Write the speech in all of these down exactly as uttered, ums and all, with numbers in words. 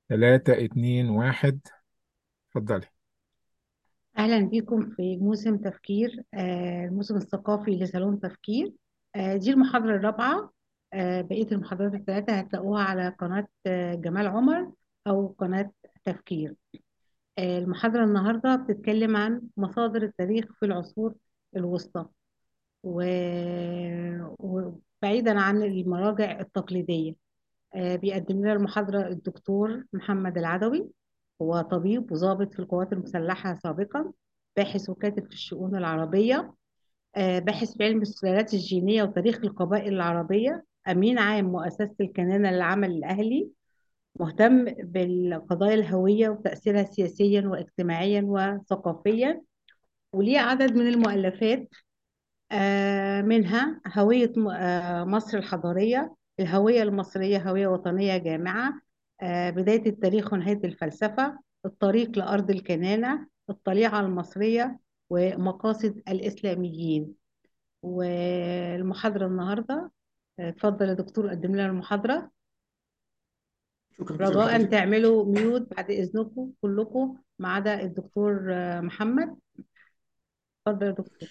تلاتة اتنين واحد. اتفضلي. أهلا بكم في موسم تفكير، آه، الموسم الثقافي لصالون تفكير. آه، دي المحاضرة الرابعة. آه، بقية المحاضرات الثلاثة هتلاقوها على قناة آه، جمال عمر أو قناة تفكير. آه، المحاضرة النهاردة بتتكلم عن مصادر التاريخ في العصور الوسطى، و- وبعيدا عن المراجع التقليدية. آه، بيقدم لنا المحاضرة الدكتور محمد العدوي. هو طبيب وضابط في القوات المسلحة سابقا، باحث وكاتب في الشؤون العربية، آه، باحث في علم السلالات الجينية وتاريخ القبائل العربية، أمين عام مؤسسة الكنانة للعمل الأهلي، مهتم بالقضايا الهوية وتأثيرها سياسيا واجتماعيا وثقافيا، وليه عدد من المؤلفات. آه، منها هوية م- آه، مصر الحضارية، الهوية المصرية هوية وطنية جامعة، آه، بداية التاريخ ونهاية الفلسفة، الطريق لأرض الكنانة، الطليعة المصرية، ومقاصد الإسلاميين. والمحاضرة النهاردة، آه، اتفضل يا دكتور قدم لنا المحاضرة. شكرا جزيلا رجاء لحضرتك. تعملوا ميوت بعد إذنكم كلكم ما عدا الدكتور آه، محمد. اتفضل يا دكتور.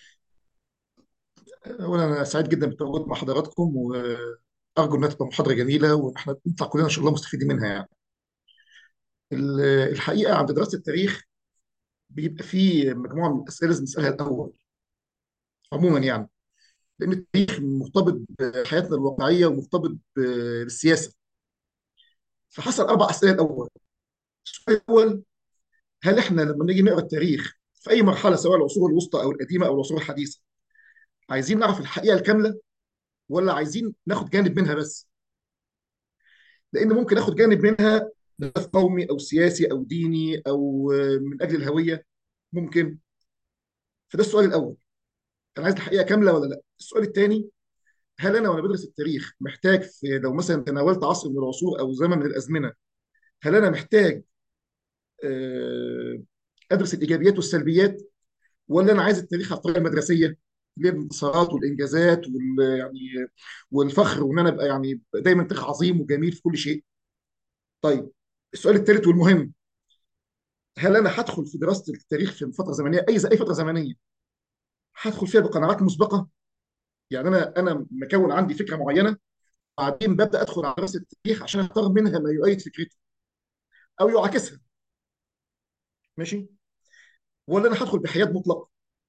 اولا انا سعيد جدا بالتواجد مع حضراتكم، وارجو انها تبقى محاضره جميله واحنا نطلع كلنا ان شاء الله مستفيدين منها يعني. ال- الحقيقه عند دراسه التاريخ بيبقى في مجموعه من الاسئله لازم نسالها الاول عموما يعني، لان التاريخ مرتبط بحياتنا الواقعيه ومرتبط ب- بالسياسه. فحصل اربع اسئله الاول. السؤال الاول: هل احنا لما نيجي نقرا التاريخ في اي مرحله، سواء العصور الوسطى او القديمه او العصور الحديثه، عايزين نعرف الحقيقه الكامله ولا عايزين ناخد جانب منها بس؟ لان ممكن اخد جانب منها لهدف قومي او سياسي او ديني او آه، من اجل الهويه، ممكن. فده السؤال الاول، انا عايز الحقيقه كامله ولا لا. السؤال الثاني: هل انا وانا بدرس التاريخ محتاج، في لو مثلا تناولت عصر من العصور او زمن من الازمنه، هل انا محتاج آه، ادرس الايجابيات والسلبيات، ولا انا عايز التاريخ على الطريقه المدرسيه اللي هي الانتصارات والانجازات وال يعني والفخر، وان انا ابقى يعني دايما تاريخ عظيم وجميل في كل شيء؟ طيب، السؤال الثالث والمهم: هل انا هدخل في دراسه التاريخ في فتره زمنيه، اي اي فتره زمنيه، هدخل فيها بقناعات مسبقه؟ يعني انا انا مكون عندي فكره معينه، بعدين ببدا ادخل على دراسه التاريخ عشان اختار منها ما يؤيد فكرتي او يعاكسها، ماشي؟ ولا انا هدخل بحياد مطلق؟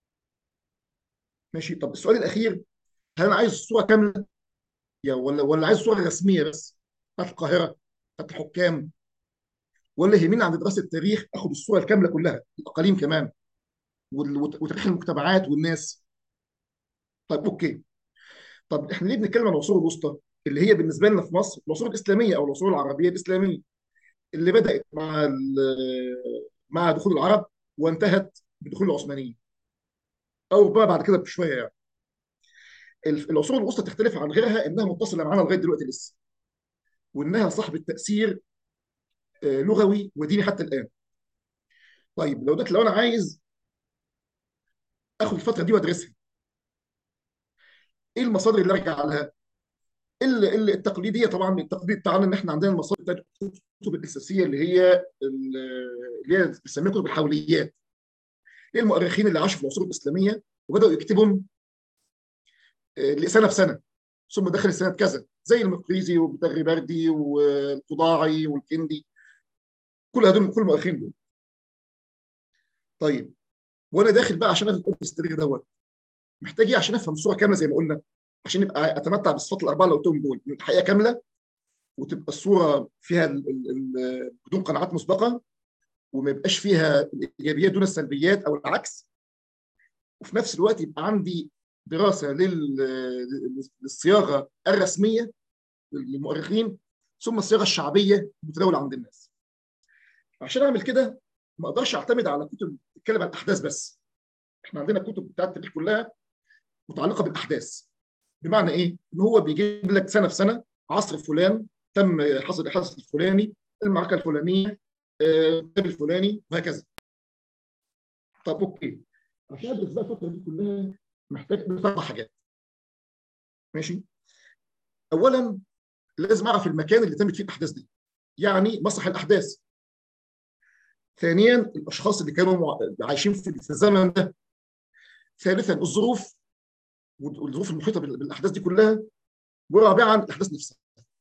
ماشي. طب السؤال الاخير: هل انا عايز الصوره كامله، يا ولا ولا عايز صوره رسميه بس بتاعت القاهره، بتاعت الحكام؟ ولا يهمني عند دراسه التاريخ اخد الصوره الكامله كلها، الاقاليم كمان، وال- وتاريخ المجتمعات والناس؟ طيب اوكي. طب احنا ليه بنتكلم عن العصور الوسطى اللي هي بالنسبه لنا في مصر العصور الاسلاميه او العصور العربيه الاسلاميه، اللي بدات مع ال- مع دخول العرب وانتهت بدخول العثمانيين، او بقى بعد كده بشويه يعني. العصور الوسطى تختلف عن غيرها انها متصله معانا لغايه دلوقتي لسه، وانها صاحبه تاثير آه، لغوي وديني حتى الان. طيب لو ده، لو انا عايز اخد الفتره دي وادرسها، ايه المصادر اللي ارجع لها؟ ال- ال- التقليديه طبعا. التقليد بتاعنا ان احنا عندنا المصادر بتاعت الكتب الاساسيه اللي هي ال- اللي هي بنسميها كتب الحوليات، اللي هي المؤرخين اللي عاشوا في العصور الاسلاميه وبداوا يكتبوا آه، سنه بسنه، ثم دخل السنه كذا، زي المقريزي والبغربردي والقضاعي والكندي، كل هدول، كل المؤرخين دول. طيب، وانا داخل بقى عشان ادرس التاريخ دوت، محتاج ايه عشان افهم الصوره كامله زي ما قلنا؟ عشان يبقى اتمتع بالصفات الاربعه اللي قلتهم دول، الحقيقه كامله، وتبقى الصوره فيها ال ال ال بدون قناعات مسبقه، وما يبقاش فيها الايجابيات دون السلبيات او العكس، وفي نفس الوقت يبقى عندي دراسه لل- للصياغه الرسميه للمؤرخين، ثم الصياغه الشعبيه المتداوله عند الناس. عشان اعمل كده ما اقدرش اعتمد على كتب بتتكلم عن الاحداث بس. احنا عندنا الكتب بتاعت التاريخ كلها متعلقه بالاحداث. بمعنى ايه؟ ان هو بيجيب لك سنه في سنه، عصر فلان تم حصل الحدث الفلاني، المعركه الفلانيه، آه، الكتاب الفلاني، وهكذا. طب اوكي، عشان ادرس بقى الفتره دي كلها محتاج ادرس اربع حاجات. ماشي. اولا، لازم اعرف المكان اللي تمت فيه الاحداث دي. يعني مسرح الاحداث. ثانيا الاشخاص اللي كانوا مع- عايشين في في الزمن ده. ثالثا الظروف والظروف المحيطه بال- بالاحداث دي كلها. ورابعا الاحداث نفسها.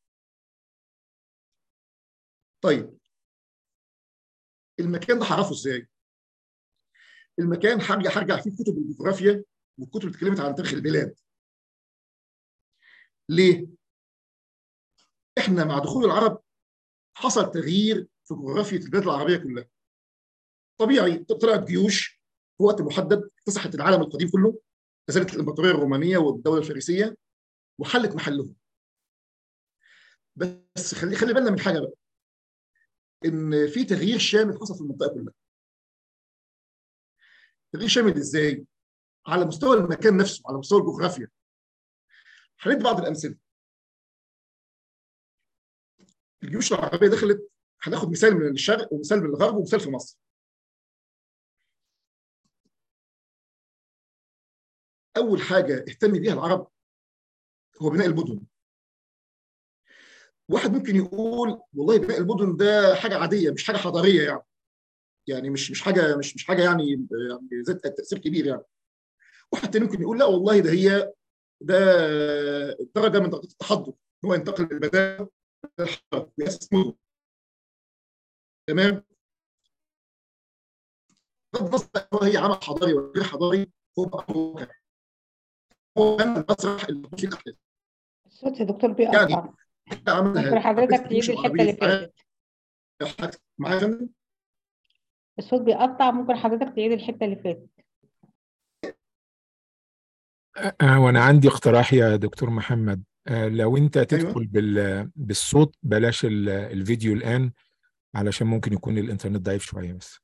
طيب المكان ده هعرفه ازاي؟ المكان هرجع هرجع فيه كتب الجغرافيا والكتب اللي اتكلمت عن تاريخ البلاد. ليه؟ احنا مع دخول العرب حصل تغيير في جغرافيا البلاد العربيه كلها. طبيعي طلعت جيوش في وقت محدد اكتسحت العالم القديم كله، نزلت الامبراطوريه الرومانيه والدوله الفارسيه وحلت محلهم. بس خلي خلي بالنا من حاجه بقى، ان في تغيير شامل حصل في المنطقه كلها. تغيير شامل ازاي؟ على مستوى المكان نفسه، على مستوى الجغرافيا. هندي بعض الامثله. الجيوش العربيه دخلت، هناخد مثال من الشرق ومثال من الغرب ومثال في مصر. اول حاجه اهتم بيها العرب هو بناء المدن. واحد ممكن يقول والله بناء المدن ده حاجه عاديه، مش حاجه حضاريه يعني. يعني مش مش حاجه مش مش حاجه يعني يعني ذات تاثير كبير يعني. واحد تاني ممكن يقول لا والله ده هي ده درجه من درجات التحضر، هو ينتقل من البدايه للحضاره ويأسس مدن. تمام. بغض النظر هو هي عمل حضاري ولا غير حضاري، هو بقى هو كان هو كان المسرح اللي فيه الاحداث. الصوت يا دكتور يعني بيقطع. ممكن عملها حضرتك حبيت تعيد الجيوش الحتة العربيه اللي في عهد فاتت؟ معايا يا فندم؟ الصوت بيقطع، ممكن حضرتك تعيد الحتة اللي فاتت؟ آه، وانا عندي اقتراح يا دكتور محمد. آه، لو انت ايوه. تدخل بال بالصوت، بلاش ال- الفيديو الان، علشان ممكن يكون الانترنت ضعيف شوية بس.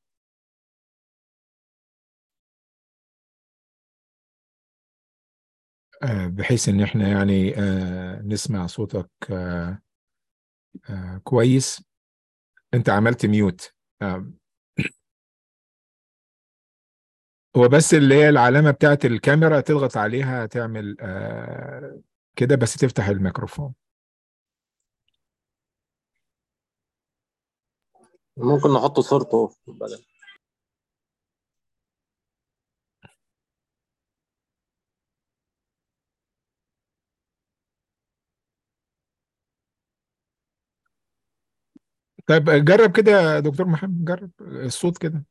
آه، بحيث ان احنا يعني آه، نسمع صوتك آه، آه، كويس. انت عملت ميوت. آه، هو بس اللي هي العلامة بتاعت الكاميرا تضغط عليها تعمل آه، كده، بس تفتح الميكروفون. ممكن نحط صورته بدل. طيب جرب كده يا دكتور محمد، جرب الصوت كده.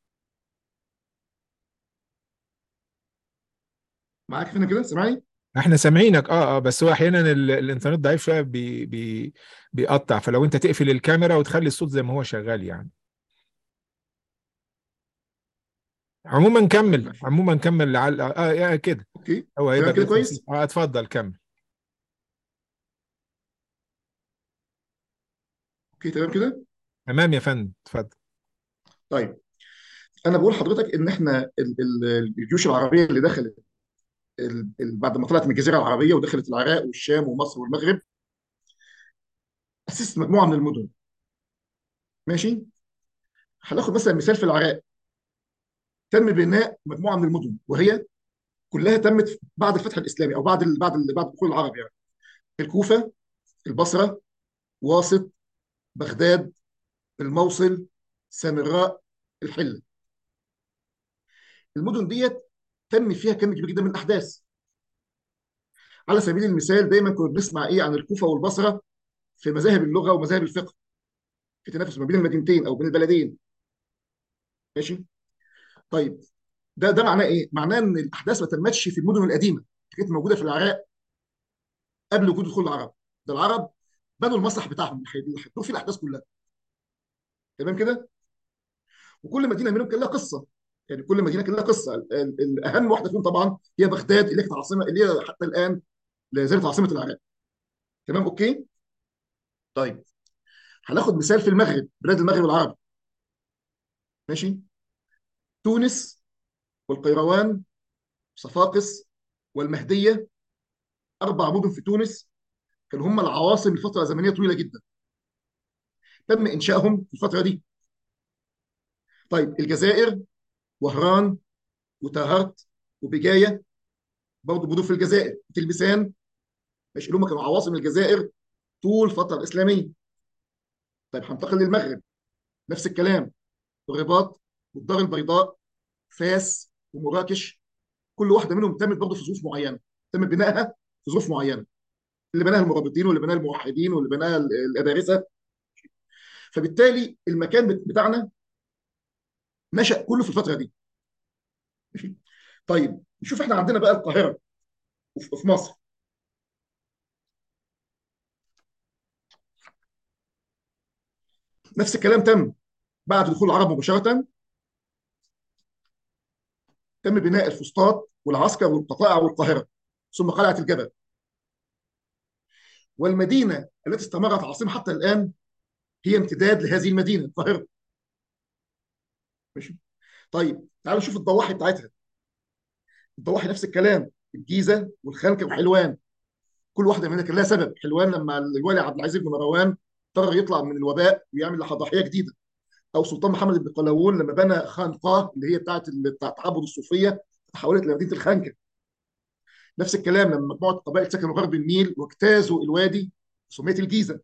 معاك فين كده سامعني؟ احنا سامعينك، اه اه بس هو احيانا ال- الانترنت ضعيف شويه، بي بي بيقطع. فلو انت تقفل الكاميرا وتخلي الصوت زي ما هو شغال يعني. عموما طيب كمل، عموما كمل لعل اه, آه كده. اوكي هو هيبقى تمام كده بالخفيف. كويس. اه اتفضل كمل. اوكي تمام كده. تمام يا فندم، اتفضل. طيب انا بقول لحضرتك ان احنا ال- ال- الجيوش العربيه اللي دخلت ال- ال- بعد ما طلعت من الجزيره العربيه ودخلت العراق والشام ومصر والمغرب، اسست مجموعه من المدن. ماشي. هناخد مثلا مثال في العراق. تم بناء مجموعه من المدن وهي كلها تمت بعد الفتح الاسلامي او بعد ال بعد ال بعد دخول العرب يعني. الكوفه، البصره، واسط، بغداد، الموصل، سامراء، الحله. المدن ديت تم فيها كم كبير جدا من الاحداث. على سبيل المثال دايما كنا بنسمع ايه عن الكوفه والبصره في مذاهب اللغه ومذاهب الفقه، في تنافس ما بين المدينتين او بين البلدين. ماشي. طيب ده ده معناه ايه؟ معناه ان الاحداث ما تمتش في المدن القديمه اللي كانت موجوده في العراق قبل وجود دخول العرب. ده العرب بنوا المسرح بتاعهم اللي هيدور فيه الاحداث كلها. تمام كده. وكل مدينه منهم كان لها قصه. يعني كل مدينه كان لها قصه. ال- ال- الاهم واحده فيهم طبعا هي بغداد اللي كانت عاصمه، اللي هي حتى الان لا زالت عاصمه العراق. تمام اوكي. طيب هناخد مثال في المغرب، بلاد المغرب العربي. ماشي. تونس والقيروان، صفاقس، والمهديه. اربع مدن في تونس كانوا هم العواصم لفتره زمنيه طويله جدا. تم انشائهم في الفتره دي. طيب الجزائر، وهران، وتاهرت، وبجايه، برضه مدن في الجزائر، تلمسان. ماشي. اللي هم كانوا عواصم الجزائر طول الفتره الاسلاميه. طيب هنتقل للمغرب، نفس الكلام، الرباط والدار البيضاء، فاس ومراكش، كل واحده منهم تمت برضه في ظروف معينه، تم بنائها في ظروف معينه، اللي بناها المرابطين واللي بناها الموحدين واللي بناها الابارسه. فبالتالي المكان بتاعنا نشأ كله في الفتره دي. ماشي. طيب نشوف احنا عندنا بقى القاهره في مصر. نفس الكلام تم بعد دخول العرب مباشره، تم بناء الفسطاط والعسكر والقطائع والقاهره، ثم قلعه الجبل. والمدينه التي استمرت عاصمه حتى الان هي امتداد لهذه المدينه القاهره. ماشي. طيب تعالوا نشوف الضواحي بتاعتها. الضواحي نفس الكلام، الجيزه والخنكه وحلوان، كل واحده منها كان لها سبب. حلوان لما الوالي عبد العزيز بن مروان قرر يطلع من الوباء ويعمل لها ضاحيه جديده، او سلطان محمد بن قلاوون لما بنى خانقاه اللي هي بتاعت بتاعت تعبد الصوفيه تحولت لمدينه الخنكه. نفس الكلام لما مجموعه قبائل سكنوا غرب النيل واجتازوا الوادي سميت الجيزه.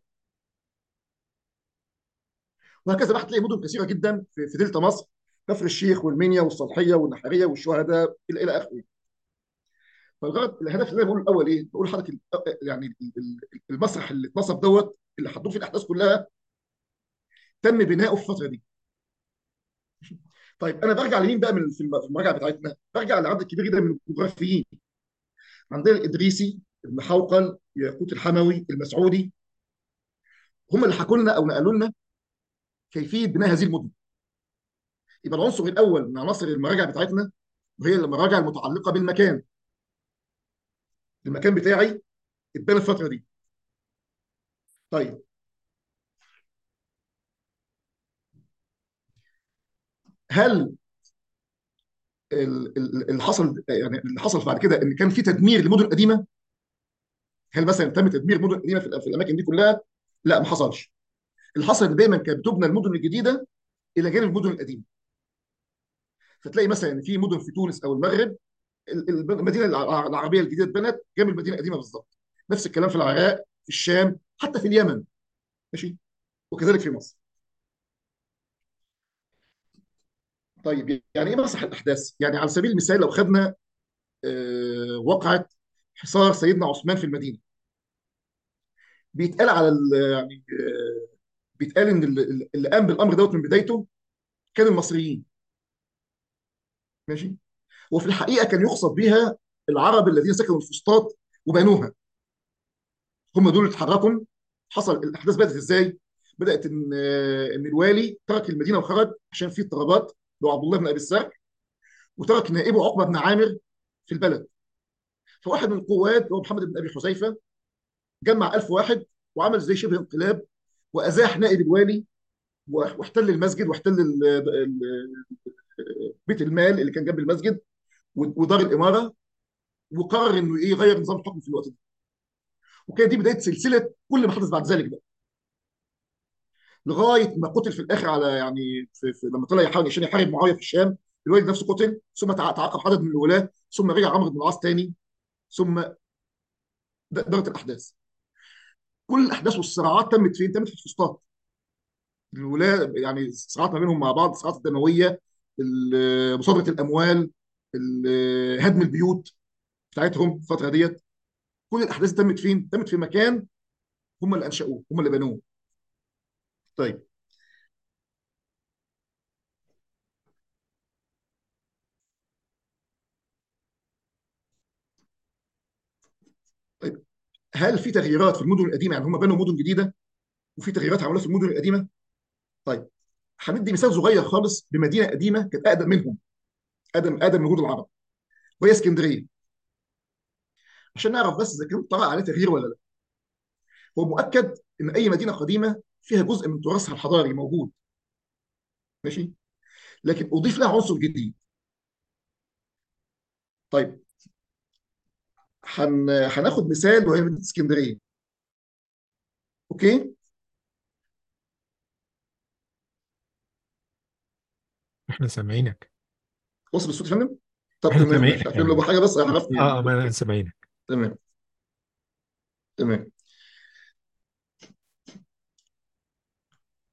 وهكذا بقى هتلاقي مدن كثيره جدا في, في دلتا مصر، كفر الشيخ والمنيا والصالحيه والنحريه والشهداء الى الى اخره. فالغرض الهدف اللي انا بقوله الاول ايه؟ بقول لحضرتك يعني المسرح اللي اتنصب دوت اللي هتدور فيه الاحداث كلها تم بناؤه في الفتره دي. طيب انا برجع لمين بقى من في المراجعه بتاعتنا؟ برجع لعدد كبير جدا من الجغرافيين. عندنا الادريسي، ابن حوقل، ياقوت الحموي، المسعودي، هم اللي حكوا لنا او نقلوا لنا كيفيه بناء هذه المدن. يبقى العنصر الاول من عناصر المراجعه بتاعتنا وهي المراجع المتعلقه بالمكان. المكان بتاعي اتبنى الفتره دي. طيب هل اللي حصل يعني اللي حصل بعد كده ان كان في تدمير لمدن قديمه؟ هل مثلا تم تدمير مدن قديمه في في الاماكن دي كلها؟ لا، ما حصلش. اللي حصل ان دايما كانت بتبنى المدن الجديده الى جانب المدن القديمه. فتلاقي مثلا في مدن في تونس او المغرب المدينه العربيه الجديده اتبنت جنب المدينه القديمه بالظبط. نفس الكلام في العراق، في الشام، حتى في اليمن. ماشي. وكذلك في مصر. طيب يعني ايه مسرح الاحداث؟ يعني على سبيل المثال لو خدنا آه، وقعه حصار سيدنا عثمان في المدينه، بيتقال على يعني آه، بيتقال ان اللي اللي قام بالامر دوت من بدايته كان المصريين. ماشي. وفي الحقيقه كان يقصد بها العرب الذين سكنوا الفسطاط وبنوها، هم دول اللي اتحركوا. حصل الاحداث بدات ازاي؟ بدات ان آه، ان الوالي ترك المدينه وخرج عشان في اضطرابات، اللي هو عبد الله بن ابي السرح، وترك نائبه عقبه بن عامر في البلد. فواحد من القوات اللي هو محمد بن ابي حذيفه جمع ألف واحد وعمل زي شبه انقلاب، وازاح نائب الوالي واحتل المسجد واحتل ال- ال- بيت المال اللي كان جنب المسجد ودار الاماره، وقرر انه ايه يغير نظام الحكم في الوقت ده. وكانت دي بدايه سلسله كل ما حدث بعد ذلك ده، لغايه ما قتل في الاخر على يعني في في لما طلع يحاول عشان يحارب معاويه في الشام. الوالد نفسه قتل، ثم تع- تعاقب عدد من الولاه، ثم رجع عمرو بن العاص تاني، ثم د- دارت الاحداث. كل الاحداث والصراعات تمت فين؟ تمت في الفسطاط. الولاه يعني الصراعات ما بينهم مع بعض، الصراعات الدمويه، ال- مصادره الاموال، ال- هدم البيوت بتاعتهم في الفتره ديت. كل الاحداث تمت فين؟ تمت في مكان هم اللي انشأوه، هم اللي بنوه. طيب طيب هل في تغييرات في المدن القديمه؟ يعني هم بنوا مدن جديده وفي تغييرات عملوها في المدن القديمه. طيب هندي مثال صغير خالص بمدينه قديمه كانت اقدم منهم، اقدم اقدم من وجود العرب، وهي اسكندريه. عشان نعرف بس اذا كان طرأ عليه تغيير ولا لا. هو مؤكد ان اي مدينه قديمه فيها جزء من تراثها الحضاري موجود. ماشي. لكن اضيف لها عنصر جديد. طيب هن... هناخد مثال وهي مدينه اسكندريه. اوكي. احنا سامعينك. وصل الصوت يا فندم؟ طب احنا تمام ماشي، سامعينك عشان لو يعني. حاجه بس عرفني اه اه يعني. ما انا سامعينك. تمام تمام.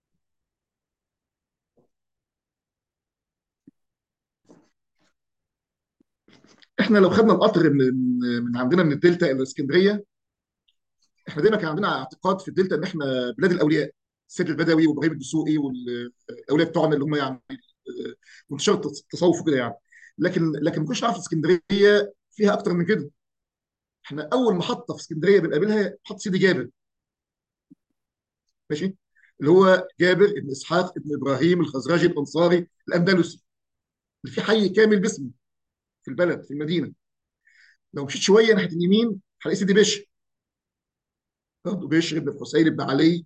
احنا لو خدنا القطر من من عندنا من الدلتا الى اسكندريه، احنا دايما كان عندنا اعتقاد في الدلتا ان احنا بلاد الاولياء، السيد البدوي وابراهيم الدسوقي والاولياء بتوعنا اللي هم يعني وانتشار التصوف وكده يعني. لكن لكن ما كنتش عارف اسكندريه فيها اكتر من كده. احنا اول محطه في اسكندريه بنقابلها محطه سيدي جابر، ماشي، اللي هو جابر ابن اسحاق ابن ابراهيم الخزرجي الانصاري الاندلسي، اللي في حي كامل باسمه في البلد في المدينه. لو مشيت شويه ناحيه اليمين هلاقي سيدي بشر، برضه بشر ابن الحسين ابن علي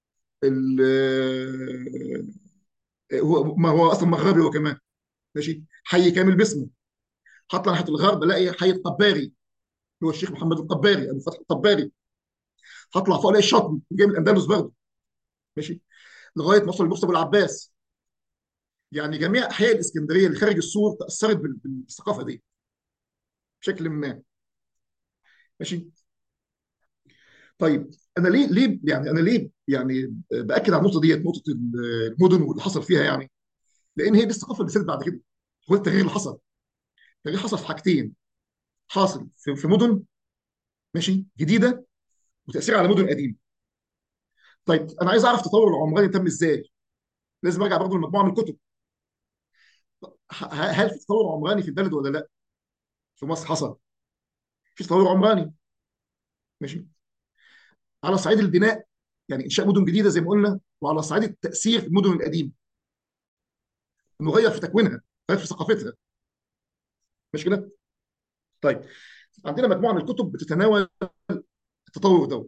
ال- هو ما هو اصلا مغربي هو كمان، ماشي، حي كامل باسمه. هطلع ناحيه الغرب الاقي حي الطباري، اللي هو الشيخ محمد الطباري ابو فتح الطباري. هطلع فوق الاقي الشاطبي جاي من الاندلس برضه، ماشي، لغايه ما اوصل لمصطفى ابو العباس. يعني جميع احياء الاسكندريه اللي خارج السور تاثرت بال- بالثقافه دي بشكل ما، ماشي. طيب انا ليه ليه يعني انا ليه يعني باكد على النقطه ديت، نقطه المدن واللي حصل فيها يعني. لان هي دي الثقافه اللي سيرت بعد كده. هو التغيير اللي حصل، التغيير حصل في حاجتين، حاصل في, في مدن، ماشي، جديده، وتاثير على مدن قديمه. طيب انا عايز اعرف تطور العمراني تم ازاي. لازم ارجع برضه لمجموعه من الكتب. ه- هل في تطور عمراني في البلد ولا لا؟ في مصر حصل في تطور عمراني، ماشي، على صعيد البناء، يعني انشاء مدن جديده زي ما قلنا، وعلى صعيد التاثير في المدن القديمه، انه غير في تكوينها، غير في ثقافتها، مش كده؟ طيب عندنا مجموعه من الكتب بتتناول التطور ده.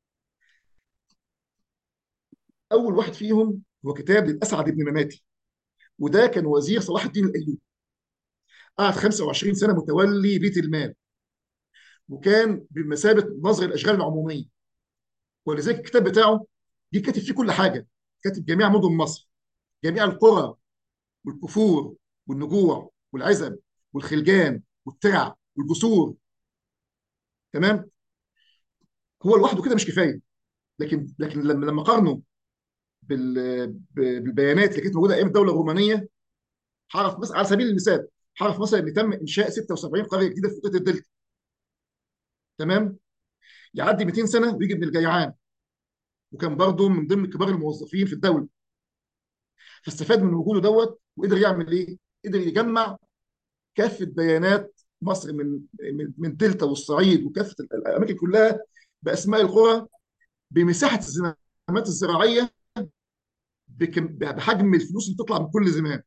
اول واحد فيهم هو كتاب للاسعد بن مماتي، وده كان وزير صلاح الدين الايوبي، قعد خمسة وعشرين سنه متولي بيت المال، وكان بمثابه نظر الاشغال العموميه. ولذلك الكتاب بتاعه دي كاتب فيه كل حاجه، كاتب جميع مدن مصر، جميع القرى والكفور والنجوع والعزب والخلجان والترع والجسور، تمام. هو لوحده كده مش كفايه، لكن لكن لما لما قارنه بال- بالبيانات اللي كانت موجوده ايام الدوله الرومانيه، حرف مثلا على سبيل المثال، حرف مثلا ان تم انشاء ستة وسبعين قريه جديده في منطقه الدلتا، تمام. يعدي مئتين سنه ويجي ابن الجيعان، وكان برضه من ضمن كبار الموظفين في الدوله، فاستفاد من وجوده دوت وقدر يعمل ايه؟ قدر يجمع كافه بيانات مصر من من من دلتا والصعيد وكافه الاماكن كلها، باسماء القرى، بمساحه الزمامات الزراعيه، بكم- بحجم الفلوس اللي بتطلع من كل زمام،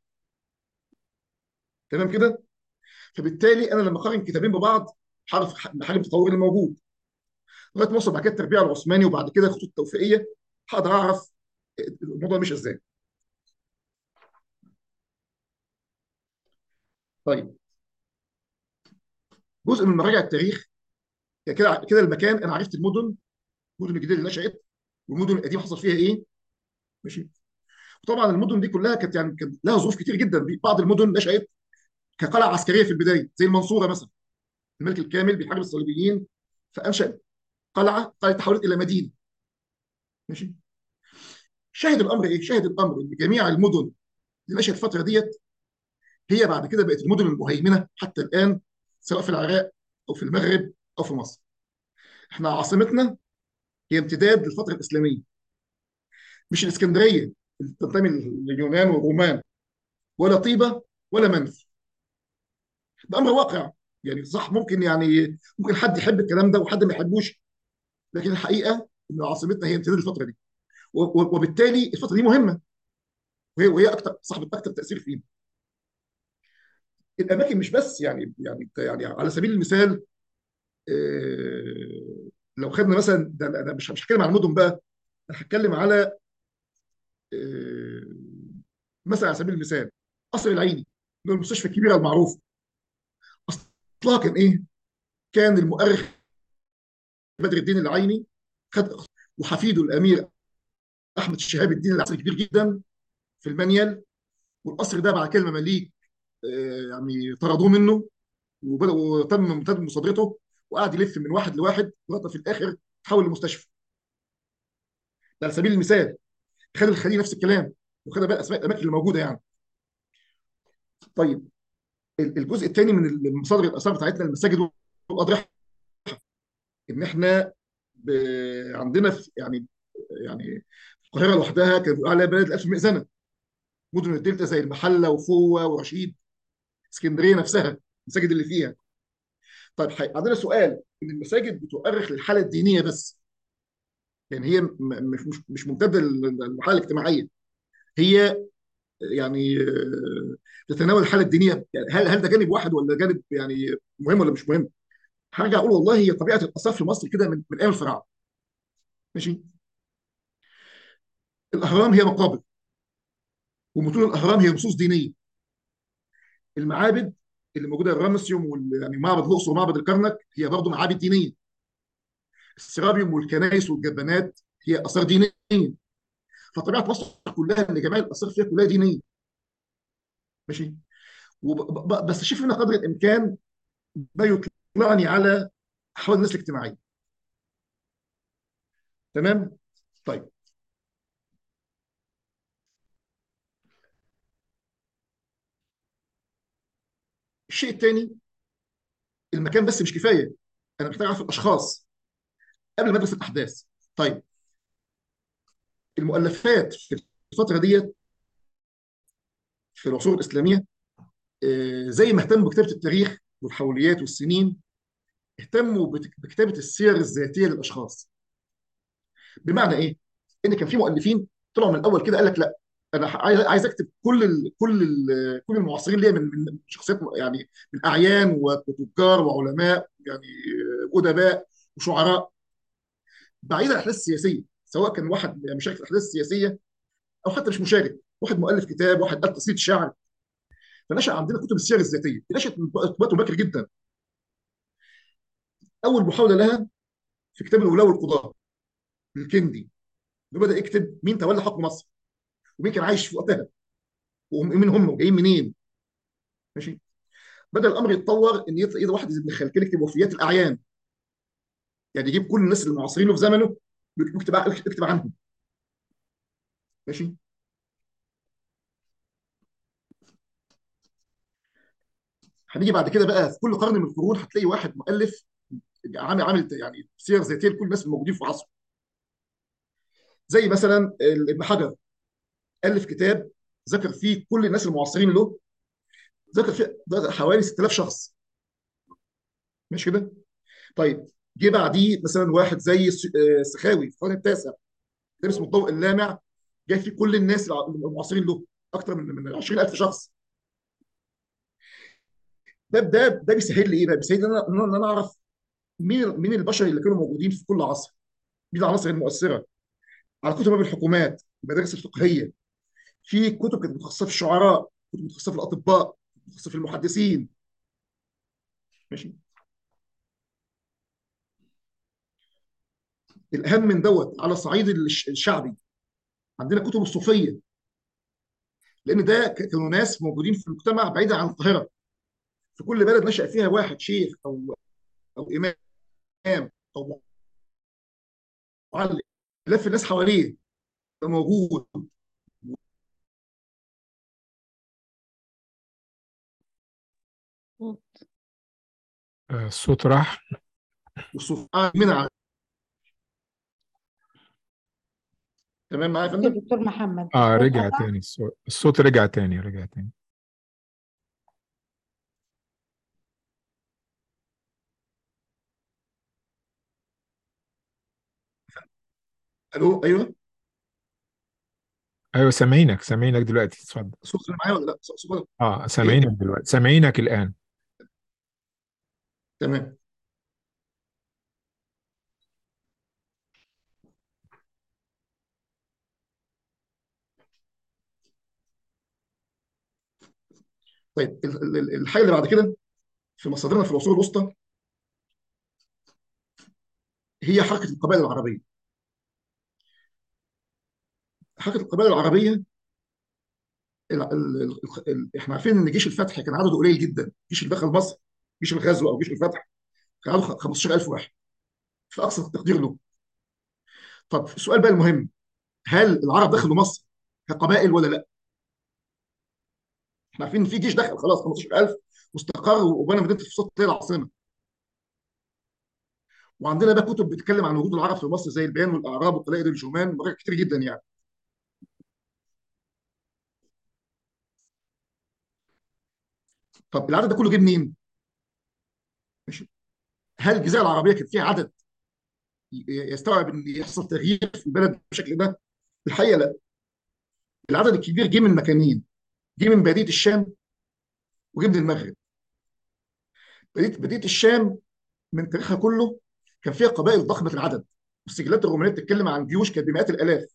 تمام كده. فبالتالي انا لما اقارن كتابين ببعض هعرف حجم التطور اللي موجود لغايه ما اوصل بعد كده التربيع العثماني وبعد كده الخطوط التوفيقيه، هقدر اعرف الموضوع مش ازاي. طيب جزء من مراجع التاريخ، يعني كده كده المكان انا عرفت المدن، المدن الجديده اللي نشات والمدن القديمه حصل فيها ايه، ماشي. وطبعا المدن دي كلها كانت يعني كانت لها ظروف كتير جدا. بعض المدن نشات كقلعه عسكريه في البدايه زي المنصوره مثلا، الملك الكامل بيحارب الصليبيين فانشا قلعه، قلعه تحولت الى مدينه، ماشي. شاهد الامر ايه؟ شاهد الامر ان جميع المدن اللي نشأت الفتره ديت هي بعد كده بقت المدن المهيمنه حتى الان، سواء في العراق او في المغرب او في مصر. احنا عاصمتنا هي امتداد للفتره الاسلاميه، مش الاسكندريه اللي تنتمي لليونان والرومان، ولا طيبه ولا منف. ده امر واقع. يعني صح، ممكن يعني ممكن حد يحب الكلام ده وحد ما يحبوش، لكن الحقيقه ان عاصمتنا هي امتداد الفتره دي، وبالتالي الفتره دي مهمه، وهي وهي اكتر صاحبه اكتر تاثير فينا. الاماكن مش بس يعني يعني يعني على سبيل المثال، آه، لو خدنا مثلا ده انا مش مش هتكلم عن المدن بقى، انا هتكلم على آه، مثلا على سبيل المثال قصر العيني، اللي هو المستشفى الكبيره المعروفه. اصلها كان ايه؟ كان المؤرخ بدر الدين العيني خد وحفيده الامير احمد شهاب الدين العسكري كبير جدا في المنيل، والقصر ده بعد كده المماليك آه، يعني طردوه منه، وبدأ وتم تم مصادرته، وقعد يلف من واحد لواحد لغايه ما في الاخر تحول لمستشفى. ده على سبيل المثال. خالد الخليلي نفس الكلام، وخد بقى اسماء الاماكن اللي موجوده يعني. طيب الجزء الثاني من مصادر الاثار بتاعتنا المساجد والاضرحه، ان احنا ب... عندنا في يعني يعني القاهره لوحدها كان بيقول عليها بلد الالف مئذنه. مدن الدلتا زي المحله وفوه ورشيد، اسكندريه نفسها المساجد اللي فيها. طيب حي... عندنا سؤال، ان المساجد بتؤرخ للحاله الدينيه بس، يعني هي م... مش مش مش ممتده للحاله الاجتماعيه، هي يعني آه، تتناول الحاله الدينيه. يعني هل هل ده جانب واحد ولا جانب يعني مهم ولا مش مهم؟ هرجع اقول والله هي طبيعه الاثار في مصر كده من من ايام الفراعنه. ماشي. الاهرام هي مقابر، ومتون الاهرام هي نصوص دينيه. المعابد اللي موجوده الرامسيوم وال يعني معبد الاقصر ومعبد الكرنك هي برضه معابد دينيه. السرابيوم والكنائس والجبانات هي اثار دينيه. فطبيعه مصر كلها ان جميع الاثار فيها كلها دينيه. ماشي. وب... ب... بس شوف لنا قدر الامكان ما يطلعني على احوال الناس الاجتماعيه. تمام. طيب الشيء الثاني، المكان بس مش كفايه، انا محتاج اعرف الاشخاص قبل ما ادرس الاحداث. طيب المؤلفات في الفتره ديت في العصور الاسلاميه، آه، زي ما اهتموا بكتابه التاريخ والحوليات والسنين، اهتموا بت- بكتابه السير الذاتيه للاشخاص. بمعنى ايه؟ ان كان في مؤلفين طلعوا من الاول كده قال لك لا، انا عايز عايز اكتب كل ال كل ال كل المعاصرين ليا من من شخصيات يعني من اعيان وتجار وعلماء يعني آه، ادباء وشعراء، بعيدا عن الاحداث السياسيه، سواء كان واحد مشارك في الاحداث السياسيه او حتى مش مشارك، واحد مؤلف كتاب، واحد قال قصيده شعر. فنشا عندنا كتب السير الذاتيه، دي نشات من وقت مبكر جدا. اول محاوله لها في كتاب الولاة والقضاة للكندي، اللي بدا يكتب مين تولى حكم مصر، ومين كان عايش في وقتها، ومين هم وجايين منين. ماشي. بدا الامر يتطور ان يطلع ايه، واحد زي ابن خلكان يكتب وفيات الاعيان، يعني يجيب كل الناس المعاصرين له في زمنه ويكتب يكتب عنهم. ماشي. هنيجي بعد كده بقى في كل قرن من القرون هتلاقي واحد مؤلف عامل عامل يعني سير ذاتيه لكل الناس الموجودين في عصره. زي مثلا ابن حجر الف كتاب ذكر فيه كل الناس المعاصرين له، ذكر فيه حوالي ستة آلاف شخص. مش كده؟ طيب جه بعديه مثلا واحد زي الس- آه، السخاوي في القرن التاسع، كتاب اسمه الضوء اللامع، جاي فيه كل الناس المعاصرين له، اكثر من من عشرين ألف شخص. ده ده ده بيسهل لي ايه بقى؟ بيسهل لي ان انا ان انا اعرف مين مين البشر اللي كانوا موجودين في كل عصر، مين العناصر المؤثره. على كتب الحكومات، المدارس الفقهيه، في كتب كانت متخصصه في الشعراء، كتب متخصصه في الاطباء، متخصصه في المحدثين. ماشي. الاهم من دوت على الصعيد الش- الشعبي، عندنا كتب الصوفيه، لان ده ك- كانوا ناس موجودين في المجتمع بعيدا عن القاهره، في كل بلد نشأ فيها واحد شيخ او او امام او معلم، لف الناس حواليه، ده موجود. آه، الصوت راح. والصوفيه من على. تمام معايا يا يا فندم؟ دكتور محمد اه الصوت رجع قطع. تاني الصوت، الصوت رجع تاني رجع تاني. الو ايوه. ايوه سامعينك سامعينك دلوقتي، اتفضل. الصوت اللي معايا ولا لا؟ صوت. اه ايه. سامعينك دلوقتي، سامعينك الآن. تمام. طيب ال- ال- الحاجه اللي بعد كده في مصادرنا في العصور الوسطى هي حركه القبائل العربيه. حركه القبائل العربيه، ال ال ال ال احنا عارفين ان جيش الفتح كان عدده قليل جدا، الجيش اللي دخل مصر، جيش الغزو او جيش الفتح، كان عدده خمستاشر ألف واحد في اقصى التقدير له. طب السؤال بقى المهم، هل العرب دخلوا مصر كقبائل ولا لا؟ احنا عارفين ان في جيش دخل خلاص خمستاشر ألف واستقر وبنى مدينه الفسطاط اللي هي العاصمه. وعندنا بقى كتب بتتكلم عن وجود العرب في مصر زي البيان والاعراب وقلائد الجرمان، مراجع كتير جدا يعني. طب العدد ده كله جه منين؟ ماشي. هل الجزيره العربيه كان فيها عدد ي- يستوعب ان يحصل تغيير في البلد بالشكل ده؟ الحقيقه لا. العدد الكبير جه من مكانين: جه من باديه الشام وجه من المغرب. باديه باديه الشام من تاريخها كله كان فيها قبائل ضخمه العدد، والسجلات الرومانيه بتتكلم عن جيوش كانت بمئات الالاف.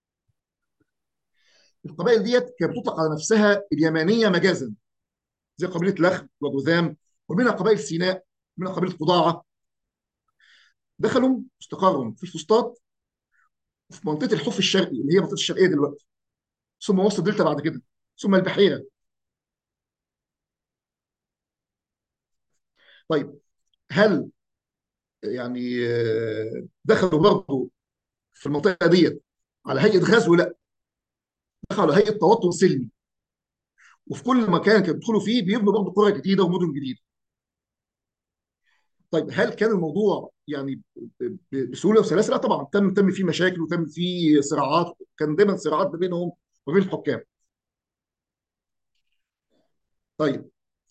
القبائل ديت كانت بتطلق على نفسها اليمانيه مجازا، زي قبيله لخم وجذام، ومنها قبائل سيناء، منها قبيله قضاعه. دخلوا استقروا في الفسطاط وفي منطقه الحوف الشرقي اللي هي منطقه الشرقيه دلوقتي، ثم وسط الدلتا بعد كده، ثم البحيره. طيب هل يعني آه، دخلوا برضه في المنطقه ديت على هيئه غزو؟ لا، دخلوا على هيئه توطن سلمي، وفي كل مكان كانوا بيدخلوا فيه بيبنوا برضه قرى جديده ومدن جديده. طيب هل كان الموضوع يعني ب- ب- بسهوله وسلاسه؟ لا طبعا، تم تم فيه مشاكل وتم فيه صراعات، كان دايما صراعات ما بينهم وبين الحكام. طيب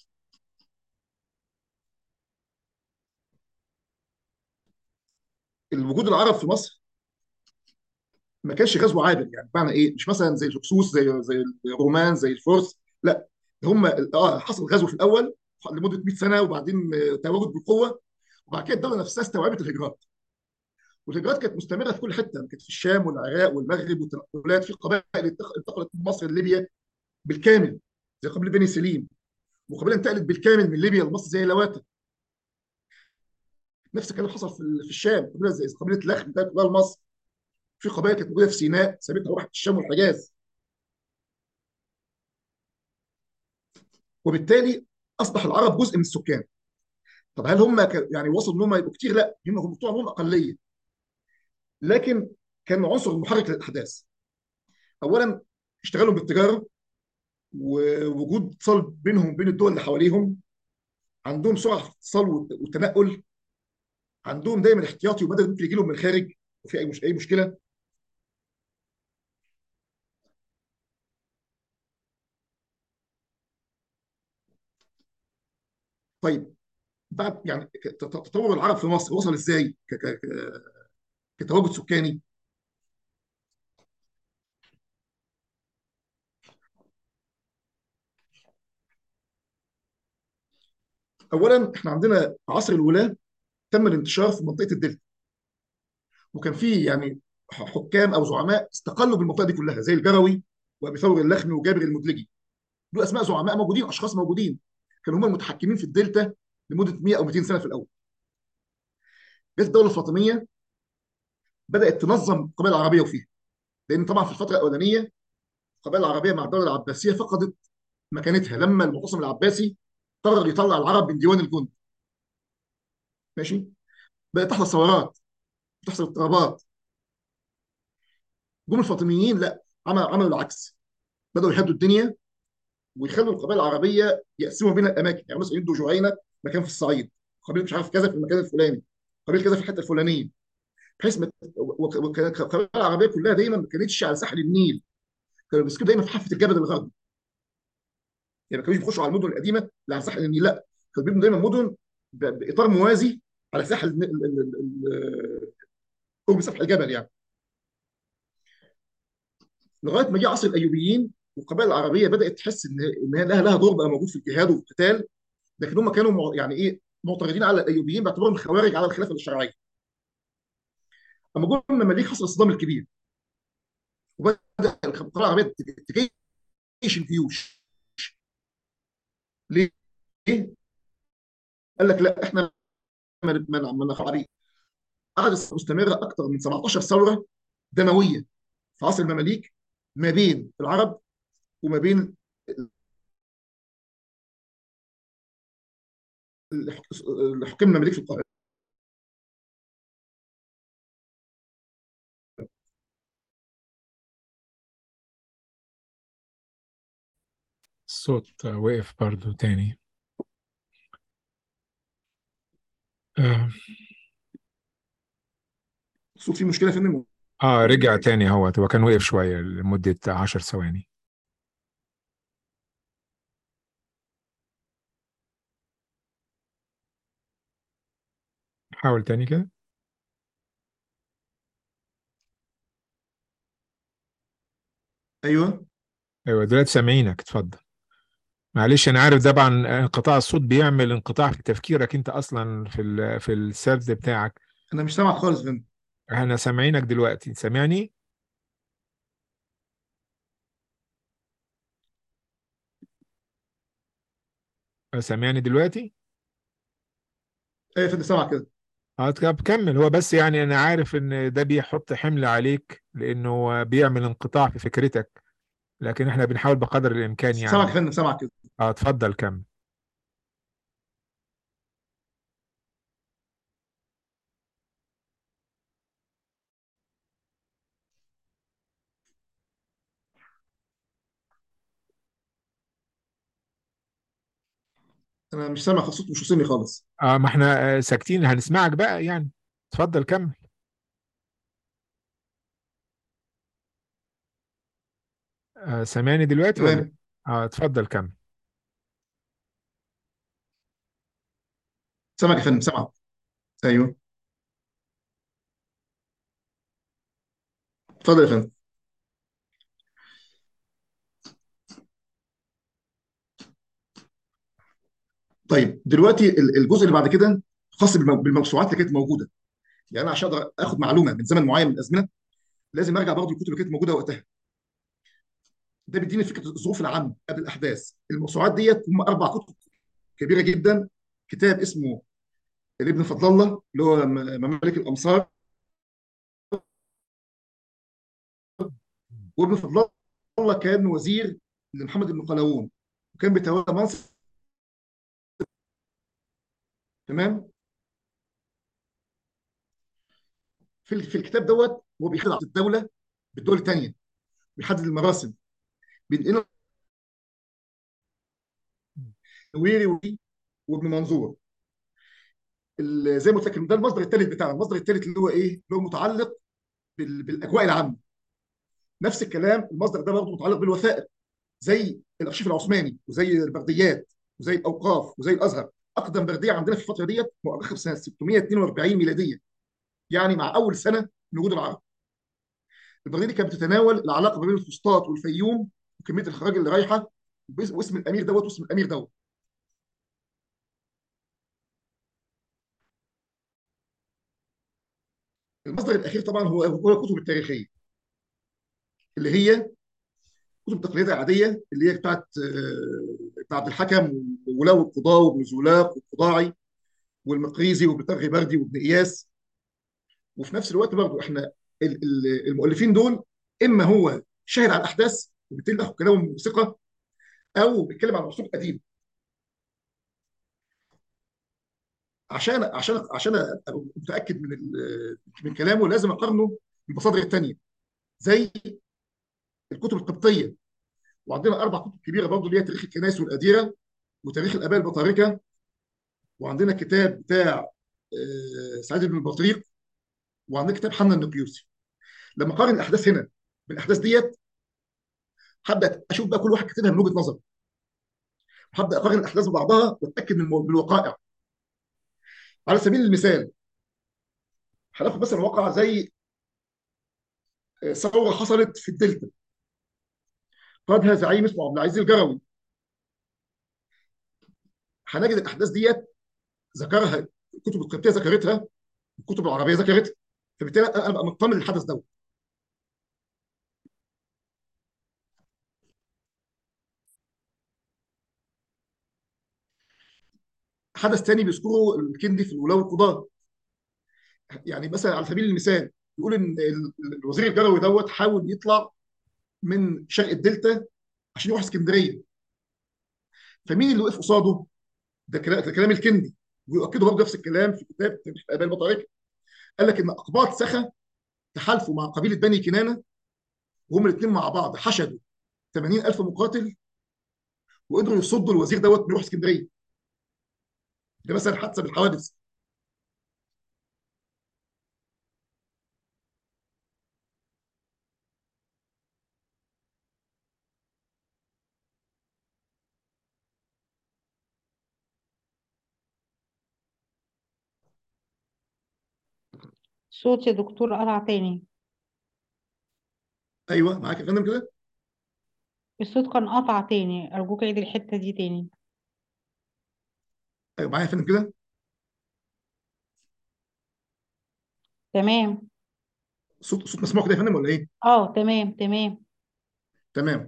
الوجود العرب في مصر ما كانش غزو عابر، يعني بمعنى ايه؟ مش مثلا زي الهكسوس، زي زي الرومان، زي الفرس، لا. هم اه حصل غزو في الاول لمده مئة سنه، وبعدين آه، تواجد بالقوه، وبعد كده الدوله نفسها استوعبت الهجرات. والهجرات كانت مستمره في كل حته، كانت في الشام والعراق والمغرب، والتنقلات في قبائل انتقلت من مصر لليبيا بالكامل، زي قبيله بني سليم، وقبيله انتقلت بالكامل من ليبيا لمصر زي لواتا. نفس الكلام حصل في في الشام، قبيله زي قبيله لخم انتقلت قبيله لمصر. في قبائل كانت موجوده في سيناء سابتها وراحت الشام والحجاز. وبالتالي اصبح العرب جزء من السكان. طب هل هم ك- يعني وصلوا ان هم يبقوا كتير؟ لا، هم هم طول عمرهم اقليه، لكن كانوا عنصر محرك للاحداث. اولا اشتغلوا بالتجاره، ووجود اتصال بينهم وبين الدول اللي حواليهم، عندهم سرعه في الاتصال والت- والتنقل، عندهم دايما احتياطي وبدل ممكن يجي لهم من الخارج وفي اي مش اي مشكله. طيب بعد يعني ك- ت- تطور العرب في مصر وصل ازاي ك- ك- ك- كتواجد سكاني؟ اولا احنا عندنا عصر الولاة تم الانتشار في منطقه الدلتا، وكان في يعني حكام او زعماء استقلوا بالمنطقه دي كلها زي الجروي وابي ثور اللخمي وجابر المدلجي. دول اسماء زعماء موجودين، اشخاص موجودين، كانوا هم المتحكمين في الدلتا لمده مئة او مئتين سنه في الاول. جت الدوله الفاطميه بدات تنظم القبائل العربيه وفيها، لان طبعا في الفتره الاولانيه القبائل العربيه مع الدوله العباسيه فقدت مكانتها لما المعتصم العباسي قرر يطلع العرب من ديوان الجند. ماشي. بدات تحصل ثورات، تحصل اضطرابات. جم الفاطميين لا، عملوا عملوا العكس، بداوا يهدوا الدنيا ويخلوا القبائل العربيه يقسموا بين الاماكن، يعني مثلا يدوا جهينه مكان في الصعيد، قبيله مش عارف كذا في المكان الفلاني، قبيله كذا في الحته الفلانيه، بحيث ما القبائل العربيه كلها دايما ما كانتش على ساحل النيل، كانوا بيسكنوا دايما في حافه الجبل الغربي. يعني ما كانوش بيخشوا على المدن القديمه اللي على ساحل النيل، لا، كانوا بيبنوا دايما مدن ب- باطار موازي على ساحل ال- ال- ال- ال- قرب سفح الجبل يعني. لغايه ما جه عصر الايوبيين والقبائل العربيه بدات تحس ان ان هي لها لها دور بقى موجود في الجهاد وفي القتال، لكن هم كانوا مع- يعني ايه معترضين على الايوبيين باعتبارهم خوارج على الخلافه الشرعيه. اما جم المماليك حصل الصدام الكبير، وبدا القبائل العربيه تجيش الجيوش. ليه؟ قال لك لا احنا ما ما ما نخاف عليه. قعدت مستمره اكثر من سبعتاشر ثوره دمويه في عصر المماليك ما بين العرب وما بين الحكام المماليك في القاهره. الصوت وقف برضو تاني. اه الصوت فيه مشكله يا فندم آه، ولا رجع ايه؟ تاني، هو هو كان وقف شوية لمدة عشر ثواني. حاول تاني كده. ايوه. ايوه دلوقتي سامعينك، اتفضل. معلش انا عارف طبعا انقطاع الصوت بيعمل انقطاع في تفكيرك انت اصلا في ال... في السرد بتاعك. انا مش سامع خالص يا فندم. انا سامعينك دلوقتي، سامعني؟ سامعني دلوقتي؟ ايوه يا فندم سامع كده. اه طب كمل. هو بس يعني انا عارف ان ده بيحط حمل عليك لانه بيعمل انقطاع في فكرتك، لكن احنا بنحاول بقدر الامكان سامعك يا يعني. فندم سامع كده. اه اتفضل كمل. انا مش سامع خالص، الصوت مش واصلني خالص. اه ما احنا آه، ساكتين هنسمعك بقى يعني. اتفضل كمل. آه سامعني دلوقتي ولا إيه؟ تمام. اه اتفضل كمل. سامعك يا فندم سامعك. ايوه. اتفضل يا فندم. طيب دلوقتي ال- الجزء اللي بعد كده خاص بالمو- بالموسوعات اللي كانت موجوده. يعني انا عشان اقدر اخد معلومه من زمن معين من الازمنه لازم ارجع برضه الكتب اللي كانت موجوده وقتها. ده بيديني فكره الظروف العامه قبل الاحداث. الموسوعات ديت هم اربع كتب كبيره جدا. كتاب اسمه الابن فضل الله اللي هو م- ممالك الامصار. وابن فضل الله كان وزير لمحمد بن قلاوون وكان بيتولى منصب. تمام. في ال- في الكتاب دوت هو بيحدد الدوله بالدول الثانيه، بيحدد المراسم، بينقله نويري وابن منظور. ال- زي ما قلت لك ده المصدر الثالث بتاعنا. المصدر الثالث اللي هو ايه؟ اللي هو متعلق بال- بالاجواء العامه. نفس الكلام المصدر ده برضه متعلق بالوثائق زي الارشيف العثماني وزي البرديات وزي الاوقاف وزي الازهر. اقدم برديه عندنا في الفتره ديت مؤرخه في سنه ستمائة واثنين وأربعين ميلاديه، يعني مع اول سنه من وجود العرب. البرديه دي كانت بتتناول العلاقه ما بين الفسطاط والفيوم وكميه الخراج اللي رايحه واسم الامير دوت واسم الامير دوت. المصدر الاخير طبعا هو هو الكتب التاريخيه اللي هي كتب تقليديه عاديه اللي هي بتاعت آه، بتاع عبد الحكم وولاه القضاه وابن زولاق والقضاعي والمقريزي وابن ترغي بردي وابن اياس. وفي نفس الوقت برضه احنا ال- ال- المؤلفين دول اما هو شاهد على الاحداث وبالتالي ناخد كلامه ثقه، او بيتكلم عن اسلوب قديم. عشان عشان عشان ابقى متاكد من ال- من كلامه لازم اقارنه بالمصادر الثانيه زي الكتب القبطيه. وعندنا اربع كتب كبيره برضه اللي هي تاريخ الكنائس والاديره وتاريخ الاباء البطاركه. وعندنا كتاب بتاع آه، سعيد بن البطريق. وعندنا كتاب حنا النقيوسي. لما اقارن الاحداث هنا بالاحداث ديت هبدا اشوف بقى كل واحد كاتبها من وجهه نظر. هبدا اقارن الاحداث ببعضها واتاكد من من الوقائع. على سبيل المثال هناخد مثلا واقعه زي آه، ثوره حصلت في الدلتا قادها زعيم اسمه عبد العزيز الجروي. هنجد الاحداث ديت ذكرها الكتب القبطيه، ذكرتها الكتب العربيه ذكرتها. فبالتالي انا ابقى مطمن للحدث دوت. حدث تاني بيذكره الكندي في الولاة والقضاة. يعني مثلا على سبيل المثال يقول ان ال- الوزير الجروي دوت حاول يطلع من شرق الدلتا عشان يروح اسكندريه. فمين اللي وقف قصاده؟ ده كلام ده كلام الكندي. ويؤكدوا برضه نفس الكلام في كتاب تاريخ الاباء البطاركه. قال لك ان اقباط سخا تحالفوا مع قبيله بني كنانه وهم الاثنين مع بعض حشدوا ثمانين ألف مقاتل وقدروا يصدوا الوزير دوت من يروح اسكندريه. ده مثلا حادثه من الحوادث. صوت يا دكتور قطع تاني. ايوه معاك يا فندم كده. الصوت كان قطع تاني، أرجوك عيد الحتة دي تاني. ايوه معايا يا فندم كده. تمام. صوت صوت مسموع كده يا فندم ولا ايه؟ اه تمام تمام. تمام.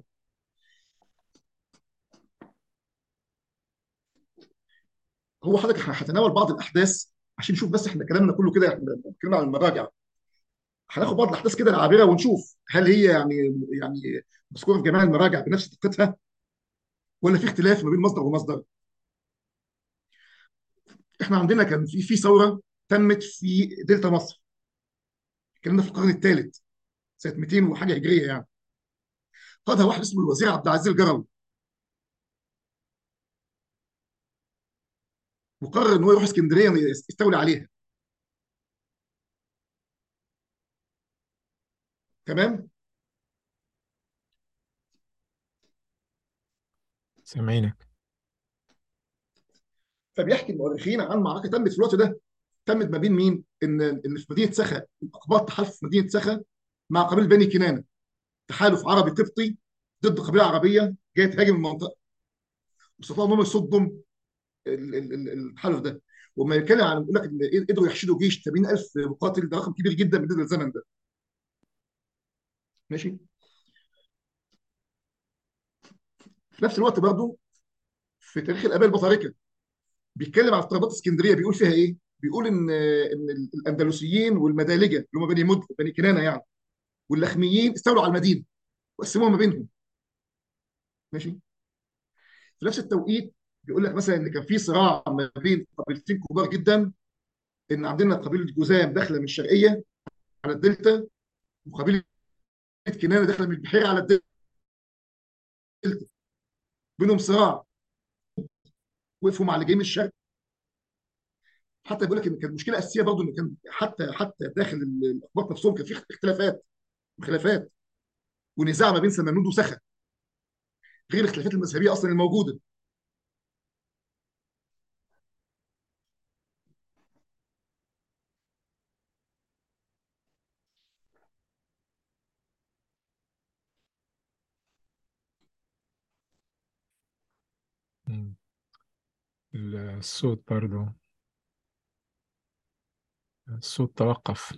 هو حضرتك احنا هنتناول بعض الاحداث عشان نشوف، بس احنا كلامنا كله كده احنا بنتكلم عن المراجع. هناخد بعض الاحداث كده العابره ونشوف هل هي يعني يعني مذكوره في جميع المراجع بنفس دقتها، ولا في اختلاف ما بين مصدر ومصدر. احنا عندنا كان في في ثوره تمت في دلتا مصر، الكلام ده في القرن الثالث سنه مئتين وحاجه هجريه يعني. قادها واحد اسمه الوزير عبد العزيز الجروي، وقرر ان هو يروح اسكندريه يستولي عليها. تمام. سامعينك. فبيحكي المؤرخين عن معركه تمت في الوقت ده، تمت ما بين مين؟ ان ان في مدينه سخا الاقباط تحالف في مدينه سخا مع قبيله بني كنانه، تحالف عربي قبطي ضد قبيله عربيه جايه تهاجم المنطقه، واستطاعوا انهم يصدوا ال- ال- ال- التحالف ده. وما يتكلم عن يقول لك ان قدروا يحشدوا جيش ثمانين ألف مقاتل، ده رقم كبير جدا بالنسبه للزمن ده. ماشي. في نفس الوقت برضه في تاريخ الاباء البطاركه بيتكلم عن اضطرابات اسكندريه، بيقول فيها ايه؟ بيقول ان ان الاندلسيين والمدالجه اللي هم بني مد بني كنانه يعني، واللخميين استولوا على المدينه وقسموها ما بينهم. ماشي. في نفس التوقيت بيقول لك مثلا ان كان في صراع ما بين قبيلتين كبار جدا، ان عندنا قبيله جذام داخله من الشرقيه على الدلتا، وقبيله كنانه داخله من البحيره على الدلتا، بينهم صراع، وقفوا مع اللي جاي من الشرق. حتى بيقول لك ان كانت مشكله اساسيه برضه ان كان حتى حتى داخل الاقباط نفسهم كان في اختلافات وخلافات ونزاع ما بين سمنود وسخا، غير الاختلافات المذهبيه اصلا الموجوده. مم. الصوت برضو، الصوت توقف.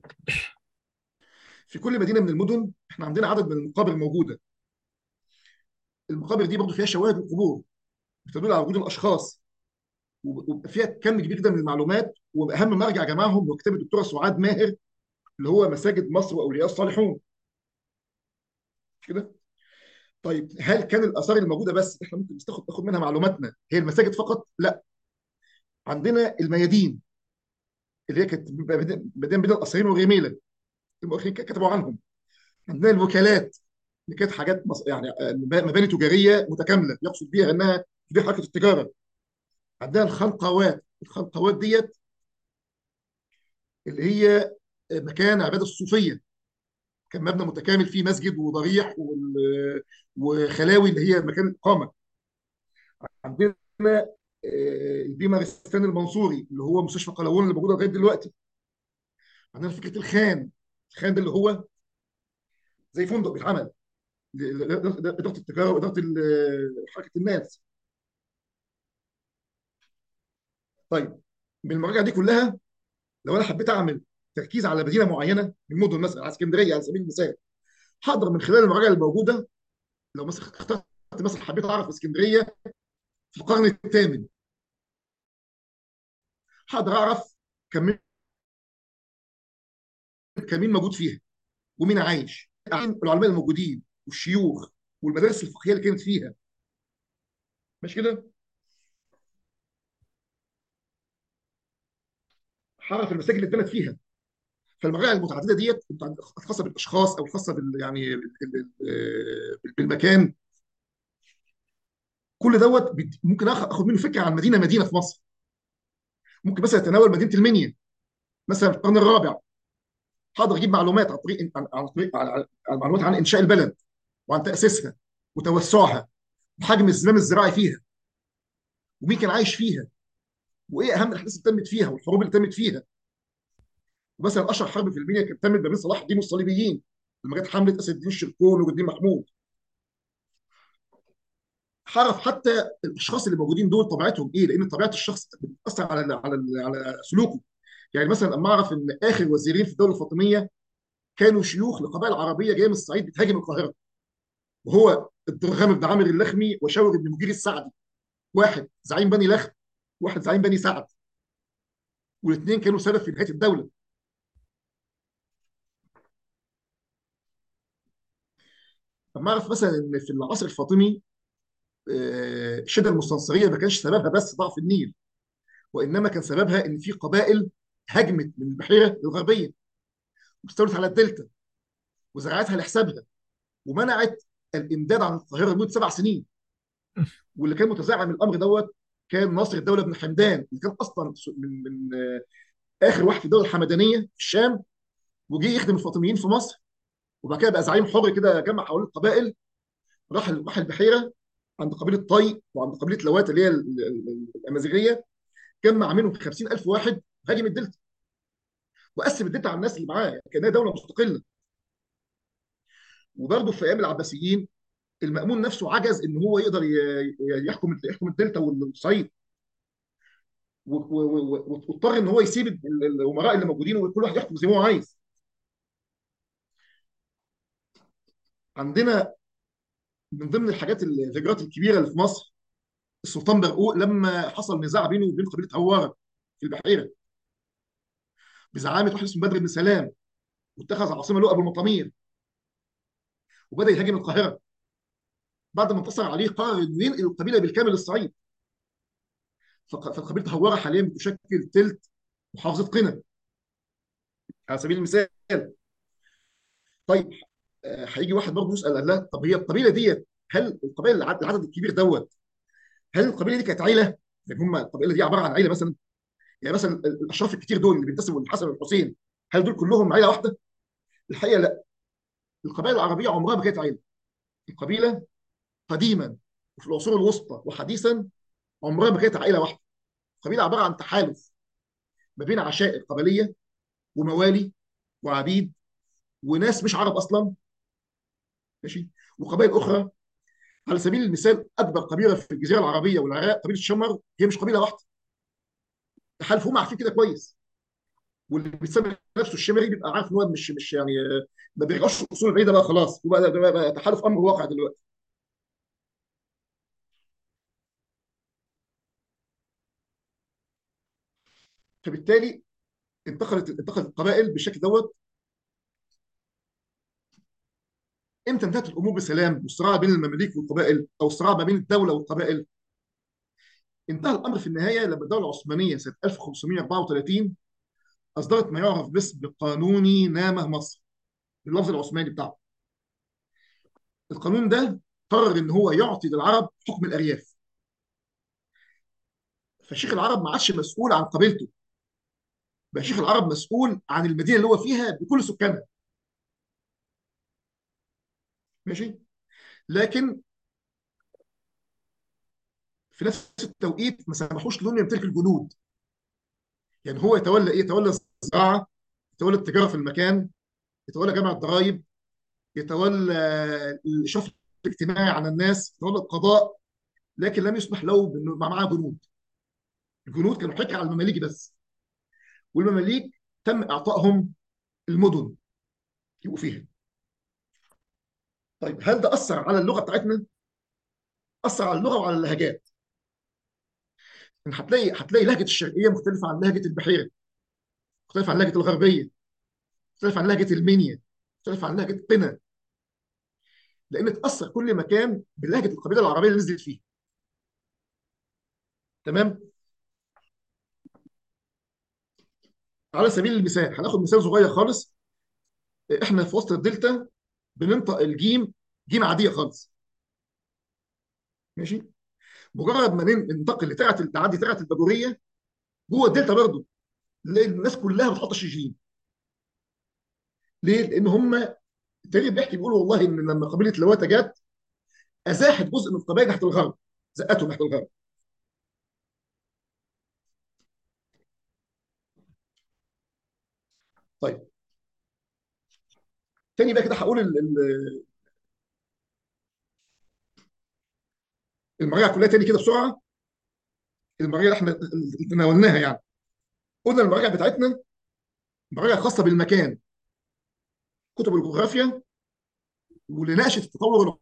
في كل مدينه من المدن احنا عندنا عدد من المقابر موجوده، المقابر دي برضه فيها شواهد وقبور بتدل على وجود الاشخاص، وبيبقى فيها كم كبير جدا من المعلومات. واهم مرجع جمعهم هو كتاب الدكتوره سعاد ماهر اللي هو مساجد مصر واولياء الصالحون. مش كده؟ طيب هل كان الاثار الموجوده بس احنا ممكن ناخد ناخد منها معلوماتنا هي المساجد فقط؟ لا، عندنا الميادين اللي هي كانت بين بين القصرين والرميله، المؤرخين كتبوا عنهم. عندنا الوكالات اللي كانت حاجات مص... يعني مباني تجاريه متكامله يقصد بيها انها دي حركه التجاره. عندنا الخنقوات، الخنقوات ديت اللي هي مكان عباده الصوفيه، كان مبنى متكامل فيه مسجد وضريح وال... وخلاوي اللي هي مكان الاقامه. عندنا آه، البيمارستان المنصوري اللي هو مستشفى قلاوون اللي موجوده لغايه دلوقتي. عندنا فكره الخان، الخان ده اللي هو زي فندق بيتعمل اداره التجاره واداره حركه الناس. طيب من المراجع دي كلها لو انا حبيت اعمل تركيز على مدينه معينه من المدن، مثلا على اسكندريه على سبيل المثال، هقدر من خلال المراجع الموجوده، لو مثلا اخترت مثلا حبيت اعرف اسكندريه في القرن الثامن، هقدر اعرف كم مين كم مين موجود فيها ومين عايش، العلماء الموجودين والشيوخ والمدارس الفقهيه اللي كانت فيها. مش كده؟ هعرف المساجد اللي اتبنت فيها. فالمراجع المتعدده ديت الخاصه بالاشخاص او الخاصه بال يعني بالمكان، كل دوت ممكن اخد منه فكره عن مدينه مدينه في مصر. ممكن مثلا اتناول مدينه المنيا مثلا في القرن الرابع، هقدر اجيب معلومات عن طريق عن عن طريق عن عن معلومات عن انشاء البلد وعن تاسيسها وتوسعها وحجم الزمام الزراعي فيها ومين كان عايش فيها وايه اهم الاحداث اللي تمت فيها والحروب اللي تمت فيها. ومثلا اشهر حرب في المنيا كانت تمت ما بين صلاح الدين والصليبيين لما جت حمله اسد الدين الشرقون والدين محمود. حرف حتى الاشخاص اللي موجودين دول طبيعتهم ايه، لان طبيعه الشخص بتاثر على على على سلوكه. يعني مثلا اما اعرف ان اخر وزيرين في الدوله الفاطميه كانوا شيوخ لقبائل عربيه جايه من الصعيد بتهاجم القاهره، وهو الدرغام بن عامر اللخمي وشاور بن مجير السعدي، واحد زعيم بني لخم واحد زعيم بني سعد، والاثنين كانوا سبب في نهايه الدوله. اما اعرف مثلا ان في العصر الفاطمي آه، الشده المستنصريه ما كانش سببها بس ضعف النيل، وانما كان سببها ان في قبائل هجمت من البحيره الغربيه واستولت على الدلتا وزرعتها لحسابها، ومنعت الامداد عن القاهره لمده سبع سنين. واللي كان متزعم الامر دوت كان ناصر الدوله بن حمدان، اللي كان اصلا من من آه، اخر واحد في الدوله الحمدانيه في الشام، وجي يخدم الفاطميين في مصر، وبعد كده بقى زعيم حر كده جمع حوالين القبائل. راح راح البحيره عند قبيله طي وعند قبيله لوات اللي هي ال- ال- الامازيغيه، جمع منهم خمسين ألف واحد هاجم الدلتا، وقسم الدلتا على الناس اللي معاه كانها دوله مستقله. وبرضه في ايام العباسيين المأمون نفسه عجز ان هو يقدر ي- يحكم يحكم الدلتا والصعيد، و- و- و- واضطر ان هو يسيب ال- الامراء اللي موجودين وكل واحد يحكم زي ما هو عايز. عندنا من ضمن الحاجات الهجرات الكبيره اللي في مصر السلطان برقوق لما حصل نزاع بينه وبين قبيله هواره في البحيره بزعامه واحد اسمه بدر بن سلام، واتخذ عاصمه له ابو المطامير، وبدا يهاجم القاهره. بعد ما انتصر عليه قرر انه ينقل القبيله بالكامل للصعيد. فق- فقبيله هواره حاليا بتشكل ثلث محافظه قنا على سبيل المثال. طيب آه، هيجي واحد برضه يسال قال لا، طب هي القبيله ديت، هل القبائل العدد العدد الكبير دوت، هل القبيله دي كانت عيله؟ يعني هم القبيله دي عباره عن عيله مثلا؟ يعني مثلا الاشراف الكتير دول اللي بينتسبوا للحسن والحسين، هل دول كلهم عيله واحده؟ الحقيقه لا. القبائل العربيه عمرها ما كانت عيله. القبيله قديما وفي العصور الوسطى وحديثا عمرها ما كانت عائله واحده. القبيله عباره عن تحالف ما بين عشائر قبليه وموالي وعبيد وناس مش عرب اصلا، ماشي، وقبائل اخرى. على سبيل المثال اكبر قبيله في الجزيره العربيه والعراق قبيله الشمر هي مش قبيله واحده، تحالف، هم عارفين كده كويس. واللي بيسمي نفسه الشمري بيبقى عارف ان هو مش مش يعني آه، ما بيرجعش الاصول البعيده بقى، خلاص هو بقى, بقى, بقى تحالف امر واقع دلوقتي. فبالتالي انتقلت انتقلت القبائل بالشكل دوت. امتى انتهت الامور بسلام والصراع بين المماليك والقبائل، او الصراع ما بين الدوله والقبائل؟ انتهى الامر في النهايه لما الدوله العثمانيه سنه ألف وخمسمائة وأربعة وثلاثين اصدرت ما يعرف باسم قانون نامه مصر، باللفظ العثماني بتاعه. القانون ده قرر ان هو يعطي للعرب حكم الارياف. فشيخ العرب ما عادش مسؤول عن قبيلته، بقى شيخ العرب مسؤول عن المدينه اللي هو فيها بكل سكانها، ماشي. لكن في نفس التوقيت ما سمحوش له انه يمتلك الجنود. يعني هو يتولى ايه؟ يتولى الزراعه، يتولى التجاره في المكان، يتولى جمع الضرائب، يتولى الاشراف الاجتماعي على الناس، يتولى القضاء، لكن لم يسمح له بانه يبقى معاه جنود. الجنود كانوا حكر على المماليك بس، والمماليك تم اعطائهم المدن يبقوا فيها. طيب هل ده اثر على اللغه بتاعتنا؟ اثر على اللغه وعلى اللهجات. إن هتلاقي هتلاقي لهجه الشرقيه مختلفه عن لهجه البحيره، مختلفه عن لهجه الغربيه، مختلفه عن لهجه المنيا، مختلفه عن لهجه قنا، لان اتاثر كل مكان بلهجه القبيله العربيه اللي نزلت فيه. تمام. على سبيل المثال هناخد مثال صغير خالص. احنا في وسط الدلتا بننطق الجيم جيم عاديه خالص، ماشي. مجرد ما ننتقل لترعه تعدي ترعه البابوريه جوه الدلتا برضه نلاقي الناس كلها بتحط الشجين. ليه؟ لان هم التاريخ بيحكي بيقول والله ان لما قبيله لواتا جت ازاحت جزء من القبائل ناحيه الغرب، زقتهم ناحيه الغرب. طيب تاني بقى كده هقول ال- ال- المراجع كلها تاني كده بسرعه. المراجع اللي احنا اللي تناولناها يعني، قلنا المراجع بتاعتنا مراجع خاصه بالمكان، كتب الجغرافيا، واللي ناقشت التطور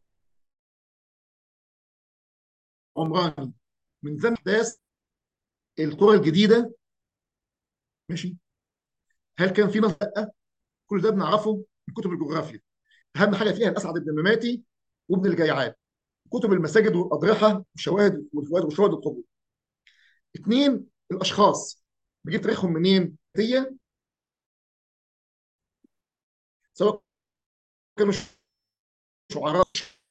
العمراني من زمن احداث القرى الجديده. ماشي، هل كان في نص؟ لا، كل ده بنعرفه من كتب الجغرافيا. اهم حاجه فيها الاسعد بن المماتي وابن الجيعان، كتب المساجد والاضرحه والشواهد والفوائد وشواهد القبور. اثنين، الاشخاص بجيب تاريخهم منين؟ هي سواء كانوا شعراء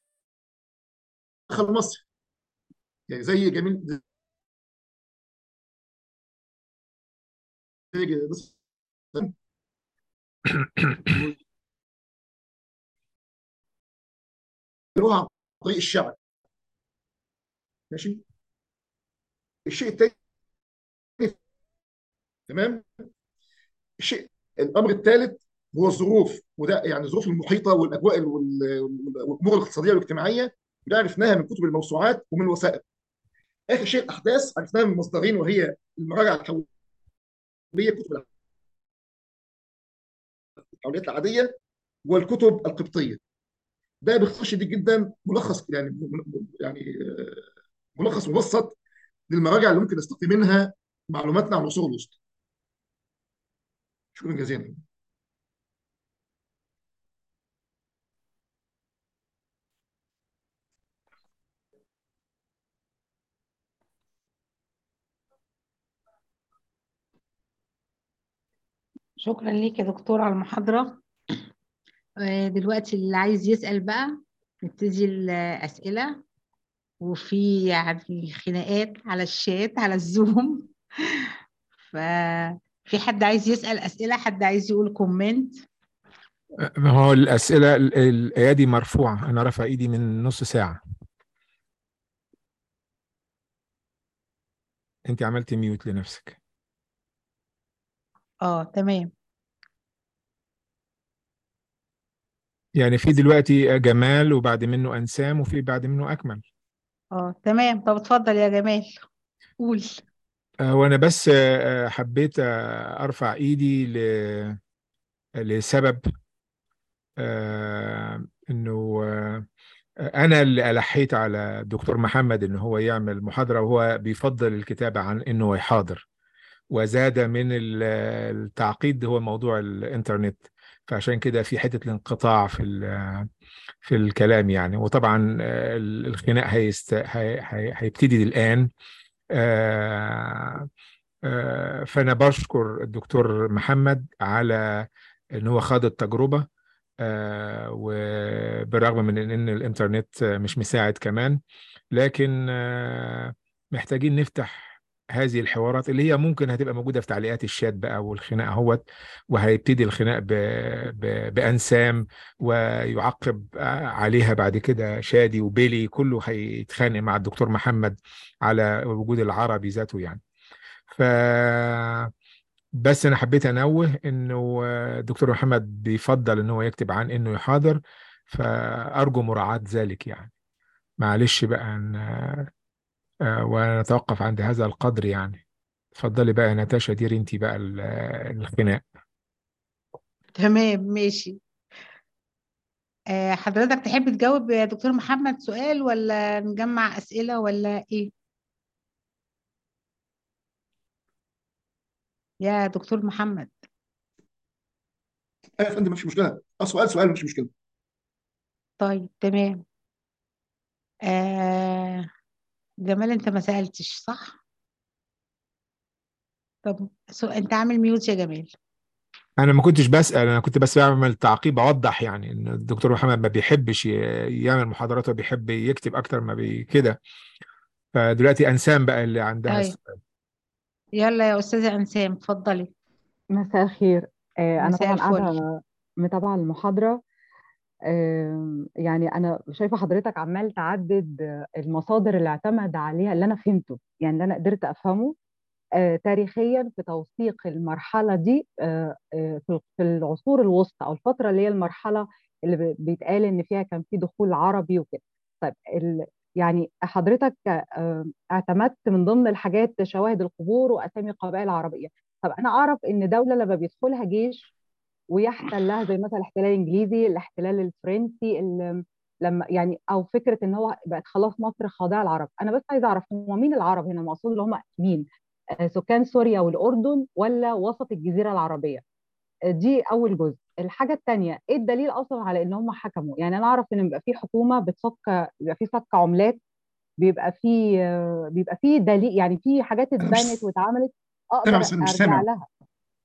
دخل مصر، يعني زي جميل، زي بس ويروها عن طريق الشعر. ماشي، الشيء الثاني، تمام، الشيء الامر الثالث هو الظروف، وده يعني الظروف المحيطه والاجواء وال- والامور الاقتصاديه والاجتماعيه، ده عرفناها من كتب الموسوعات ومن الوثائق. اخر شيء الاحداث عرفناها من مصدرين، وهي المراجع الحوليه، كتب الحوليات العاديه، والكتب القبطيه. ده باختصار شديد جدا ملخص يعني، يعني آه، ملخص مبسط للمراجع اللي ممكن نستقي منها معلوماتنا عن العصور الوسطى. شكرا جزيلا. شكرا ليك يا دكتور على المحاضرة. آه، دلوقتي اللي عايز يسأل بقى نبتدي الأسئلة، وفي يعني خناقات على الشات على الزوم. ففي حد عايز يسأل أسئلة، حد عايز يقول كومنت؟ ما هو الأسئلة ال- الأيادي مرفوعة، أنا رافع إيدي من نص ساعة. أنت عملتي ميوت لنفسك. اه تمام. يعني في دلوقتي جمال، وبعد منه أنسام، وفي بعد منه أكمل. اه تمام، طب اتفضل يا جمال قول. آه، وأنا بس آه، حبيت آه، أرفع إيدي ل- لسبب، آه، إنه آه، أنا اللي ألحيت على الدكتور محمد إن هو يعمل محاضرة، وهو بيفضل الكتابة عن إنه يحاضر، وزاد من ال- التعقيد هو موضوع الإنترنت. فعشان كده في حتة الانقطاع في ال- في الكلام يعني. وطبعا آه، الخناق هيست... هي... هي... هيبتدي الآن. آه، آه، فأنا بشكر الدكتور محمد على إن هو خاض التجربة، آه، وبالرغم من إن الإنترنت مش مساعد كمان، لكن آه، محتاجين نفتح هذه الحوارات اللي هي ممكن هتبقى موجودة في تعليقات الشات بقى، والخناق اهوت، وهيبتدي الخناق ب... ب... بأنسام، ويعقب عليها بعد كده شادي وبيلي، كله هيتخانق مع الدكتور محمد على وجود العربي ذاته يعني. ف بس انا حبيت انوه انه الدكتور محمد بيفضل ان هو يكتب عن انه يحاضر، فارجو مراعاة ذلك يعني. معلش بقى ان آه، ونتوقف عند هذا القدر يعني. اتفضلي بقى يا ناتاشا، ديري انت بقى ال- الخناق. تمام ماشي. آه، حضرتك تحب تجاوب يا دكتور محمد سؤال، ولا نجمع أسئلة، ولا ايه يا دكتور محمد؟ ايوه يا فندم، مفيش مشكله، آه، سؤال سؤال مش مشكله. طيب تمام. آه جمال انت ما سألتش صح؟ طب سو انت عامل ميوت يا جمال. انا ما كنتش بسأل، انا كنت بس بعمل تعقيب اوضح يعني ان الدكتور محمد ما بيحبش ي- يعمل محاضرات، وبيحب يكتب اكتر ما بي كده. فدلوقتي انسام بقى اللي عندها طيب السؤال. يلا يا أستاذة أنسام اتفضلي. مساء الخير. آه، أنا مساء طبعا الفل. قاعدة متابعة المحاضرة. آه، يعني أنا شايفة حضرتك عمال تعدد آه، المصادر اللي اعتمد عليها، اللي أنا فهمته يعني اللي أنا قدرت أفهمه آه، تاريخيا في توثيق المرحلة دي آه، آه، في في العصور الوسطى أو الفترة اللي هي المرحلة اللي ب- بيتقال إن فيها كان في دخول عربي وكده. طيب ال... يعني حضرتك آه، اعتمدت من ضمن الحاجات شواهد القبور وأسامي قبائل عربية. طب أنا أعرف إن دولة لما بيدخلها جيش ويحتلها زي مثلا الاحتلال الانجليزي، الاحتلال الفرنسي، ال- لما يعني او فكره ان هو بقت خلاص مصر خاضعه العرب. انا بس عايزه اعرف هم مين العرب هنا المقصود، اللي هم مين؟ آه، سكان سوريا والاردن ولا وسط الجزيره العربيه؟ آه، دي اول جزء. الحاجه الثانيه، ايه الدليل اصلا على ان هم حكموا؟ يعني انا اعرف ان بيبقى في حكومه بتصك، بيبقى في صك عملات، بيبقى في آه، بيبقى في دليل، يعني في حاجات انا مش اتبنت واتعملت سامع، اقدر بس مش ارجع سامع. لها.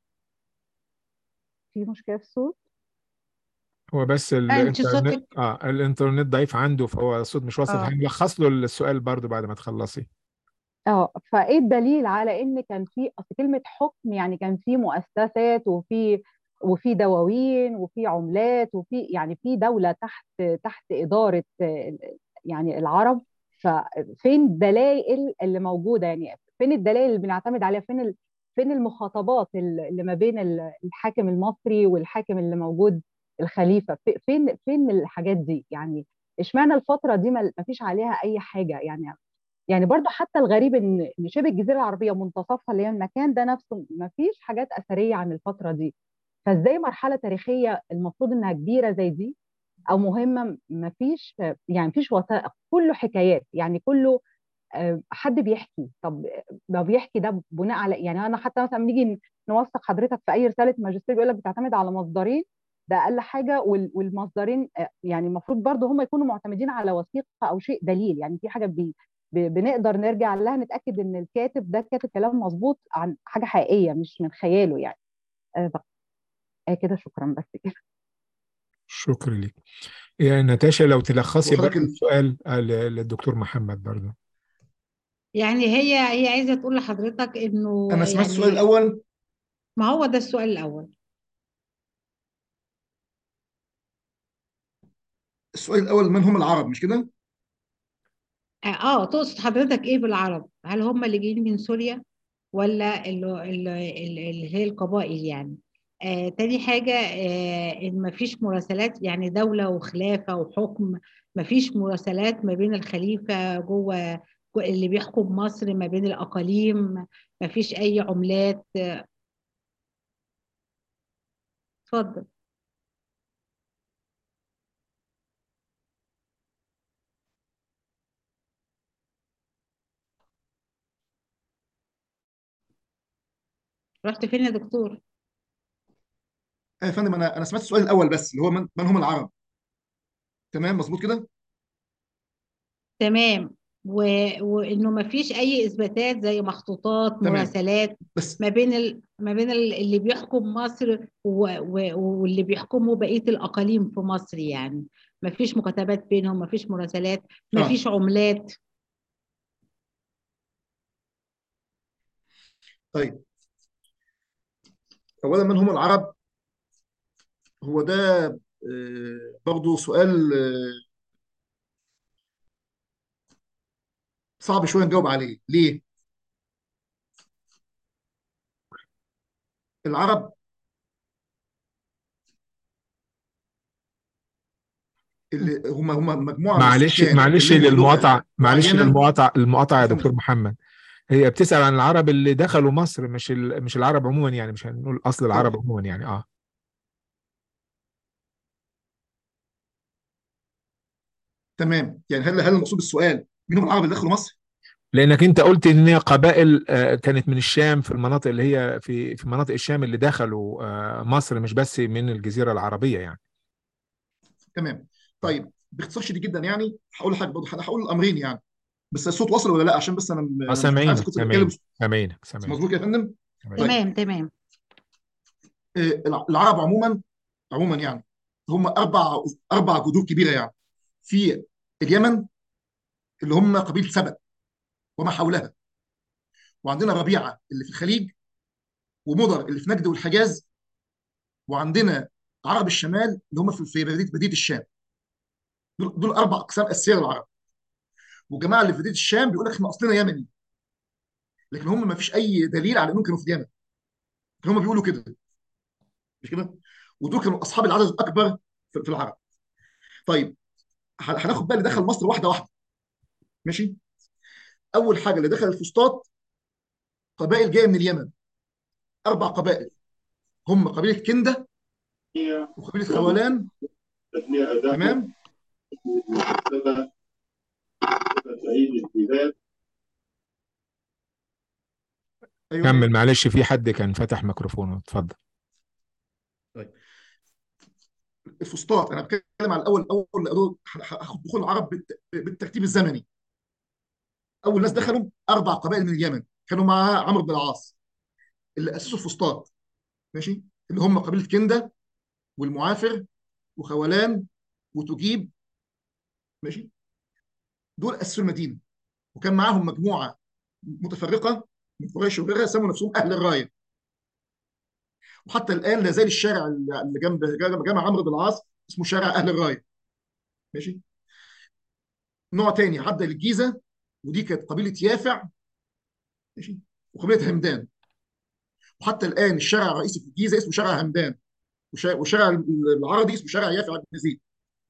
في مشكله في الصوت؟ هو بس انت الانترنت صوتك. اه الانترنت ضعيف عنده، فهو الصوت مش واصل. اه هنلخص له السؤال برضو بعد ما تخلصي. اه فايه الدليل على ان كان في اصل كلمه حكم، يعني كان في مؤسسات وفي وفي دواوين وفي عملات وفي يعني في دوله تحت تحت اداره آه، يعني العرب. ففين الدلائل اللي موجوده؟ يعني فين الدلائل اللي بنعتمد عليها؟ فين ال... فين المخاطبات اللي ما بين ال- الحاكم المصري والحاكم اللي موجود الخليفه؟ في- فين فين الحاجات دي يعني؟ اشمعنى الفتره دي ما ما فيش عليها اي حاجه يعني؟ يعني برضو حتى الغريب ان إن شبه الجزيره العربيه منتصفها اللي هي المكان ده نفسه ما فيش حاجات اثريه عن الفتره دي. فازاي مرحله تاريخيه المفروض انها كبيره زي دي او مهمه ما فيش؟ يعني ما فيش وثائق، كله حكايات، يعني كله آه، حد بيحكي. طب ما بيحكي ده بناء على، يعني انا حتى مثلا نيجي نوثق حضرتك في اي رساله ماجستير بيقول لك بتعتمد على مصدرين، ده اقل حاجه. وال- والمصدرين آه، يعني المفروض برضو هم يكونوا معتمدين على وثيقه او شيء دليل، يعني في حاجه بي ب- بنقدر نرجع لها نتاكد ان الكاتب ده كاتب كلام مظبوط عن حاجه حقيقيه مش من خياله يعني. آه، بقى- آه، كده شكرا بس كده. شكرا لك يا ناتاشا. لو تلخصي وحضرتك برضو ال... السؤال آه، ل- للدكتور محمد برضو. يعني هي هي عايزه تقول لحضرتك انه انا سمعت السؤال يعني الاول. ما هو ده السؤال الاول. السؤال الاول من هم العرب، مش كده؟ اه آه، تقصد حضرتك ايه بالعرب؟ هل هم اللي جايين من سوريا ولا اللي, اللي, اللي هي القبائل يعني؟ آه تاني حاجة، آه إن مفيش مراسلات، يعني دولة وخلافة وحكم، مفيش مراسلات ما بين الخليفة جوه جو- اللي بيحكم مصر ما بين الأقاليم، مفيش أي عملات. اتفضل. رحت فين يا دكتور؟ آه يا فندم، انا انا سمعت السؤال الاول بس، اللي هو من, من هم العرب. تمام، مظبوط كده. تمام. و... وانه ما فيش اي اثباتات زي مخطوطات تمام، مراسلات بس ما بين ال... ما بين ال- اللي بيحكم مصر و... و... واللي بيحكموا بقية الاقاليم في مصر يعني. ما فيش مكاتبات بينهم، ما فيش مراسلات، ما اه فيش عملات. طيب، اولا من هم العرب؟ هو ده آه برضو سؤال آه صعب شويه نجاوب عليه. ليه؟ العرب اللي هم هم مجموعه من معلش السكان معلش اتكلموا لغه للمقاطعة معلش معينه. للمقاطعة المقاطعة يا يا دكتور فندم، محمد. هي بتسأل عن العرب اللي دخلوا مصر، مش ال... مش العرب عموما، يعني مش هنقول أصل العرب اه عموما يعني. اه تمام. يعني هل هل المقصود بالسؤال مين هم العرب اللي دخلوا مصر؟ لأنك أنت قلت إن هي قبائل آه، كانت من الشام، في المناطق اللي هي في في مناطق الشام اللي دخلوا آه، مصر، مش بس من الجزيرة العربية يعني. تمام. طيب، باختصار شديد جدا يعني هقول لحضرتك برضه، هقول الامرين يعني. بس الصوت واصل ولا لا؟ عشان بس انا اه انا مش مش عارف سامعينك كنت بتكلم. سامعينك سامعينك سامعينك مظبوط يا فندم. سامعينك. طيب، تمام تمام. آه، الع- العرب عموما، عموما يعني هم اربع اربع جذور كبيره يعني. في اليمن، اللي هم قبيله سبأ وما حولها، وعندنا ربيعه اللي في الخليج، ومضر اللي في نجد والحجاز، وعندنا عرب الشمال اللي هم في في بلديه بلديه الشام. دول دول اربع اقسام اساسيه للعرب. والجماعه اللي في بلديه الشام بيقول لك احنا اصلنا يمني. لكن هم ما فيش اي دليل على انهم كانوا في اليمن، لكن هم بيقولوا كده، مش كده؟ ودول كانوا اصحاب العدد الاكبر في في العرب. طيب هناخد بقى اللي دخل مصر واحده واحده. ماشي. اول حاجه اللي دخل الفسطاط قبائل جايه من اليمن، اربع قبائل، هم قبيله كنده وقبيله خوالان. تمام. ايوه. كمل معلش، في حد كان فتح ميكروفونه، اتفضل. طيب الفسطاط انا بتكلم على الاول، اول اول هاخد دخول العرب بالت- بالترتيب الزمني. اول ناس دخلوا اربع قبائل من اليمن، كانوا معاها عمرو بن العاص اللي اسسوا الفسطاط. ماشي. اللي هم قبيله كنده والمعافر وخولان وتجيب. ماشي. دول اسسوا المدينه، وكان معاهم مجموعه متفرقه من قريش وغيرها سموا نفسهم اهل الرايه. وحتى الان لا زال الشارع اللي جنب جامع عمرو بن العاص اسمه شارع اهل الرايه. ماشي. نوع تاني عدى للجيزه، ودي كانت قبيله يافع. ماشي. وقبيله همدان. وحتى الان الشارع الرئيسي في الجيزه اسمه شارع همدان، وشارع العرضي اسمه شارع يافع بن زيد.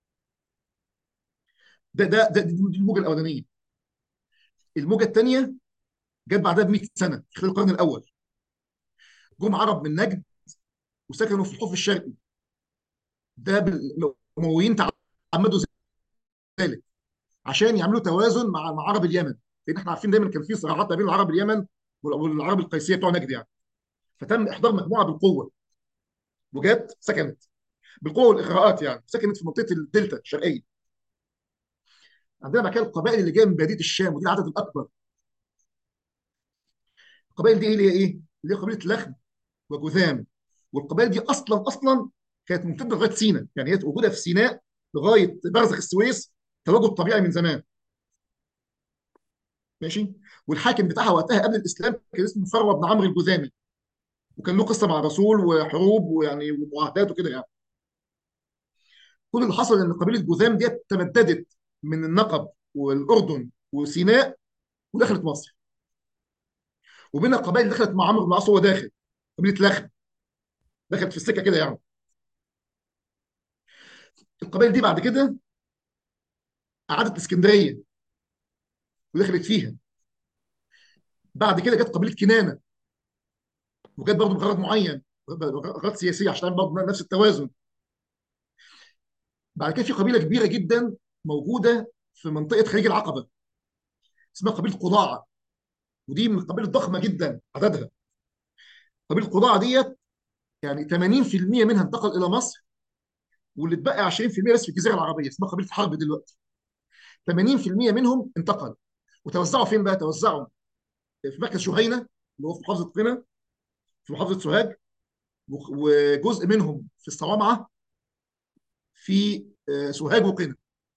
ده ده ده دي الموجه الاولانيه. الموجه الثانيه جت بعدها ب مئة سنه في خلال القرن الاول. جم عرب من نجد وسكنوا في الحوف الشرقي. ده الامويين تعمدوا ذلك عشان يعملوا توازن مع مع عرب اليمن، لان احنا عارفين دايما كان في صراعات ما بين العرب اليمن والعرب القيسيه بتوع نجد يعني. فتم احضار مجموعه بالقوه، وجات سكنت بالقوه والاغراءات يعني، سكنت في منطقه الدلتا الشرقيه. عندنا بعد كده القبائل اللي جايه من باديه الشام، ودي العدد الاكبر. القبائل دي ايه اللي هي ايه؟ اللي هي قبيله لخم وجذام. والقبائل دي اصلا اصلا كانت ممتده لغايه سيناء، يعني هي موجوده في سيناء لغايه برزخ السويس، تواجد طبيعي من زمان. ماشي. والحاكم بتاعها وقتها قبل الاسلام كان اسمه فروه بن عمرو الجذامي، وكان له قصه مع الرسول وحروب ويعني ومعاهدات وكده يعني. كل اللي حصل ان قبيله جذام دي تمددت من النقب والاردن وسيناء ودخلت مصر. وبينها قبائل دخلت مع عمرو بن العاص وهو داخل، قبيله لخم دخلت في السكه كده يعني. القبائل دي بعد كده قعدت اسكندريه ودخلت فيها. بعد كده جت قبيله كنانه، وجت برضه بغرض معين، غرض سياسيه عشان برضه نفس التوازن. بعد كده في قبيله كبيره جدا موجوده في منطقه خليج العقبه اسمها قبيله قضاعه، ودي من القبائل الضخمه جدا عددها. قبيله قضاعه ديت يعني ثمانين في المئة منها انتقل الى مصر، واللي اتبقى عشرين في المئة بس في الجزيره العربيه اسمها قبيله حرب دلوقتي. ثمانين في المئة منهم انتقل، وتوزعوا فين بقى؟ توزعوا في مركز شهينه اللي هو في محافظه قنا، في محافظه سوهاج، وجزء منهم في الصوامعه في آه، سوهاج وقنا.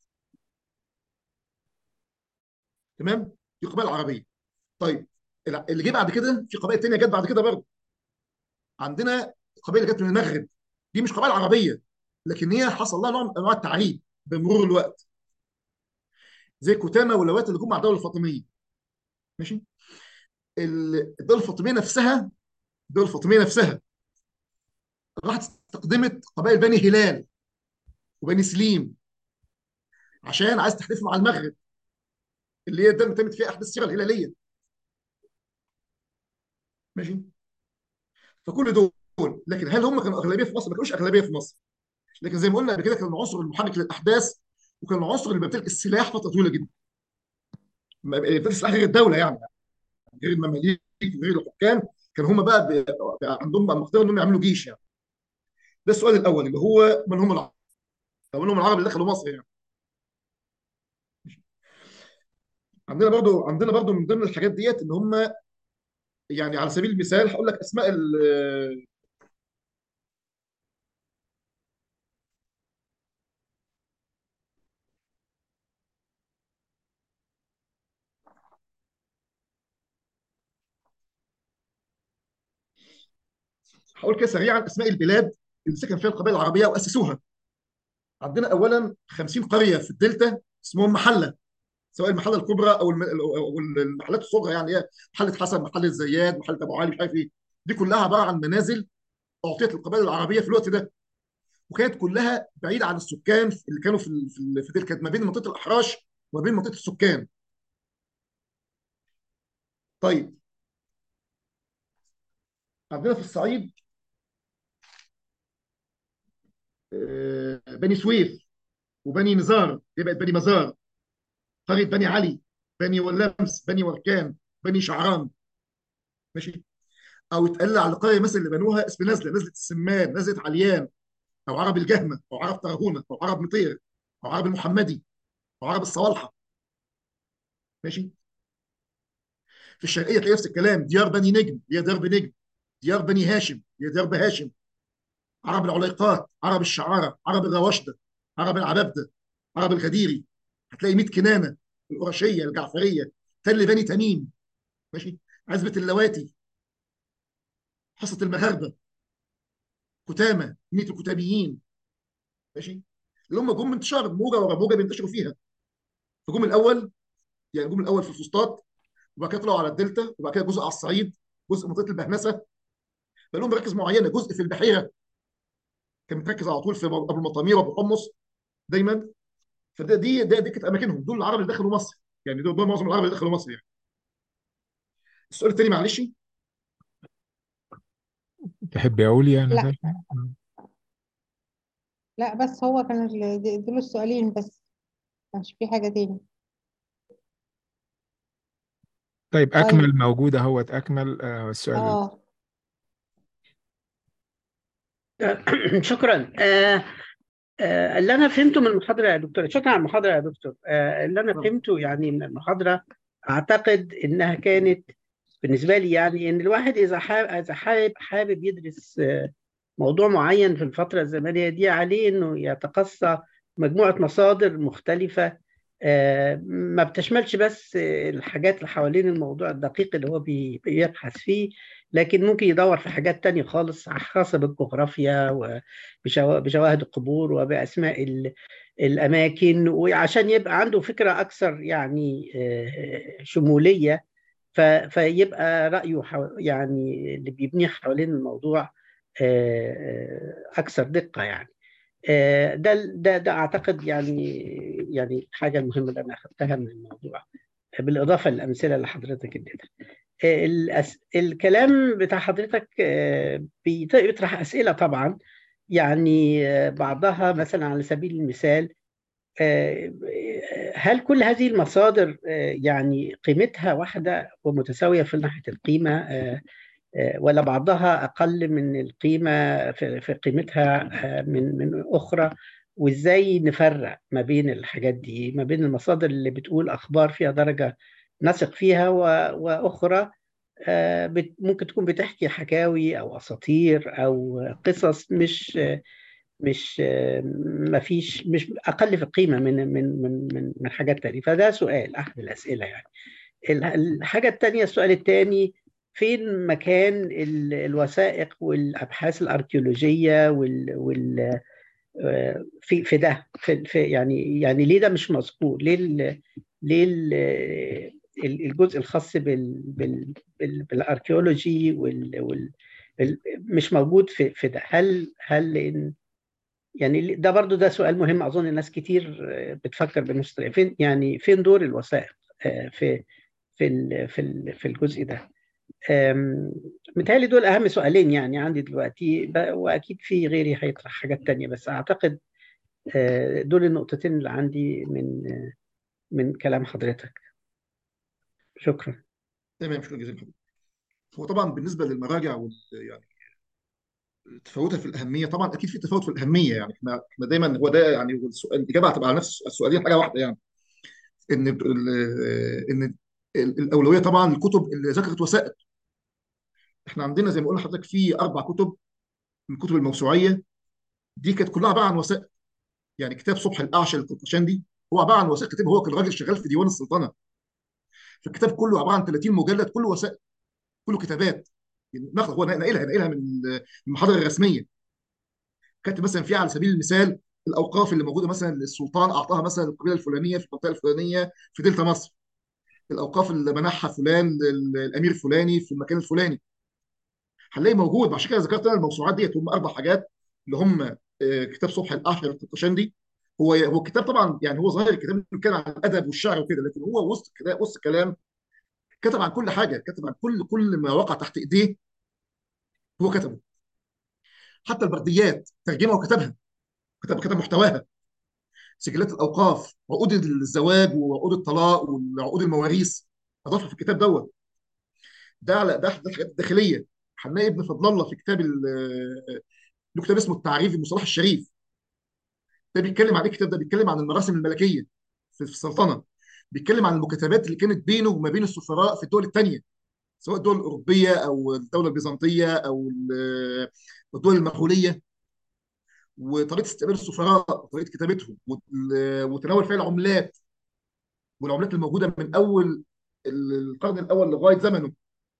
تمام. دي قبائل عربيه. طيب اللي جه بعد كده في قبائل تانيه جت بعد كده برضه. عندنا قبائل اللي جت من المغرب، دي مش قبائل عربيه، لكن هي حصل لها نوع من انواع التعريب بمرور الوقت، زي كتامه ولوات اللي جم مع الدوله الفاطميه. ماشي. الدوله الفاطميه نفسها، الدوله الفاطميه نفسها راحت استخدمت قبائل بني هلال وبني سليم عشان عايز تحتفل مع المغرب اللي هي ده تمت فيها احداث السيره الهلاليه. ماشي. فكل دول، لكن هل هم كانوا اغلبيه في مصر؟ ما كانوش اغلبيه في مصر، لكن زي ما قلنا قبل كده كانوا العنصر المحرك للاحداث، وكان العنصر اللي بيمتلك السلاح فتره طويله جدا. بيمتلك السلاح غير الدوله يعني، غير المماليك وغير الحكام، كان هم بقى, بي... بقى عندهم بقى مقدره انهم يعملوا جيش يعني. ده السؤال الاول اللي هو من هم العرب، او من هم العرب اللي دخلوا مصر يعني. عندنا برضو عندنا برضو من ضمن الحاجات ديت ان هم، يعني على سبيل المثال هقول لك اسماء ال- هقول كده سريعا اسماء البلاد اللي سكن فيها القبائل العربيه واسسوها. عندنا اولا خمسين قريه في الدلتا اسمهم محله، سواء المحله الكبرى او الم- أو المحلات الصغرى، يعني هي محله حسن، محله زياد، محله ابو علي، مش عارف ايه. دي كلها عباره عن منازل اعطيت للقبائل العربيه في الوقت ده، وكانت كلها بعيده عن السكان اللي كانوا في ال- في ال- في تلك، كانت ما بين منطقه الاحراش وما بين منطقه السكان. طيب، عندنا في الصعيد آه، بني سويف وبني نزار، دي بقت بني مزار، قريه بني علي، بني ولمس، بني وركان، بني شعران. ماشي. او اتقال على القريه مثلا اللي بنوها اسم نزله، نزله السمان، نزله عليان، او عرب الجهمه، او عرب طرهونه، او عرب مطير، او عرب المحمدي، او عرب الصوالحه. ماشي. في الشرقيه تلاقي نفس الكلام، ديار بني نجم هي ديار بنجم، ديار بني هاشم هي ديار بهاشم، عرب العليقات، عرب الشعاره، عرب الرواشده، عرب العبابده، عرب الغديري. هتلاقي ميت كنانه، القرشيه، الجعفريه، تل بني تميم. ماشي. عزبه اللواتي، حصه المغاربه، كتامه، ميت الكتاميين. ماشي. اللي هم جم انتشار موجه ورا موجه بينتشروا فيها. فجم الاول، يعني جم الاول في الفسطاط، وبعد كده طلعوا على الدلتا، وبعد كده جزء على الصعيد، جزء منطقه البهنسه. بقى لهم مراكز معينه، جزء في البحيره كان متركز على طول في ابو المطامير وابو حمص دايما. فده دي ده دي كانت اماكنهم، دول العرب اللي دخلوا مصر، يعني دول, دول معظم العرب اللي دخلوا مصر يعني. السؤال الثاني معلش. تحب اقول يعني لا ده؟ لا، بس هو كان ال- دول السؤالين بس، ما كانش في حاجة تاني. طيب طيب. اكمل موجود اهوت، اكمل آه السؤال. اه. شكرا. آه، آه، اللي انا فهمته من المحاضره يا دكتور، شكرا على المحاضره يا دكتور. آه، اللي انا فهمته يعني من المحاضره، اعتقد انها كانت بالنسبه لي يعني ان الواحد اذا حابب اذا حابب حابب يدرس آه، موضوع معين في الفتره الزمنيه دي، عليه انه يتقصى مجموعه مصادر مختلفه، آه، ما بتشملش بس آه، الحاجات اللي حوالين الموضوع الدقيق اللي هو بي- بيبحث فيه، لكن ممكن يدور في حاجات تانية خالص خاصة بالجغرافيا وبشواهد القبور وبأسماء ال- الأماكن، وعشان يبقى عنده فكرة أكثر يعني آه، شمولية. ف- فيبقى رأيه حو- يعني اللي بيبنيه حوالين الموضوع آه، آه، أكثر دقة يعني. آه، ده ده ده أعتقد يعني يعني الحاجة المهمة اللي أنا أخذتها من الموضوع، بالإضافة للأمثلة اللي حضرتك اديتها. الأس... الكلام بتاع حضرتك آه، بيط- بيطرح أسئلة طبعا، يعني آه، بعضها مثلا على سبيل المثال، آه، هل كل هذه المصادر آه، يعني قيمتها واحدة ومتساوية في ناحية القيمة، آه، آه، ولا بعضها أقل من القيمة في في قيمتها آه، من من أخرى؟ وإزاي نفرق ما بين الحاجات دي، ما بين المصادر اللي بتقول أخبار فيها درجة نثق فيها و- وأخرى آه، بت- ممكن تكون بتحكي حكاوي أو أساطير أو قصص مش مش آه، ما فيش مش أقل في القيمة من من من من من حاجات تانية. فده سؤال، أحد الأسئلة يعني. ال- الحاجة التانية، السؤال التاني، فين مكان ال- الوثائق والأبحاث الأركيولوجية وال, وال آه، في في ده في, في يعني يعني ليه ده مش مذكور؟ ليه ال ليه ال ال- الجزء الخاص بال بال بال بالأركيولوجي وال وال ال- مش موجود في في ده؟ هل هل لأن يعني ده برضو ده سؤال مهم، أظن الناس كتير آه، بتفكر بنفس الطريقة. فين يعني فين دور الوثائق آه، في في ال- في ال- في الجزء ده؟ أم، متهيألي دول أهم سؤالين يعني عندي دلوقتي، ب- وأكيد في غيري هيطرح حاجات تانية، بس أعتقد آه، دول النقطتين اللي عندي من آه، من كلام حضرتك. شكرا. تمام، شكرا جزيلا حضرتك. هو طبعا بالنسبه للمراجع وال يعني تفاوتها في الاهميه، طبعا اكيد في تفاوت في الاهميه، يعني احنا احنا دايما هو ده يعني هو السؤال، الاجابه هتبقى على نفس السؤالين حاجه واحده يعني. ان ال- ان ال- الاولويه طبعا الكتب اللي ذكرت وثائق. احنا عندنا زي ما قلنا لحضرتك في اربع كتب من الكتب الموسوعيه، دي كانت كلها عباره عن وثائق. يعني كتاب صبح الاعشى للقرطشندي هو عباره عن وثائق كتابه، هو كان راجل شغال في ديوان السلطنه. فالكتاب كله عباره عن ثلاثين مجلد، كله وثائق، كله كتابات. يعني نقل هو ناقلها ناقلها من المحاضره الرسميه. كاتب مثلا فيها على سبيل المثال الاوقاف اللي موجوده مثلا السلطان اعطاها مثلا القبيله الفلانيه في المنطقه الفلانيه في دلتا مصر، الاوقاف اللي منحها فلان ال- الامير الفلاني في المكان الفلاني، هنلاقي موجود. عشان كده ذكرت انا الموسوعات ديت هم اربع حاجات اللي هم آه، كتاب صبحي الاحمر القطشندي. هو هو الكتاب طبعا يعني هو ظاهر الكتاب بيتكلم عن الادب والشعر وكده، لكن هو وسط كده وسط كلام كتب عن كل حاجه، كتب عن كل كل ما وقع تحت ايديه هو كتبه. حتى البرديات ترجمها وكتبها، كتب كتب محتواها. سجلات الاوقاف، عقود الزواج وعقود الطلاق وعقود المواريث اضافها في الكتاب دوت. ده على ده ده الحاجات الداخليه. هنلاقي ابن فضل الله في كتاب ال- له كتاب اسمه التعريف المصطلح الشريف، ده بيتكلم عن ايه؟ الكتاب ده بيتكلم عن المراسم الملكيه في في السلطنه، بيتكلم عن المكاتبات اللي كانت بينه وما بين السفراء في الدول الثانيه، سواء الدول الاوروبيه او الدوله البيزنطيه او ال- الدول المغوليه، وطريقه استقبال السفراء وطريقه كتابتهم وال- وتناول فيها العملات، والعملات الموجوده من اول القرن الاول لغايه زمنه،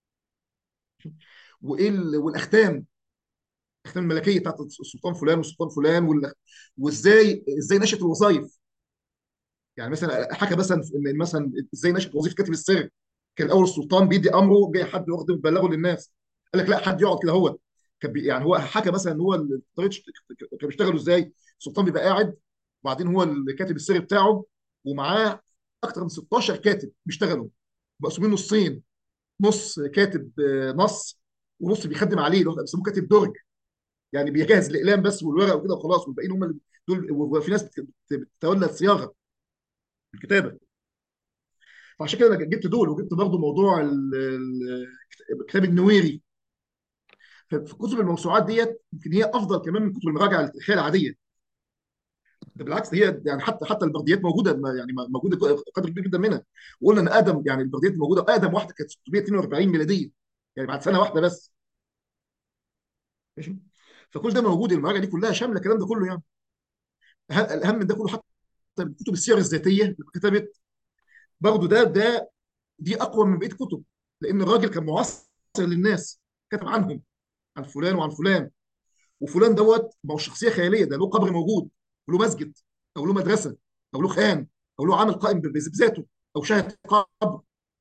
وايه ال- والاختام، الاختام الملكيه بتاعت السلطان فلان والسلطان فلان وال- وازاي ازاي نشأت الوظائف. يعني مثلا حكى مثلا ان مثلا ازاي نشأت وظيفه كاتب السر. كان الاول السلطان بيدي امره، جاي حد واخد بلغه للناس، قال لك لا حد يقعد كده. هو كان بي- يعني هو حكى مثلا ان هو ال- طريقه كانوا بيشتغلوا ازاي. السلطان بيبقى قاعد، وبعدين هو الكاتب السري بتاعه ومعاه اكثر من ستاشر كاتب بيشتغلوا مقسومين نصين، نص كاتب آه، نص، ونص بيخدم عليه اللي هو بيسموه كاتب درج، يعني بيجهز الاقلام بس والورق وكده وخلاص، والباقيين هم اللي دول. وفي ناس بت- بت- بتتولى الصياغه، الكتابه. فعشان كده انا جبت دول، وجبت برضه موضوع ال- ال- كتاب النويري. ففي كتب الموسوعات ديت يمكن هي افضل كمان من كتب المراجعه التاريخيه العاديه. ده بالعكس، هي يعني حتى حتى البرديات موجوده، ما- يعني موجوده قدر كبير جدا منها. وقلنا ان ادم يعني البرديات موجوده، اقدم واحده كانت ستمية واتنين واربعين ميلاديه، يعني بعد سنه واحده بس. ماشي. فكل ده موجود، المراجعه دي كلها شامله الكلام ده كله يعني. أه- الاهم من ده كله حتى كتب السير الذاتيه اللي كتبت برضه، ده ده دي اقوى من بقيه الكتب، لان الراجل كان معاصر للناس، كتب عنهم، عن فلان وعن فلان. وفلان دوت ما هو شخصيه خياليه، ده له قبر موجود، وله مسجد، او له مدرسه، او له خان، او له عامل قائم بذاته، او شاهد قبر،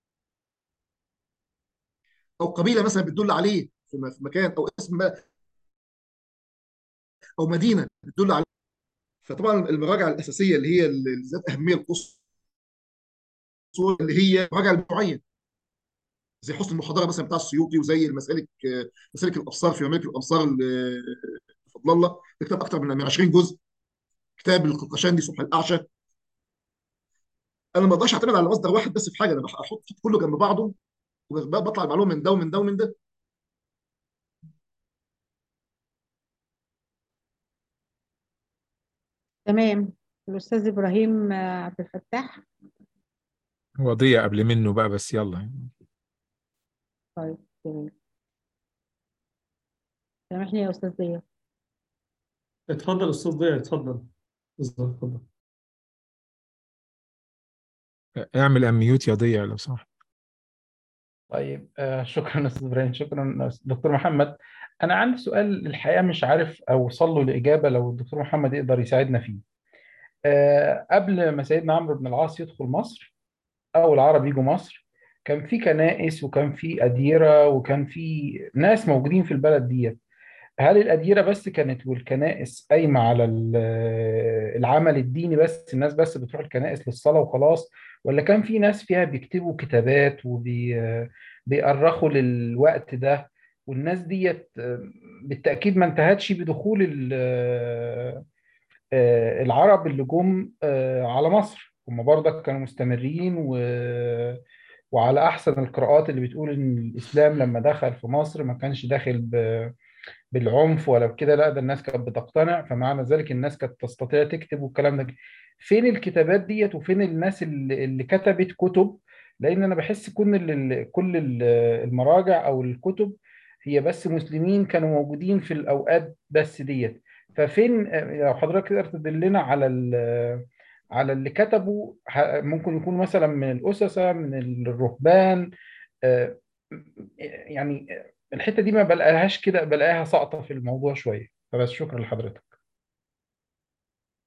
او قبيله مثلا بتدل عليه في م- في مكان، او اسم ما- او مدينه بتدل عليه. فطبعا المراجع الاساسيه اللي هي اللي ذات اهميه القصوى، اللي هي المراجع الموضوعيه، زي حسن المحاضره مثلا بتاع السيوطي، وزي المسالك مسالك الابصار في ممالك الامصار ل- لفضل الله، ده كتاب اكثر من من عشرين جزء. كتاب القرقشندي صبح الاعشى. انا ما اقدرش اعتمد على مصدر واحد بس في حاجه، انا بحط كله جنب بعضه، وبطلع المعلومه من ده ومن ده ومن ده. تمام. الأستاذ إبراهيم آه، عبد الفتاح. وضيع قبل منه بقى، بس يلا. طيب تمام. سامحني يا أستاذ ضياء. اتفضل استاذ ضياء، اتفضل. بالظبط، اتفضل. اعمل اميوت يا ضيع لو سمحت. طيب، آه شكرا استاذ ابراهيم، شكرا دكتور محمد. انا عندي سؤال الحقيقه مش عارف اوصل له الاجابه، لو الدكتور محمد يقدر يساعدنا فيه. آه قبل ما سيدنا عمرو بن العاص يدخل مصر او العرب يجوا مصر، كان في كنائس وكان في اديره وكان في ناس موجودين في البلد دي. هل الأديرة بس كانت والكنائس قايمة على ال- العمل الديني بس، الناس بس بتروح الكنائس للصلاة وخلاص، ولا كان في ناس فيها بيكتبوا كتابات وبيأرخوا للوقت ده؟ والناس ديت بالتأكيد ما انتهتش بدخول ال- العرب اللي جم على مصر، هم برضك كانوا مستمرين و وعلى أحسن القراءات اللي بتقول إن الإسلام لما دخل في مصر ما كانش داخل ب بالعنف ولا بكده، لا ده الناس كانت بتقتنع، فمعنى ذلك الناس كانت تستطيع تكتب والكلام ده. فين الكتابات ديت وفين الناس اللي, اللي كتبت كتب؟ لان انا بحس كل ال- كل ال- المراجع او الكتب هي بس مسلمين كانوا موجودين في الاوقات بس ديت. ففين لو حضرتك تقدر تدلنا على ال- على اللي كتبوا، ه- ممكن يكون مثلا من الأسسة، من الرهبان، آه، يعني الحته دي ما بلاقيهاش كده، بلاقيها ساقطه في الموضوع شويه. فبس شكرا لحضرتك.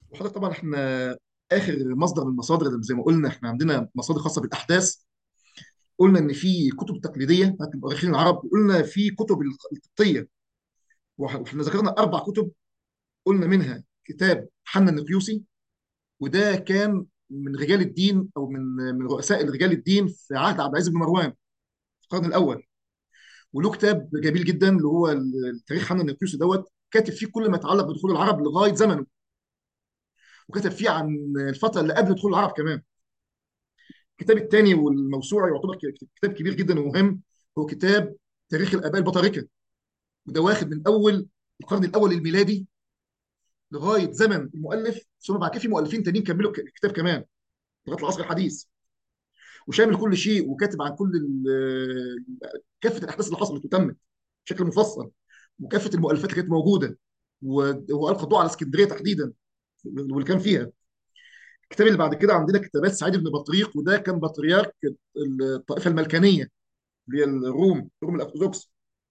وحضرتك طبعا احنا اخر مصدر من المصادر اللي زي ما قلنا احنا عندنا مصادر خاصه بالاحداث. قلنا ان في كتب تقليديه بتاعت المؤرخين العرب، قلنا في كتب القبطيه، واحنا ذكرنا اربع كتب. قلنا منها كتاب حنا النقيوسي، وده كان من رجال الدين او من من رؤساء رجال الدين في عهد عبد العزيز بن مروان في القرن الاول. وله كتاب جميل جدا اللي هو التاريخ حنا النقيوسي دوت، كاتب فيه كل ما يتعلق بدخول العرب لغايه زمنه، وكتب فيه عن الفتره اللي قبل دخول العرب كمان. الكتاب الثاني والموسوعه يعتبر كتاب كبير جدا ومهم، هو كتاب تاريخ الاباء البطاركه، وده واخد من اول القرن الاول الميلادي لغايه زمن المؤلف، ثم بعد كده في مؤلفين تانيين كملوا الكتاب كمان لغايه العصر الحديث، وشامل كل شيء وكاتب عن كل كافه الاحداث اللي حصلت وتمت بشكل مفصل، وكافه المؤلفات اللي كانت موجوده، والقى الضوء على اسكندريه تحديدا واللي كان فيها. الكتاب اللي بعد كده عندنا كتابات سعيد بن بطريق، وده كان بطريرك الطائفه الملكانيه اللي هي الروم الروم الارثوذكس،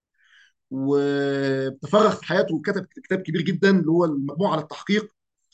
وتفرغ في حياته وكتب كتاب كبير جدا اللي هو المجموعه على التحقيق،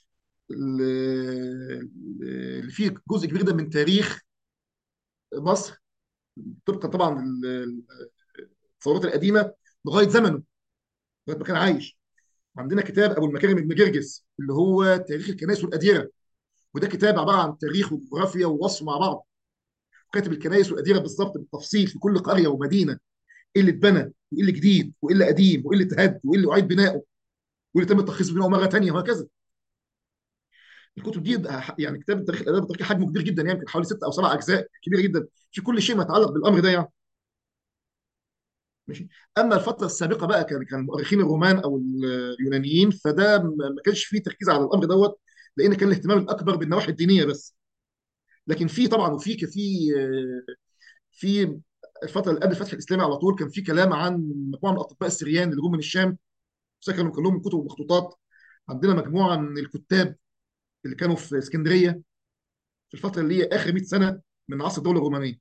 اللي فيه جزء كبير جدا من تاريخ مصر طبقا طبعا الثورات القديمه لغايه زمنه، لغايه ما كان عايش. عندنا كتاب ابو المكارم ابن جرجس اللي هو تاريخ الكنائس والاديره، وده كتاب عباره عن تاريخ وجغرافيا ووصف مع بعض، كاتب الكنائس والاديره بالظبط بالتفصيل في كل قريه ومدينه، ايه اللي اتبنى وايه اللي جديد وايه اللي قديم وايه اللي اتهد وايه اللي اعيد بنائه وايه اللي تم الترخيص بنائه مره ثانيه وهكذا. الكتب دي يعني كتاب التاريخ الادبي التاريخي حجمه كبير جدا، يعني يمكن حوالي ست او سبع اجزاء، كبيره جدا في كل شيء ما يتعلق بالامر ده يعني. ماشي. اما الفتره السابقه بقى كان كان المؤرخين الرومان او اليونانيين، فده ما كانش فيه تركيز على الامر دوت، لان كان الاهتمام الاكبر بالنواحي الدينيه بس. لكن في طبعا وفي في في الفتره اللي قبل الفتح الاسلامي على طول كان في كلام عن مجموعه من الاطباء السريان اللي جم من الشام، سكنوا كلهم كتب ومخطوطات. عندنا مجموعه من الكتاب اللي كانوا في اسكندريه في الفتره اللي هي اخر مئة سنه من عصر الدوله الرومانيه.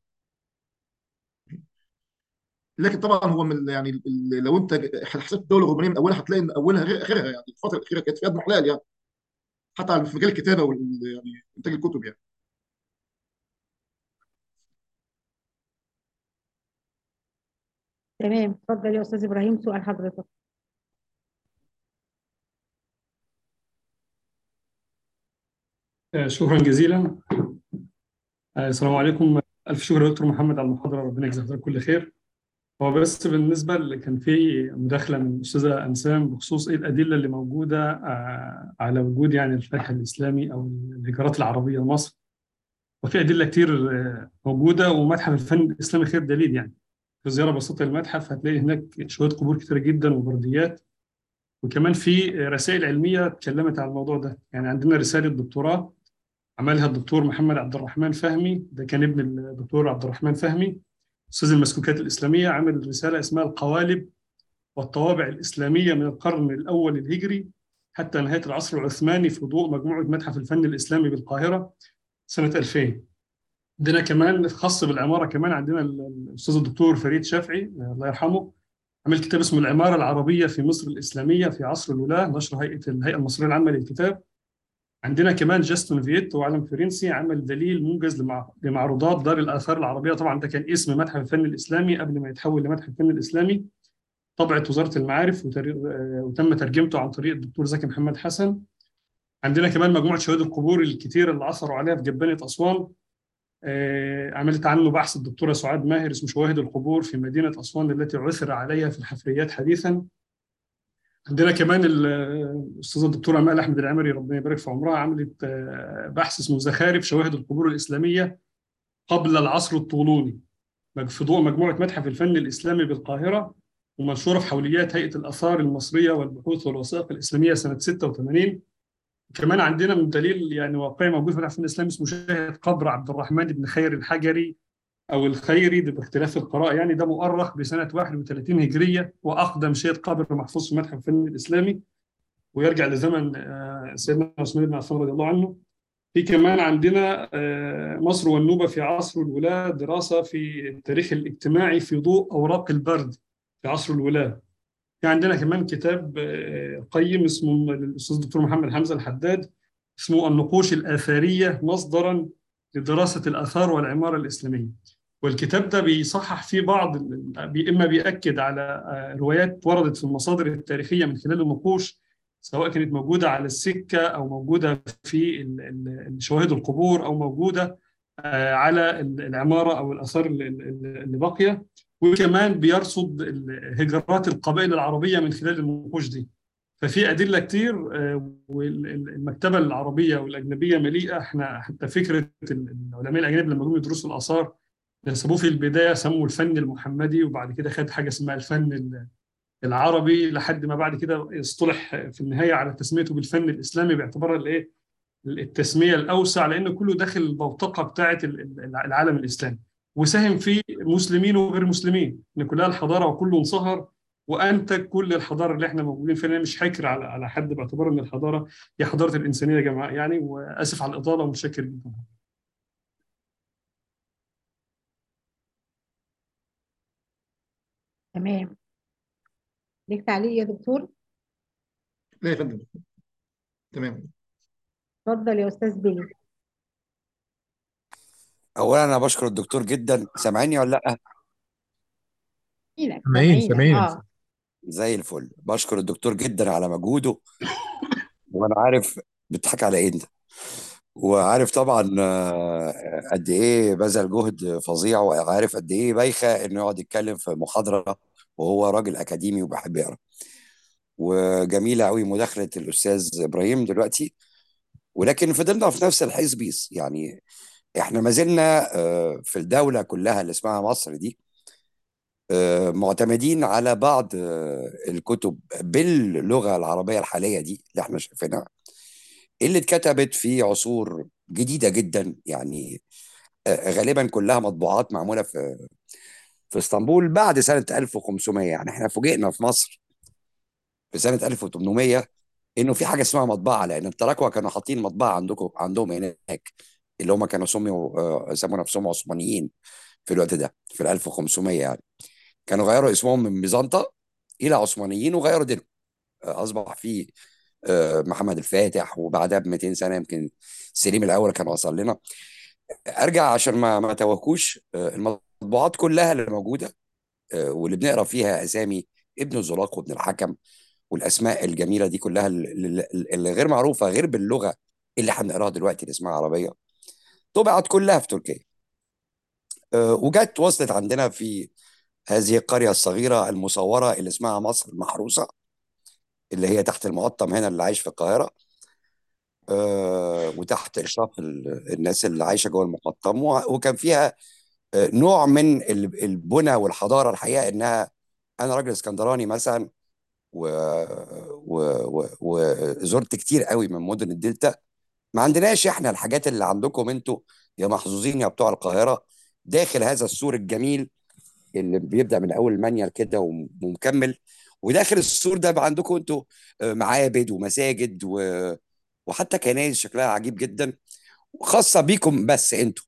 لكن طبعا هو من يعني ال- لو انت حسبت الدوله الرومانيه من اولها هتلاقي ان اولها غير اخرها، يعني الفتره الاخيره كانت في يد محلال يعني، حتى على- في مجال الكتابه وال يعني انتاج الكتب يعني. تمام، اتفضل يا استاذ ابراهيم سؤال حضرتك. آه، شكرا جزيلا. آه، السلام عليكم. ألف شكر يا دكتور محمد على المحاضرة، ربنا يجزاك حضرتك كل خير. هو بس بالنسبة اللي كان في مداخلة من الأستاذة أنسام بخصوص إيه الأدلة اللي موجودة آه، على وجود يعني الفتح الإسلامي أو الهجرات العربية لمصر. وفي أدلة كتير آه، موجودة، ومتحف الفن الإسلامي خير دليل يعني. في زيارة بسيطة للمتحف هتلاقي هناك شوية قبور كتيرة جدا وبرديات، وكمان في رسائل علمية اتكلمت عن الموضوع ده. يعني عندنا رسالة دكتوراه عملها الدكتور محمد عبد الرحمن فهمي، ده كان ابن الدكتور عبد الرحمن فهمي أستاذ المسكوكات الإسلامية، عمل رسالة اسمها القوالب والطوابع الإسلامية من القرن الأول الهجري حتى نهاية العصر العثماني في ضوء مجموعة متحف الفن الإسلامي بالقاهرة سنة ألفين. عندنا كمان خاص بالعمارة، كمان عندنا الأستاذ الدكتور فريد شافعي الله يرحمه عمل كتاب اسمه العمارة العربية في مصر الإسلامية في عصر الولاة، نشر هيئة الهيئة المصرية العامة للكتاب. عندنا كمان جاستون فييت، هو عالم فرنسي، عمل دليل موجز لمع- لمعروضات دار الآثار العربية. طبعا ده كان اسم متحف الفن الإسلامي قبل ما يتحول لمتحف الفن الإسلامي، طبعة وزارة المعارف وتر- آه، وتم ترجمته عن طريق الدكتور زكي محمد حسن. عندنا كمان مجموعة شهود القبور الكتير اللي عثروا عليها في جبانة أسوان، آه، عملت عنه بحث الدكتورة سعاد ماهر اسمه شواهد القبور في مدينة أسوان التي عثر عليها في الحفريات حديثا. عندنا كمان ال- الأستاذة الدكتورة أمال أحمد العمري ربنا يبارك في عمرها، عملت آه، بحث اسمه زخارف شواهد القبور الإسلامية قبل العصر الطولوني في ضوء مجموعة متحف الفن الإسلامي بالقاهرة، ومنشورة في حوليات هيئة الآثار المصرية والبحوث والوثائق الإسلامية سنة ستة وثمانين. كمان عندنا من دليل يعني واقعي موجود في المتحف الفن الإسلامي اسمه شاهد قبر عبد الرحمن بن خير الحجري أو الخيري، ده باختلاف القراءة يعني، ده مؤرخ بسنة واحد وثلاثين هجرية وأقدم شاهد قبر محفوظ في المتحف الفن الإسلامي، ويرجع لزمن آه، سيدنا عثمان بن عفان رضي الله عنه. في كمان عندنا آه، مصر والنوبة في عصر الولاة، دراسة في التاريخ الاجتماعي في ضوء أوراق البرد في عصر الولاة. في عندنا كمان كتاب آه، قيم اسمه للأستاذ الدكتور محمد حمزة الحداد اسمه النقوش الآثارية مصدرا لدراسة الآثار والعمارة الإسلامية. والكتاب ده بيصحح فيه بعض ال- إما بيأكد على آه، روايات وردت في المصادر التاريخية من خلال النقوش، سواء كانت موجودة على السكة أو موجودة في ال- ال- شواهد القبور أو موجودة آه، على ال- العمارة أو الآثار اللي اللي- اللي باقية. وكمان بيرصد ال- هجرات القبائل العربية من خلال النقوش دي. ففي أدلة كتير، آه، والمكتبة العربية والأجنبية مليئة. احنا حتى فكرة العلماء الأجانب لما جم يدرسوا الآثار نسبوه في البداية سموا الفن المحمدي، وبعد كده خد حاجة اسمها الفن العربي، لحد ما بعد كده اصطلح في النهاية على تسميته بالفن الإسلامي باعتبار الايه التسمية الأوسع، لأن كله داخل البوتقة بتاعة العالم الإسلامي. وساهم فيه مسلمين وغير مسلمين، إن كلها الحضارة وكله انصهر وأنتج كل الحضارة اللي احنا موجودين فيها. أنا مش حاكر على على حد باعتبار إن الحضارة هي حضارة الإنسانية يا جماعة يعني. وآسف على الإطالة ومتشكر جدا. تمام. ليك تعليق يا دكتور؟ لا يا فندم، تمام. اتفضل يا استاذ بيلي. اولا انا بشكر الدكتور جدا. سامعني ولا لا؟ سامعينك سامعين سامعينك سامعين. اه. زي الفل. بشكر الدكتور جدا على مجهوده، وانا عارف بتضحك على ايه انت، وعارف طبعا آه، قد ايه بذل جهد فظيع، وعارف قد ايه بايخه انه يقعد يتكلم في محاضره وهو راجل اكاديمي وبيحب يقرا. وجميله قوي مداخله الاستاذ ابراهيم دلوقتي، ولكن فضلنا في نفس الحزبيس يعني. احنا ما زلنا آه، في الدوله كلها اللي اسمها مصر دي آه، معتمدين على بعض آه، الكتب باللغة العربية الحالية دي اللي احنا شايفينها، اللي اتكتبت في عصور جديدة جدا يعني. آه، غالبا كلها مطبوعات معمولة في في اسطنبول بعد سنة ألف وخمسمية. يعني احنا فوجئنا في مصر في سنة ألف وثمانمية انه في حاجة اسمها مطبعة، لان التراكوة كانوا حاطين مطبعة عندكم عندهم هناك، اللي هم كانوا سموا آه، سموا نفسهم عثمانيين في الوقت ده في ال ألف وخمسمية يعني. كانوا غيروا اسمهم من بيزنطة الى عثمانيين وغيروا دينهم. آه، اصبح في آه، محمد الفاتح، وبعدها ب مئتين سنه يمكن سليم الاول كان وصل لنا. ارجع عشان ما ما توهكوش. آه، المطبوعات كلها اللي موجوده آه، واللي بنقرا فيها اسامي ابن الزلاق وابن الحكم والاسماء الجميله دي كلها اللي اللي غير معروفه غير باللغه اللي احنا بنقراها دلوقتي اللي اسمها عربيه، طبعت كلها في تركيا. آه، وجت وصلت عندنا في هذه القريه الصغيره المصوره اللي اسمها مصر المحروسه، اللي هي تحت المقطم هنا اللي عايش في القاهرة، آه، وتحت إشراف ال- الناس اللي عايشة جوه المقطم. و- وكان فيها آه، نوع من ال- البنى والحضارة. الحقيقة إنها أنا راجل اسكندراني مثلا، و... و... و... وزرت كتير قوي من مدن الدلتا. ما عندناش احنا الحاجات اللي عندكم انتوا يا محظوظين يا بتوع القاهرة، داخل هذا السور الجميل اللي بيبدأ من أول المانيال كده وم- ومكمل. وداخل السور ده بقى عندكم انتوا آه، معابد ومساجد و... وحتى كنائس شكلها عجيب جدا، خاصة بيكم بس انتوا.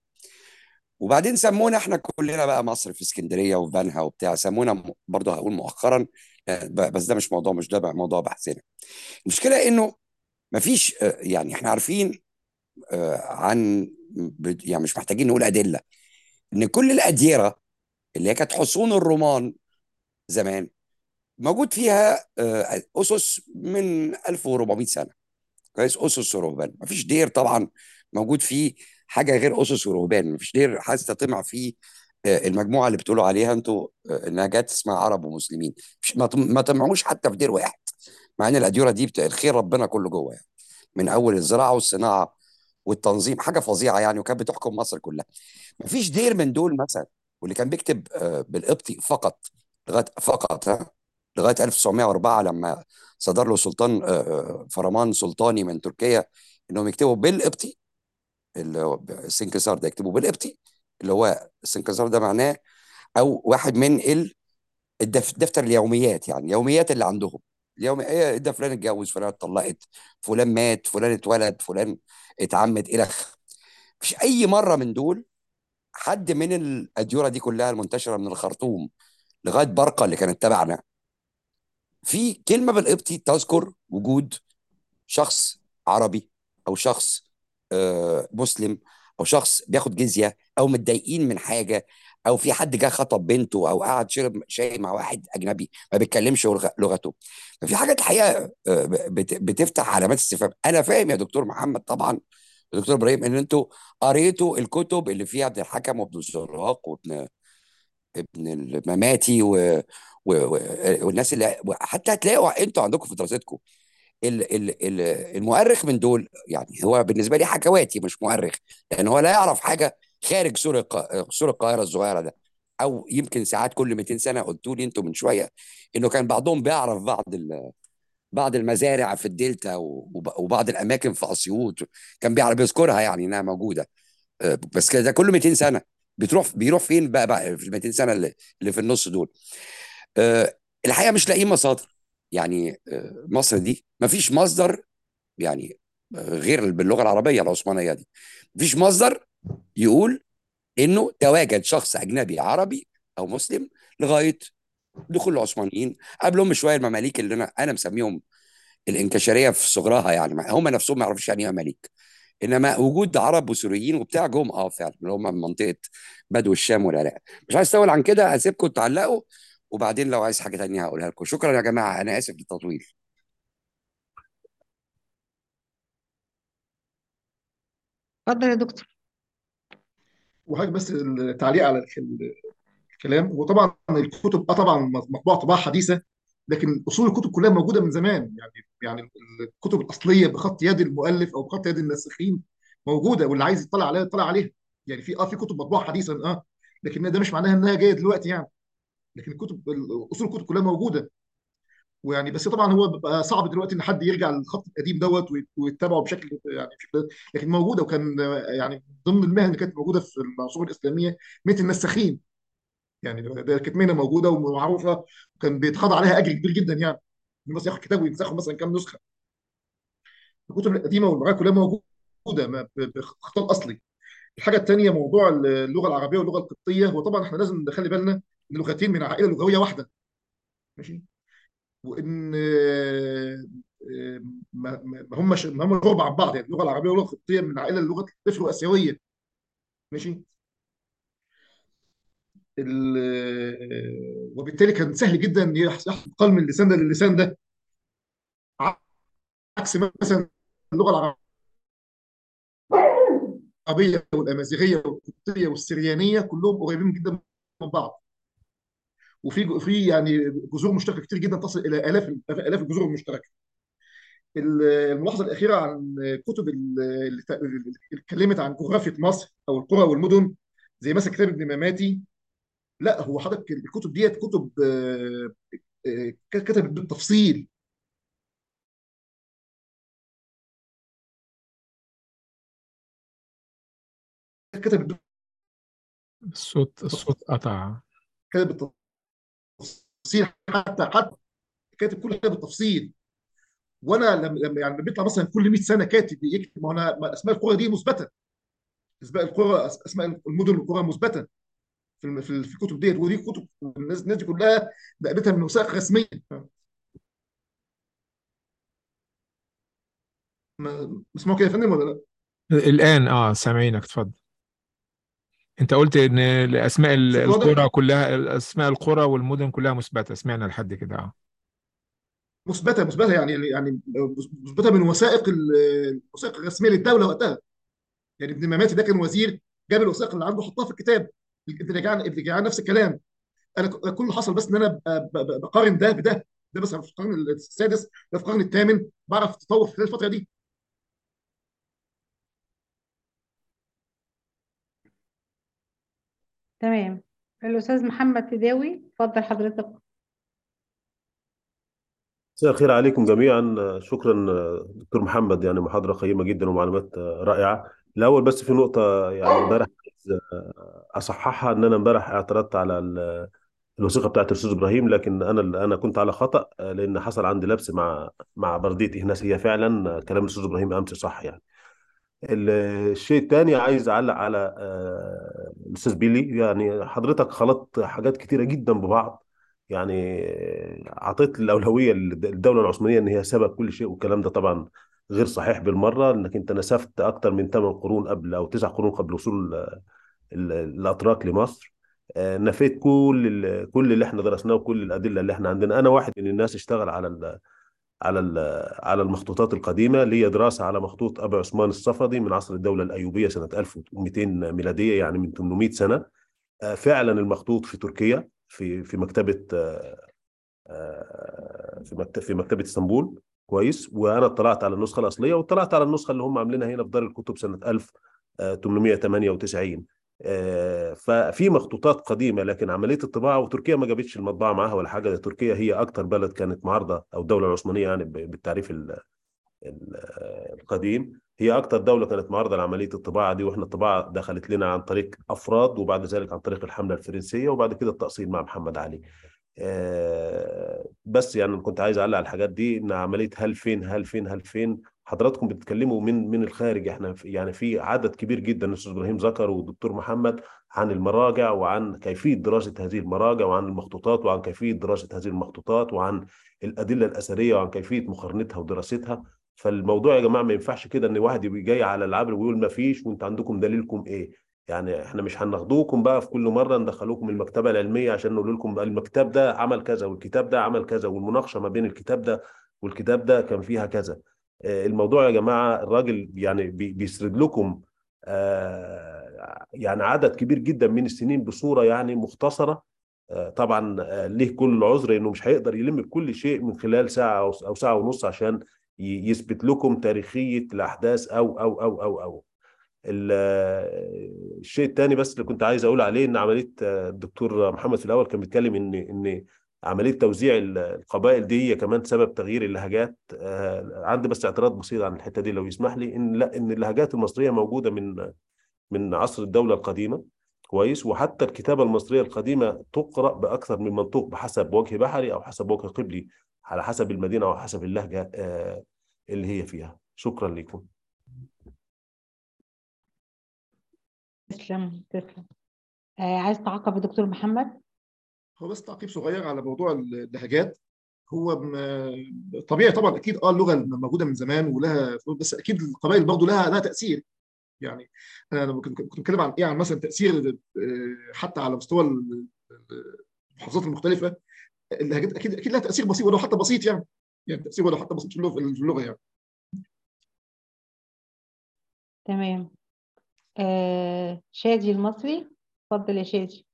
وبعدين سمونا احنا كلنا بقى مصر في اسكندرية وفي بنها وبتاع، سمونا م- برضه هقول مؤخرا آه، ب- بس ده مش موضوع، مش ده بقى موضوع بحثنا. المشكلة انه مفيش آه، يعني احنا عارفين آه، عن ب- يعني مش محتاجين نقول أدلة ان كل الأديرة اللي هي كانت حصون الرومان زمان موجود فيها آه، أسس من ألف وأربعمائة سنة. كويس، أسس ورهبان. مفيش دير طبعا موجود فيه حاجة غير أسس ورهبان. مفيش دير حاسس تطمع فيه آه، المجموعة اللي بتقولوا عليها انتوا آه، انها جت اسمها عرب ومسلمين. مش ما طم- ما طمعوش حتى في دير واحد، مع ان الأديرة دي بت- الخير ربنا كله جوه يعني، من أول الزراعة والصناعة والتنظيم حاجة فظيعة يعني، وكانت بتحكم مصر كلها. مفيش دير من دول مثلا، واللي كان بيكتب آه، بالقبطي فقط لغايه فقط ها لغايه ألف وتسعمائة وأربعة لما صدر له سلطان آه، آه، فرمان سلطاني من تركيا انهم يكتبوا بالقبطي. اللي هو السنكسار ده يكتبوا بالقبطي، اللي هو السنكسار ده معناه او واحد من ال- الدف- دفتر اليوميات، يعني اليوميات اللي عندهم. اليوم ايه ده، فلان اتجوز، فلان اتطلقت، فلان مات، فلان اتولد، فلان اتعمد الى آخره. مفيش اي مره من دول حد من الأديرة دي كلها المنتشرة من الخرطوم لغاية برقة اللي كانت تبعنا في كلمة بالقبطي تذكر وجود شخص عربي او شخص آه، مسلم، او شخص بياخد جزيه، او متضايقين من حاجه، او في حد جه خطب بنته، او قعد شرب شاي مع واحد اجنبي ما بيتكلمش لغ- لغته. ففي حاجات الحقيقه آه، بت- بتفتح علامات استفهام. انا فاهم يا دكتور محمد طبعا، دكتور ابراهيم، ان انتوا قريتوا الكتب اللي فيها ابن الحكم وابن الزراق وابن ابن المماتي و... و... و... والناس اللي حتى هتلاقوا انتوا عندكم في دراستكم ال... ال... ال... المؤرخ من دول. يعني هو بالنسبه لي حكواتي مش مؤرخ، لان هو لا يعرف حاجه خارج سور الق... سور القاهره الصغيره ده. او يمكن ساعات كل مئتين سنه، قلتوا لي انتوا من شويه انه كان بعضهم بيعرف بعض ال... بعض المزارع في الدلتا و... وب- وبعض الاماكن في اسيوط كان بيعرف بيذكرها، يعني انها موجوده. آه، بس كده ده كل مئتين سنه. بتروح بيروح فين بقى بقى في ال مئتين سنه اللي, اللي في النص دول؟ آه، الحقيقه مش لاقيين مصادر. يعني آه، مصر دي ما فيش مصدر، يعني آه، غير باللغه العربيه العثمانيه دي، مفيش مصدر يقول انه تواجد شخص اجنبي عربي او مسلم لغايه دخول العثمانيين. قبلهم بشويه المماليك اللي انا انا مسميهم الانكشاريه في صغرها، يعني هم نفسهم ما يعرفوش يعني ايه مماليك. انما وجود عرب وسوريين وبتاع جم اه فعلا اللي هم من منطقه بدو الشام والعراق. مش عايز اطول عن كده، هسيبكم تعلقوا، وبعدين لو عايز حاجه تانية هقولها لكم. شكرا يا جماعه، انا اسف للتطويل. اتفضل يا دكتور. وحاجه بس التعليق على ال- الكلام. وطبعا الكتب اه طبعا مطبوعه طباعه حديثه، لكن اصول الكتب كلها موجوده من زمان. يعني يعني الكتب الاصليه بخط يد المؤلف او بخط يد الناسخين موجوده، واللي عايز يطلع عليها يطلع عليها. يعني في اه في كتب مطبوعه حديثا اه، لكن ده مش معناها انها جايه دلوقتي يعني. لكن الكتب اصول الكتب كلها موجوده. ويعني بس طبعا هو بيبقى صعب دلوقتي ان حد يرجع للخط القديم دوت ويت- ويتبعه بشكل يعني بشكل، لكن موجوده. وكان يعني ضمن المهن اللي كانت موجوده في العصور الاسلاميه مهنه النساخين. يعني ده ده كانت مهنه موجوده ومعروفه، وكان بيتخاض عليها اجر كبير جدا يعني. إن بس ياخد كتاب وينسخه مثلا كام نسخه. الكتب القديمه واللغات كلها موجوده ما- ب- بخطاب اصلي. الحاجه الثانيه موضوع اللغه العربيه واللغه القبطيه. وطبعا احنا لازم نخلي بالنا ان اللغتين من عائله لغويه واحده، ماشي. وان آه، آه، ما ما- ما همش ما هم قرب عن بعض. يعني اللغه العربيه واللغه القبطيه من عائله اللغات الافرو اسيويه، ماشي. ال- آه، وبالتالي كان سهل جدا ان يحصل نقل من اللسان ده للسان ده، عكس مثلا اللغه العربيه والامازيغيه والقبطيه والسريانيه كلهم قريبين جدا من بعض. وفي في يعني جذور مشتركه كتير جدا تصل الى الاف الاف الجذور المشتركه. الملاحظه الاخيره عن الكتب اللي اللي اتكلمت عن جغرافيا مصر او القرى والمدن، زي مثلا كتاب ابن مماتي. لا، هو حضرتك الكتب ديت كتب آه، آه، كتبت بالتفصيل. كتبت الصوت الصوت قطع. كتبت بالتفصيل، حتى حتى كاتب كل حاجه بالتفصيل. وانا لما لما يعني بيطلع مثلا كل مئة سنه كاتب يكتب. ما انا ما اسماء القرى دي مثبته، اسماء القرى اسماء المدن والقرى مثبته في الم- في في الكتب ديت. ودي كتب الناس الناس دي كلها بقابتها من وثائق رسميه. ما- اسمعوا كده يا فندم ولا لا؟ الآن اه سامعينك، اتفضل. انت قلت ان اسماء ال- الصوت واضح؟ القرى كلها، اسماء القرى والمدن كلها مثبته، سمعنا لحد كده اه. مثبته مثبته يعني يعني مثبته من وثائق ال- الوثائق الرسميه للدوله وقتها. يعني ابن مماتي ده كان وزير، جاب الوثائق اللي عنده حطها في الكتاب. ابن رجعان ابن رجعان نفس الكلام. انا ك- كل اللي حصل بس ان انا ب- ب- ب- بقارن ده بده. ده مثلا في القرن السادس، ده في القرن الثامن، بعرف التطور في خلال الفتره دي. تمام. الأستاذ محمد تداوي، اتفضل حضرتك. مساء الخير عليكم جميعا. شكرا دكتور محمد، يعني محاضرة قيمة جدا ومعلومات رائعة. الأول بس في نقطة يعني امبارح عايز أصححها، إن أنا امبارح اعترضت على ال- الوثيقة بتاعت الأستاذ إبراهيم، لكن أنا أنا كنت على خطأ، لأن حصل عندي لبس مع مع بردية إهناس. هي فعلا كلام الأستاذ إبراهيم أمس صح يعني. ال- الشيء الثاني عايز أعلق على آه، الأستاذ بيلي. يعني حضرتك خلطت حاجات كتيرة جدا ببعض. يعني آه، أعطيت الأولوية للدولة العثمانية إن هي سبب كل شيء، والكلام ده طبعا غير صحيح بالمره، انك انت نسفت اكثر من ثمان قرون قبل او تسع قرون قبل وصول ال- الاتراك لمصر. آه، نفيت كل ال- كل اللي احنا درسناه وكل الادله اللي احنا عندنا. انا واحد من الناس اشتغل على ال على ال على المخطوطات القديمه، ليا دراسه على مخطوط ابي عثمان الصفدي من عصر الدوله الايوبيه سنه ألف ومئتين ميلاديه، يعني من ثمانمئة سنه. آه، فعلا المخطوط في تركيا، في في مكتبه آه، آه، في مكتبه في مكتبه اسطنبول. كويس. وانا اطلعت على النسخه الاصليه، واطلعت على النسخه اللي هم عاملينها هنا في دار الكتب سنه ألف وثمانمئة وثمانية وتسعين. آه، ففي مخطوطات قديمه، لكن عمليه الطباعه، وتركيا ما جابتش المطبعه معاها ولا حاجه. تركيا هي اكثر بلد كانت معارضه، او الدوله العثمانيه يعني ب- بالتعريف ال- ال- القديم، هي اكثر دوله كانت معارضه لعمليه الطباعه دي. واحنا الطباعه دخلت لنا عن طريق افراد، وبعد ذلك عن طريق الحمله الفرنسيه، وبعد كده التاصيل مع محمد علي. آه، بس يعني كنت عايز اعلق على الحاجات دي، ان عمليه هل فين هل فين هل فين حضراتكم بتتكلموا من من الخارج. احنا في يعني في عدد كبير جدا الاستاذ ابراهيم ذكر والدكتور محمد عن المراجع، وعن كيفيه دراسه هذه المراجع، وعن المخطوطات، وعن كيفيه دراسه هذه المخطوطات، وعن الادله الاثريه، وعن كيفيه مقارنتها ودراستها. فالموضوع يا جماعه ما ينفعش كده ان واحد يبقى جاي على العبر ويقول ما فيش وانت عندكم دليلكم ايه. يعني احنا مش هناخدوكم بقى في كل مره ندخلوكم المكتبه العلميه عشان نقول لكم بقى المكتب ده عمل كذا والكتاب ده عمل كذا، والمناقشه ما بين الكتاب ده والكتاب ده كان فيها كذا. آه، الموضوع يا جماعه الراجل يعني بي- بيسرد لكم آه، يعني عدد كبير جدا من السنين بصوره يعني مختصره. آه، طبعا آه، ليه كل العذر انه مش هيقدر يلم بكل شيء من خلال ساعه او أو ساعه ونص عشان ي- يثبت لكم تاريخيه الاحداث او او او او او ال- الشيء الثاني بس اللي كنت عايز اقول عليه، ان عمليه آه، الدكتور محمد في الاول كان بيتكلم ان ان عمليه توزيع ال- القبائل دي هي كمان سبب تغيير اللهجات. آه، عندي بس اعتراض بسيط عن الحته دي لو يسمح لي، ان لا، ان اللهجات المصريه موجوده من من عصر الدوله القديمه. كويس. وحتى الكتابه المصريه القديمه تقرا باكثر من منطوق بحسب وجه بحري او حسب وجه قبلي، على حسب المدينه او حسب اللهجه آه، اللي هي فيها. شكرا لكم. تسلم تسلم. آه عايز تعقب يا دكتور محمد؟ هو بس تعقيب صغير على موضوع اللهجات. هو م- طبيعي طبعا، اكيد اه اللغه موجوده من زمان ولها، بس اكيد القبائل برضه لها لها تاثير. يعني انا لما كنت كنت بتكلم عن ايه، عن مثلا تاثير آه، حتى على مستوى ال- المحافظات المختلفه. اللهجات اكيد اكيد لها تاثير بسيط ولو حتى بسيط يعني. يعني تاثير ولو حتى بسيط في اللغه في اللغه يعني. تمام. آه شادي المصري، اتفضل يا شادي.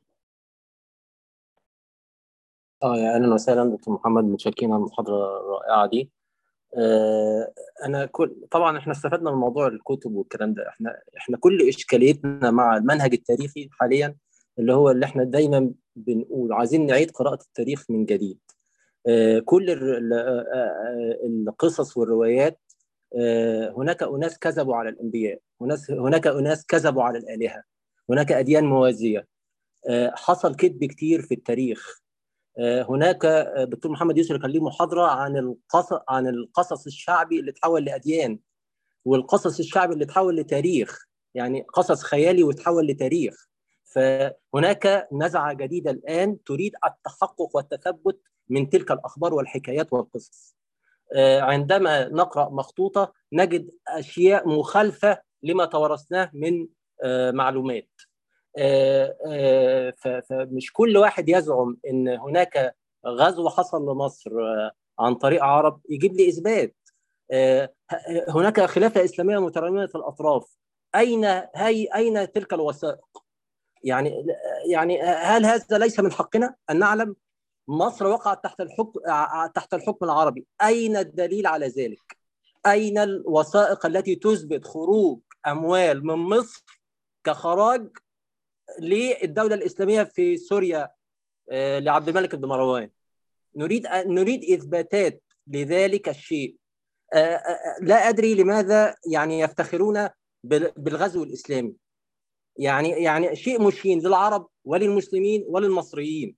اه يا اهلا وسهلا دكتور محمد، متشكرين على المحاضره الرائعه دي. آه انا كل طبعا احنا استفدنا من موضوع الكتب والكلام ده. احنا احنا كل اشكاليتنا مع المنهج التاريخي حاليا اللي هو اللي احنا دايما بنقول عايزين نعيد قراءه التاريخ من جديد. آه كل ال- ال- آه، آه، القصص والروايات، آه هناك اناس كذبوا على الانبياء، هناك هناك اناس كذبوا على الالهه، هناك اديان موازيه. آه حصل كذب كتير في التاريخ. هناك دكتور محمد يسري كان ليه محاضره عن القصص عن القصص الشعبي اللي تحول لاديان، والقصص الشعبي اللي تحول لتاريخ، يعني قصص خيالي وتحول لتاريخ. فهناك نزعه جديده الان تريد التحقق والتثبت من تلك الاخبار والحكايات والقصص. عندما نقرا مخطوطه نجد اشياء مخالفه لما توارثناه من معلومات. آه، آه، فمش كل واحد يزعم ان هناك غزو حصل لمصر آه، عن طريق عرب يجيب لي اثبات. هناك خلافه اسلاميه متراميه الاطراف، اين هي اين تلك الوثائق؟ يعني يعني هل هذا ليس من حقنا ان نعلم؟ مصر وقعت تحت الحكم تحت الحكم العربي، اين الدليل على ذلك؟ اين الوثائق التي تثبت خروج اموال من مصر كخراج للدولة الإسلامية في سوريا لعبد الملك بن مروان؟ نريد نريد إثباتات لذلك الشيء. لا أدري لماذا يعني يفتخرون بالغزو الإسلامي. يعني يعني شيء مشين للعرب وللمسلمين وللمصريين.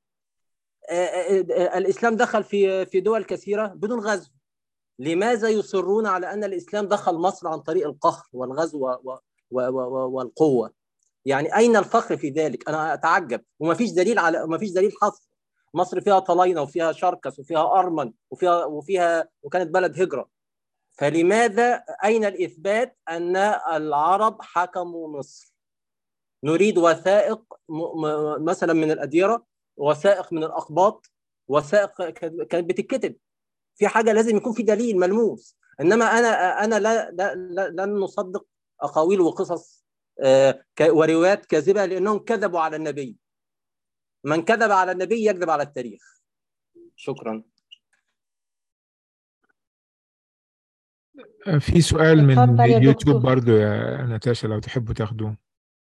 الإسلام دخل في في دول كثيرة بدون غزو. لماذا يصرون على أن الإسلام دخل مصر عن طريق القهر والغزو والقوة؟ يعني أين الفخر في ذلك؟ أنا أتعجب. وما فيش دليل على ما فيش دليل حصر. مصر فيها طلاينة وفيها شركس وفيها أرمن وفيها وفيها وكانت بلد هجرة. فلماذا أين الإثبات أن العرب حكموا مصر؟ نريد وثائق مثلا من الأديرة، وثائق من الأقباط، وثائق كانت بتتكتب في حاجة، لازم يكون في دليل ملموس. إنما أنا أنا لا, لا, لا لن نصدق أقاويل وقصص وروايات كاذبة، لأنهم كذبوا على النبي. من كذب على النبي يكذب على التاريخ. شكرا. في سؤال من اتفضل يا يوتيوب دكتور. برضو يا ناتاشا، لو تحبوا تاخدوه.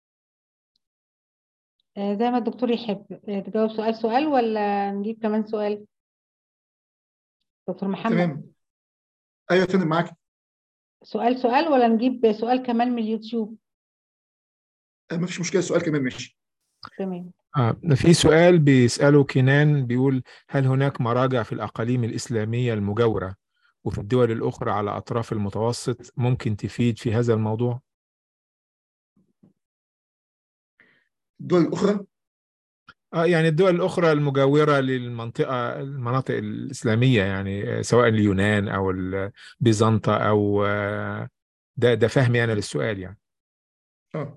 آه، زي ما الدكتور يحب. آه، تجاوب سؤال سؤال ولا نجيب كمان سؤال؟ دكتور محمد، تمام. ايوه يا فندم معاك. سؤال سؤال ولا نجيب سؤال كمان من اليوتيوب؟ آه، مفيش مشكله، سؤال كمان ماشي. تمام. آه في سؤال بيسأله كنان، بيقول: هل هناك مراجع في الأقاليم الإسلامية المجاورة وفي الدول الأخرى على أطراف المتوسط ممكن تفيد في هذا الموضوع؟ الدول الاخرى؟ آه يعني الدول الأخرى المجاورة للمنطقة المناطق الإسلامية، يعني آه، سواء اليونان أو ال- بيزنطة أو آه، ده ده فهمي أنا للسؤال يعني. اه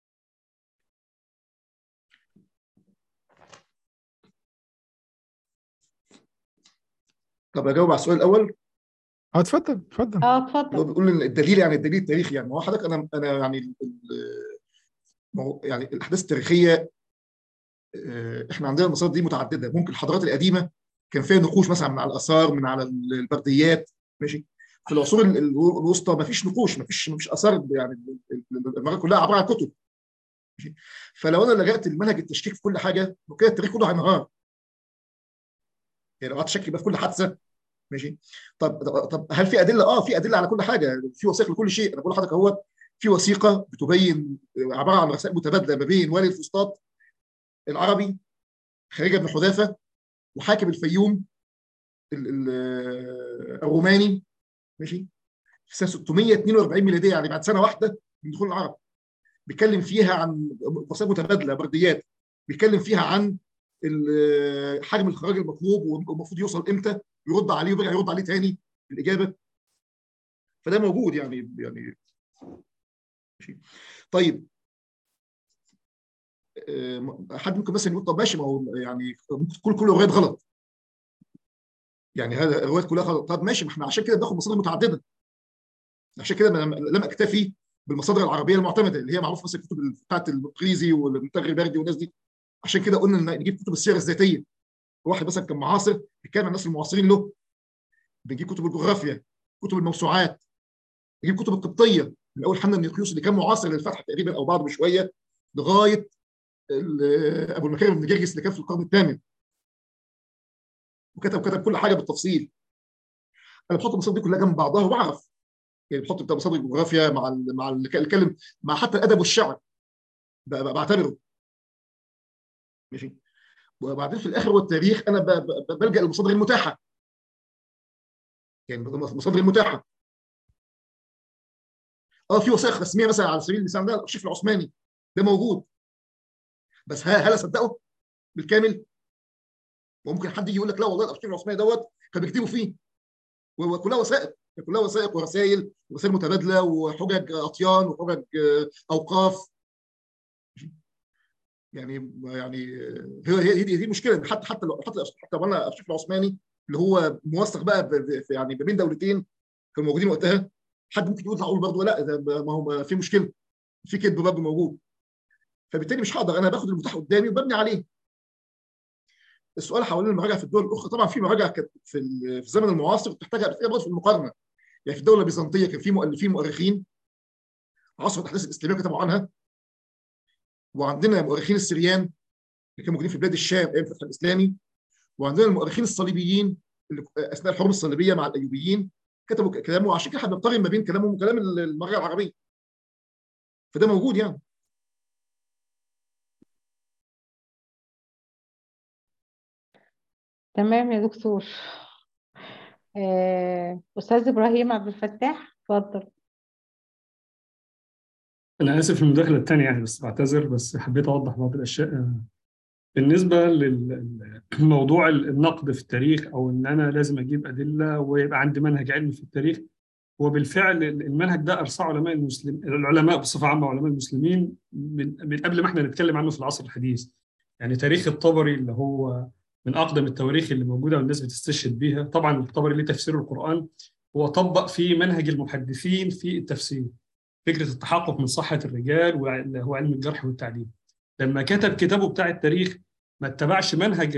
طب اجاوب على السؤال الاول. اه اتفضل اتفضل. اه اللي هو اتفضل. بيقول إن الدليل، يعني الدليل التاريخي، يعني ما هو حضرتك انا انا يعني ال- ال- ما هو يعني الاحداث التاريخيه، آه، احنا عندنا المصادر دي متعدده. ممكن الحضارات القديمه كان فيها نقوش مثلا من على الاثار، من على البرديات، ماشي. في العصور ال- ال- الوسطى ما فيش نقوش، ما فيش ما فيش اثار، يعني المراجع كلها عباره عن كتب، ماشي. فلو انا لجأت لمنهج التشكيك في كل حاجه، وكده التاريخ كله هينهار. يعني لو قعدت اشكك يبقى في كل حادثه، ماشي. طب طب هل في ادله؟ اه في ادله على كل حاجه، في وثائق لكل شيء. انا بقول لحضرتك اهوت في وثيقه بتبين، عباره عن رسائل متبادله ما بين والي الفسطاط العربي خارجه بن حذافه وحاكم الفيوم ال- ال- الروماني، ماشي، في سنه ستمائة واثنين وأربعين ميلاديه، يعني بعد سنه واحده من دخول العرب. بيتكلم فيها عن وسائل متبادله، برديات، بيتكلم فيها عن ال- حجم الخراج المطلوب والمفروض يوصل امتى، يرد عليه ويرجع يرد عليه تاني الاجابه. فده موجود يعني يعني ماشي. طيب، آه، حد ممكن مثلا يقول طب ماشي، ما هو يعني ممكن تكون كل الروايات غلط، يعني هذا الروايات كلها غلط. طب ماشي، ما احنا عشان كده بناخد مصادر متعدده. عشان كده لم لم اكتفي بالمصادر العربيه المعتمده اللي هي معروفه، مثلا الكتب بتاعت المقريزي والمنتخب البردي والناس دي. عشان كده قلنا ان نجيب كتب السيره الذاتيه. واحد مثلا كان معاصر بيتكلم عن الناس المعاصرين له، بنجيب كتب الجغرافيا، كتب الموسوعات، نجيب كتب القبطيه من اول حنا النيقيوس اللي كان معاصر للفتح تقريبا او بعض بشويه، لغايه ابو المكارم بن جرجس اللي كان في القرن الثامن، وكتب كتب كل حاجه بالتفصيل. انا بحط المصادر دي كلها جنب بعضها وبعرف، يعني بحط بتاع مصادر الجغرافيا مع ال مع اللي اتكلم، مع حتى الادب والشعر بعتبره، ماشي. وبعدين في الاخر والتاريخ انا بلجا للمصادر المتاحه، يعني المصادر المتاحه. اه في وثائق رسميه مثلا على سبيل المثال ده الارشيف العثماني ده موجود، بس هل اصدقه بالكامل؟ وممكن حد يجي يقول لك لا والله الارشيف العثماني دوت كانوا بيكتبوا فيه، وكلها وثائق، كلها وثائق ورسائل ورسائل متبادله وحجج اطيان وحجج اوقاف. يعني يعني هي هي دي المشكله، حتى حتى لو حتى حتى وانا الارشيف العثماني اللي هو موثق بقى يعني ما بين دولتين كانوا موجودين وقتها، حد ممكن يقول اقول برضه لا ده ما هو في مشكله، في كذب برضه موجود. فبالتالي مش هقدر، انا باخد المتاح قدامي وببني عليه. السؤال حوالين المراجع في الدول الاخرى، طبعا في مراجع كانت في في الزمن المعاصر بتحتاجها برضه في المقارنه. يعني في الدوله البيزنطيه كان في مؤلفين مؤرخين عصر الاحداث الاسلاميه كتبوا عنها، وعندنا مؤرخين السريان اللي كانوا موجودين في بلاد الشام ايام الفتح الاسلامي، وعندنا المؤرخين الصليبيين اللي اثناء الحروب الصليبيه مع الايوبيين كتبوا كلامه، وعشان كده احنا بنقارن ما بين كلامهم وكلام المراجع العربيه. فده موجود يعني. تمام يا دكتور. آه، أستاذ إبراهيم عبد الفتاح، اتفضل. أنا آسف المداخلة الثانية يعني، بس بعتذر، بس حبيت أوضح بعض الأشياء. بالنسبة للموضوع النقد في التاريخ، أو إن أنا لازم أجيب أدلة ويبقى عندي منهج علمي في التاريخ، هو بالفعل المنهج ده ارساه علماء المسلم العلماء بصفه عامه علماء المسلمين من من قبل ما احنا نتكلم عنه في العصر الحديث. يعني تاريخ الطبري اللي هو من اقدم التواريخ اللي موجوده والناس بتستشهد بيها، طبعا الطبري ليه تفسير القران، هو طبق في منهج المحدثين في التفسير فكره التحقق من صحه الرجال وهو علم الجرح والتعديل. لما كتب كتابه بتاع التاريخ ما اتبعش منهج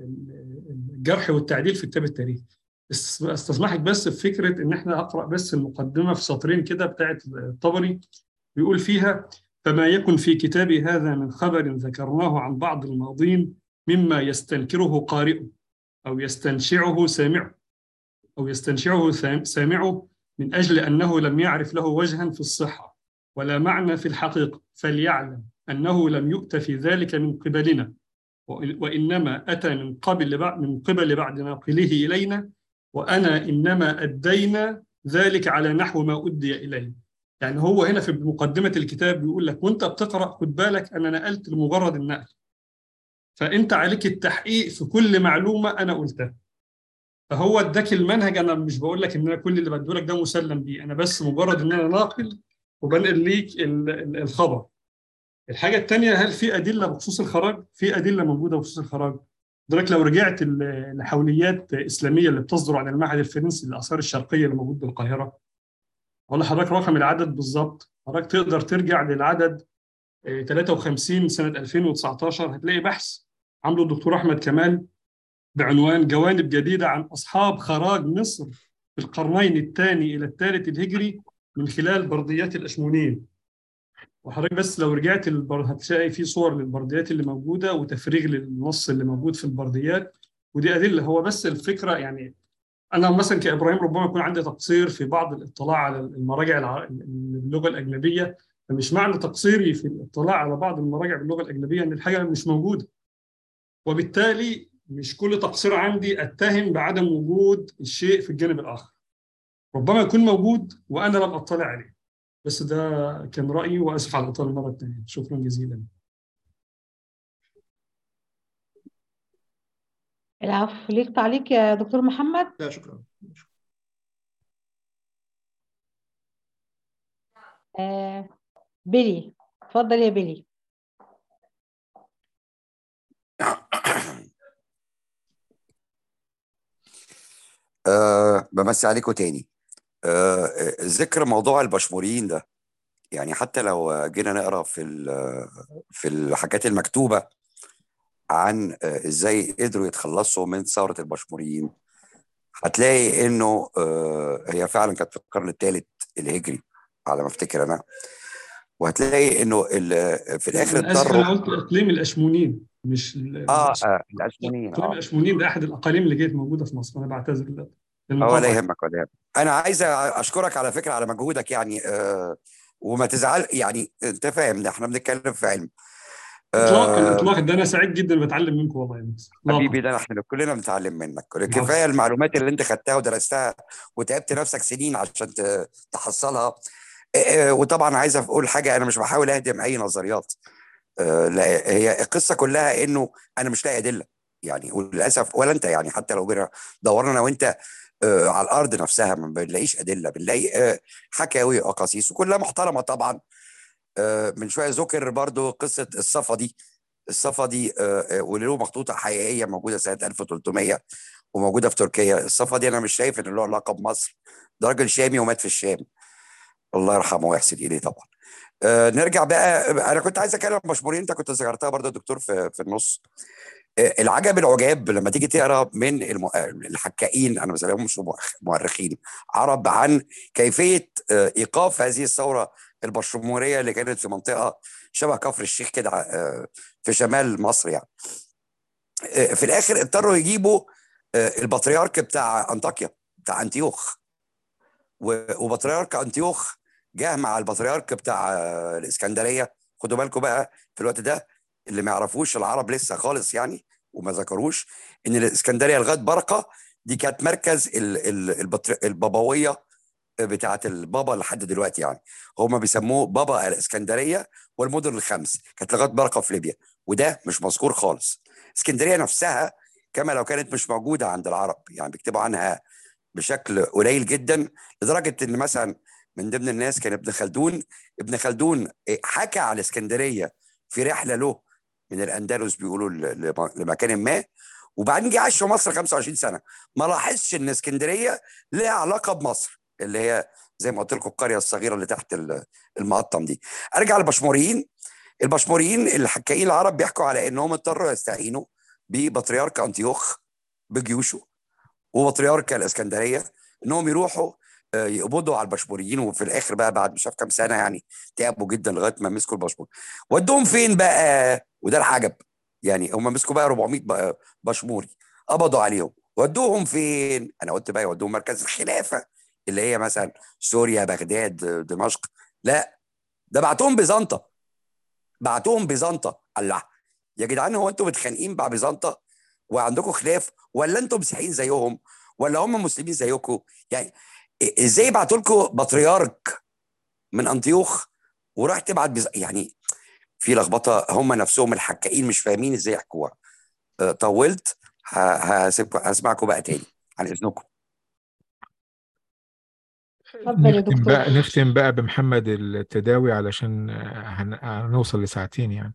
الجرح والتعديل في كتاب التاريخ. استسمحك بس بفكره ان احنا اقرا بس المقدمه في سطرين كده بتاعت الطبري، بيقول فيها: فما يكن في كتابي هذا من خبر ذكرناه عن بعض الماضين مما يستنكره قارئه أو يستنشعه سامعه أو يستنشعه سامعه من أجل أنه لم يعرف له وجها في الصحة ولا معنى في الحقيقة، فليعلم أنه لم يؤت في ذلك من قبلنا، وإنما أتى من قبل بعد من قبل بعد ناقله إلينا، وأنا إنما أدينا ذلك على نحو ما أدي إليه. يعني هو هنا في مقدمة الكتاب بيقول لك وأنت بتقرأ خد بالك أنا نقلت لمجرد النقل، فأنت عليك التحقيق في كل معلومة أنا قلتها. فهو اداك المنهج، أنا مش بقول لك إن أنا كل اللي بديه لك ده مسلم بيه، أنا بس مجرد إن أنا ناقل وبنقل ليك الخبر. الحاجة الثانية، هل في أدلة بخصوص الخراج؟ في أدلة موجودة بخصوص الخراج. حضرتك لو رجعت لحوليات إسلامية اللي بتصدر عن المعهد الفرنسي للآثار الشرقية اللي موجود بالقاهرة، أقول لحضرتك رقم العدد بالظبط، حضرتك تقدر ترجع للعدد ثلاثة وخمسين سنة ألفين وتسعتاشر، هتلاقي بحث عمله الدكتور أحمد كمال بعنوان جوانب جديدة عن أصحاب خراج مصر في القرنين الثاني إلى الثالث الهجري من خلال برديات الأشمونين. وحضرتك بس لو رجعت البر... هتلاقي في صور للبرديات اللي موجودة وتفريغ للنص اللي موجود في البرديات، ودي أدلة. هو بس الفكرة يعني أنا مثلا كإبراهيم ربما يكون عندي تقصير في بعض الاطلاع على المراجع الع... اللغة الأجنبية، فمش معنى تقصيري في الاطلاع على بعض المراجع باللغة الأجنبية إن الحاجة مش موجودة، وبالتالي مش كل تقصير عندي أتهم بعدم وجود الشيء في الجانب الآخر. ربما يكون موجود وأنا لم أطلع عليه. بس ده كان رأيي، وأسف على الإطالة مرة ثانية. شكرا جزيلا. العفو. ليك تعليق يا دكتور محمد؟ لا شكرا. آه بيلي، اتفضل يا بيلي. أه بمسي عليكم تاني. أه ذكر موضوع البشموريين ده، يعني حتى لو جينا نقرا في في الحاجات المكتوبه عن ازاي قدروا يتخلصوا من ثوره البشموريين، هتلاقي انه أه هي فعلا كانت في القرن الثالث الهجري على ما افتكر انا، وهتلاقي انه في الاخر انا اسف اضطروا. انا قلت اقليم الاشمونين مش اه, آه الاشمونيين. اقليم اه الاشمونين ده احد الاقاليم اللي جت موجوده في مصر. انا بعتذر اه ولا يهمك ولا يهمك. انا عايز اشكرك على فكره على مجهودك يعني، آه وما تزعل يعني، انت فاهم ده احنا بنتكلم في علم. اطلاقا آه اطلاقا، ده انا سعيد جدا بتعلم منكم والله يا مس. حبيبي، ده احنا كلنا بنتعلم منك. كفايه المعلومات اللي انت خدتها ودرستها وتعبت نفسك سنين عشان تحصلها. آه وطبعا عايز اقول حاجه، انا مش بحاول اهدم اي نظريات. آه لا، هي القصه كلها انه انا مش لاقي ادله يعني، وللاسف ولا انت يعني، حتى لو جينا دورنا انا وانت آه على الارض نفسها ما بنلاقيش ادله، بنلاقي آه حكاوي واقاصيص وكلها محترمه طبعا. آه من شويه ذكر برضو قصه الصفدي. الصفدي آه وله مخطوطه حقيقيه موجوده سنه ألف وثلاثمية وموجوده في تركيا. الصفدي انا مش شايف ان له علاقه بمصر، ده راجل شامي ومات في الشام، الله يرحمه ويحسن اليه طبعا. آه نرجع بقى، انا كنت عايز اتكلم مشمورين، انت كنت ذكرتها برضو يا دكتور في في النص. آه العجب العجاب لما تيجي تقرا من الم... الحكائين، انا ما بسميهمش مؤرخين عرب، عن كيفيه آه ايقاف هذه الثوره البشموريه اللي كانت في منطقه شبه كفر الشيخ كده آه في شمال مصر يعني. آه في الاخر اضطروا يجيبوا آه البطريرك بتاع انطاكيا بتاع انتيوخ، وبطريرك انتيوخ جه مع البطريرك بتاع الاسكندريه. خدوا بالكم بقى في الوقت ده اللي ما يعرفوش العرب لسه خالص يعني وما ذكروش ان الاسكندريه لغايه بركه دي كانت مركز البابويه بتاعه البابا لحد دلوقتي يعني. هم بيسموه بابا الاسكندريه والمدن الخمس، كانت لغايه بركه في ليبيا، وده مش مذكور خالص. اسكندريه نفسها كما لو كانت مش موجوده عند العرب يعني، بيكتبوا عنها بشكل قليل جدا، لدرجه ان مثلا من ضمن الناس كان ابن خلدون. ابن خلدون حكى على اسكندريه في رحله له من الاندلس بيقولوا لمكان ما، وبعدين جه عاش في مصر خمسة وعشرين سنه، ما لاحظش ان اسكندريه لها علاقه بمصر اللي هي زي ما قلت لكم القريه الصغيره اللي تحت المقطم دي. ارجع للبشموريين. البشموريين الحكايين العرب بيحكوا على انهم اضطروا يستعينوا ببطريرك انطيوخ بجيوشه وبطريرك الاسكندريه، انهم يروحوا يقبضوا على البشموريين، وفي الاخر بقى بعد مش عارف كام سنه يعني تعبوا جدا لغايه ما مسكوا البشمور. ودوهم فين بقى؟ وده العجب، يعني هم مسكوا بقى أربعمائة بشموري، قبضوا عليهم، ودوهم فين؟ انا قلت بقى يودوهم مركز الخلافه اللي هي مثلا سوريا، بغداد، دمشق. لا، ده بعتوهم بيزنطه، بعتوهم بيزنطه. الله يا جدعان، هو انتوا متخانقين مع بيزنطه وعندكم خلاف، ولا انتوا مسيحيين زيهم، ولا هم مسلمين زيكم؟ يعني ازاي يبعتوا لكم بطريرك من انطيوخ وراح تبعت بز... يعني في لخبطه، هم نفسهم الحكائين مش فاهمين ازاي يحكوها. أه طولت، هسيبكم هسمعكم بقى تاني عن اذنكم. اتفضل يا نختم دكتور. بقى نختم بقى بمحمد التداوي علشان هن- هنوصل لساعتين يعني.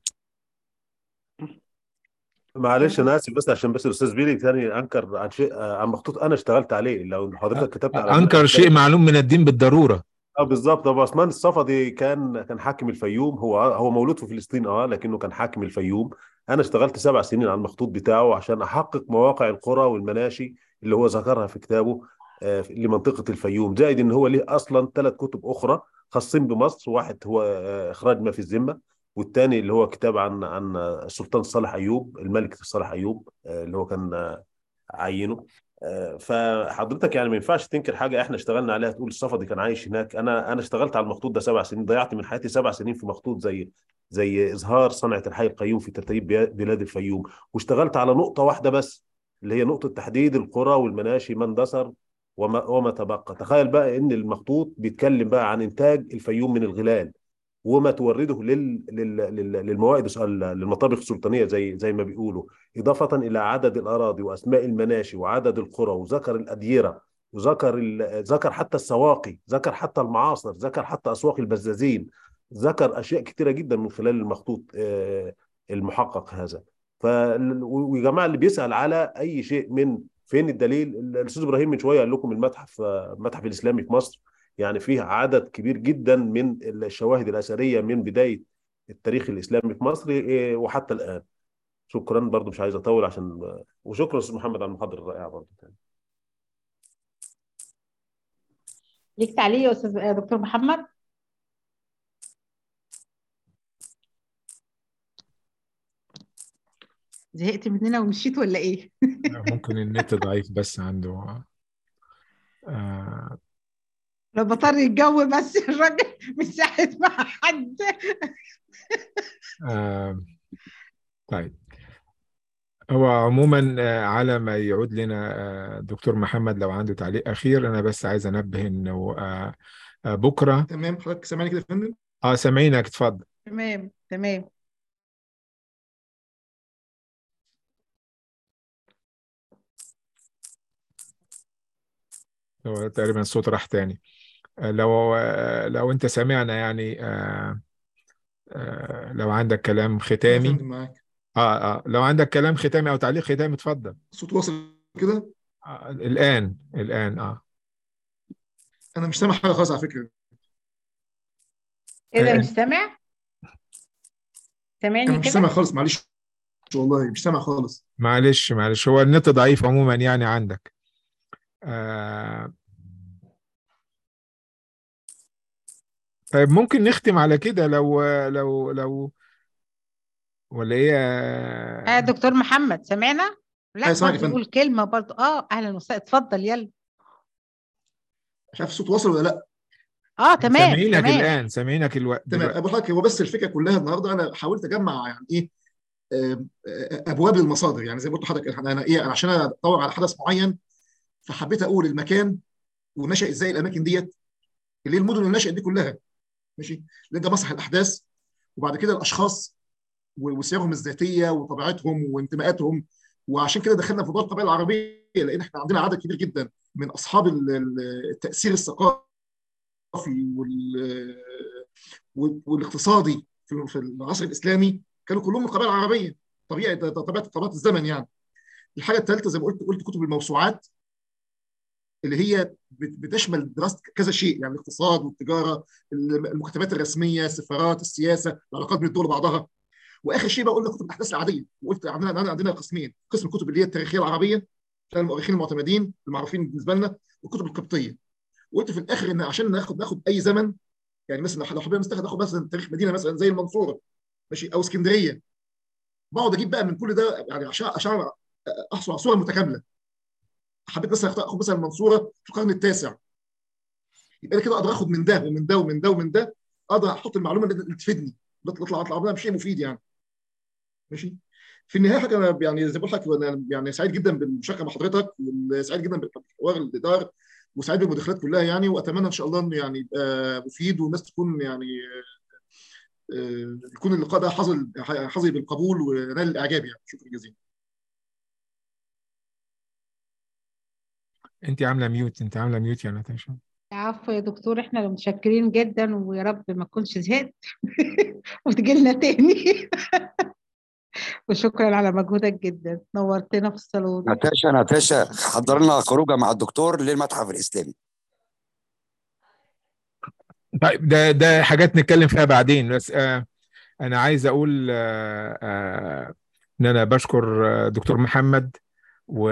معلش انا اسف، بس عشان بس الاستاذ بيلي تاني انكر عن شيء، عن مخطوط انا اشتغلت عليه. لو حضرتك كتبت على أنكر شيء معلوم من الدين بالضرورة. اه بالظبط. ابو عثمان الصفدي كان كان حاكم الفيوم. هو هو مولود في فلسطين اه لكنه كان حاكم الفيوم. انا اشتغلت سبع سنين على المخطوط بتاعه عشان احقق مواقع القرى والمناشي اللي هو ذكرها في كتابه آه لمنطقه الفيوم، زائد ان هو ليه اصلا ثلاث كتب اخرى خاصين بمصر. واحد هو آه اخراج ما في الذمه، والثاني اللي هو كتاب عن عن السلطان صالح ايوب، الملك صالح ايوب آه اللي هو كان آه عينه. فحضرتك يعني ما ينفعش تنكر حاجه احنا اشتغلنا عليها تقول الصفدي كان عايش هناك. انا انا اشتغلت على المخطوط ده سبع سنين، ضيعت من حياتي سبع سنين في مخطوط زي زي اظهار صنعه الحي القيوم في ترتيب بلاد الفيوم. واشتغلت على نقطه واحده بس، اللي هي نقطه تحديد القرى والمناشي ما اندثر وما وما تبقى. تخيل بقى ان المخطوط بيتكلم بقى عن انتاج الفيوم من الغلال وما تورده لل... لل... لل... للموائد للمطابخ السلطانيه زي زي ما بيقولوا، اضافه الى عدد الاراضي واسماء المناشي وعدد القرى، وذكر الاديره، وذكر ال... ذكر حتى السواقي، ذكر حتى المعاصر، ذكر حتى اسواق البزازين، ذكر اشياء كثيره جدا من خلال المخطوط المحقق هذا. ف ويا جماعه اللي بيسال على اي شيء من فين الدليل، الاستاذ ابراهيم من شويه قال لكم المتحف المتحف الاسلامي في مصر يعني فيه عدد كبير جدا من الشواهد الأثرية من بداية التاريخ الإسلامي في مصر وحتى الآن. شكرا، برضو مش عايز أطول عشان، وشكرا أستاذ محمد على المحاضرة الرائعة برضو. ليك تعليق يا أستاذ دكتور محمد؟ زهقت مننا ومشيت ولا إيه؟ ممكن النت ضعيف بس عنده آه لو بطر الجو بس الراجل مش ساعة مع حد. آه طيب، هو عموما على ما يعود لنا دكتور محمد لو عنده تعليق أخير، أنا بس عايز أنبه إنه بكرة. تمام، حضرتك سامعني كده يا فندم؟ اه سامعينك، اتفضل. تمام تمام. هو تقريبا الصوت راح تاني. لو لو انت سامعنا يعني آه آه لو عندك كلام يا ختامي. فندم معاك. اه اه لو عندك كلام ختامي او تعليق ختامي اتفضل. الصوت واصل كده؟ آه الان الان اه انا مش سامع حاجه خالص على فكره. ايه ده آه مش سامع؟ سامعني انا مش كده؟ سامع خالص، معلش والله مش سامع خالص. معلش معلش هو النت ضعيف عموما يعني عندك. آه طيب ممكن نختم على كده لو لو لو ولا ايه اه دكتور محمد سامعنا؟ لا ايوه سامعك يا برضه فندم. قول كلمة برضه. اه اهلا وسهلا، اتفضل يلا. مش عارف الصوت واصل ولا لا. اه تمام سامعينك تمام الان، سامعينك الوقت تمام. دلوقتي. ابو حضرتك هو بس الفكره كلها النهارده انا حاولت اجمع يعني ايه آه، آه، ابواب للمصادر، يعني زي ما قلت لحضرتك انا ايه أنا عشان ادور على حدث معين فحبيت اقول المكان ونشأ ازاي الاماكن ديت، اللي هي المدن اللي نشأت دي كلها، ماشي، لان ده مسرح الاحداث، وبعد كده الاشخاص وسيرهم الذاتيه وطبيعتهم وانتماءاتهم وعشان كده دخلنا في موضوع القبائل العربيه، لان احنا عندنا عدد كبير جدا من اصحاب التاثير الثقافي والاقتصادي في العصر الاسلامي، كانوا كلهم من القبائل العربيه. طبيعه طبيعه طبيعه الزمن يعني. الحاجه الثالثه زي ما قلت قلت كتب الموسوعات، اللي هي بتشمل دراسه كذا شيء، يعني الاقتصاد والتجاره، المكتبات الرسميه، السفارات، السياسه، العلاقات بين الدول وبعضها. واخر شيء بقى قلنا كتب الاحداث العاديه، وقلت عندنا عندنا قسمين: قسم الكتب اللي هي التاريخيه العربيه، المؤرخين المعتمدين المعروفين بالنسبه لنا، والكتب القبطيه. وقلت في الاخر ان عشان ناخد ناخد اي زمن، يعني مثلا لو حبينا نستخدم ناخد مثلا تاريخ مدينه مثلا زي المنصوره، ماشي، او اسكندريه، بقعد اجيب بقى من كل ده يعني عشان عشان احصل على صوره متكامله. حبيت مثلا اخد مثلا المنصوره في القرن التاسع، يبقى انا كده اقدر اخد من ده ومن ده ومن ده ومن ده، اقدر احط المعلومه اللي تفيدني، اطلع اطلع منها بشيء مفيد يعني. ماشي. في النهايه حاجه، انا يعني زي ما بقول لك، انا يعني سعيد جدا بالمشاركه مع حضرتك، وسعيد جدا بالحوار الادار، وسعيد بالمداخلات كلها يعني. واتمنى ان شاء الله انه يعني يبقى مفيد، والناس تكون يعني يكون اللقاء ده حظي حظي بالقبول ونال الاعجاب يعني. شكرا جزيلا. انت عامله ميوت انت عامله ميوت يا نتاشا. عفوا يا دكتور، احنا متشكرين جدا، ويا رب ما تكونش زهقت وتجي لنا تاني. وشكرا على مجهودك جدا، نورتنا في الصالون. نتاشا نتاشا حضر لنا خروجه مع الدكتور للمتحف الاسلامي. طيب، ده ده حاجات نتكلم فيها بعدين، بس آه انا عايز اقول آه آه ان انا بشكر آه، دكتور محمد، و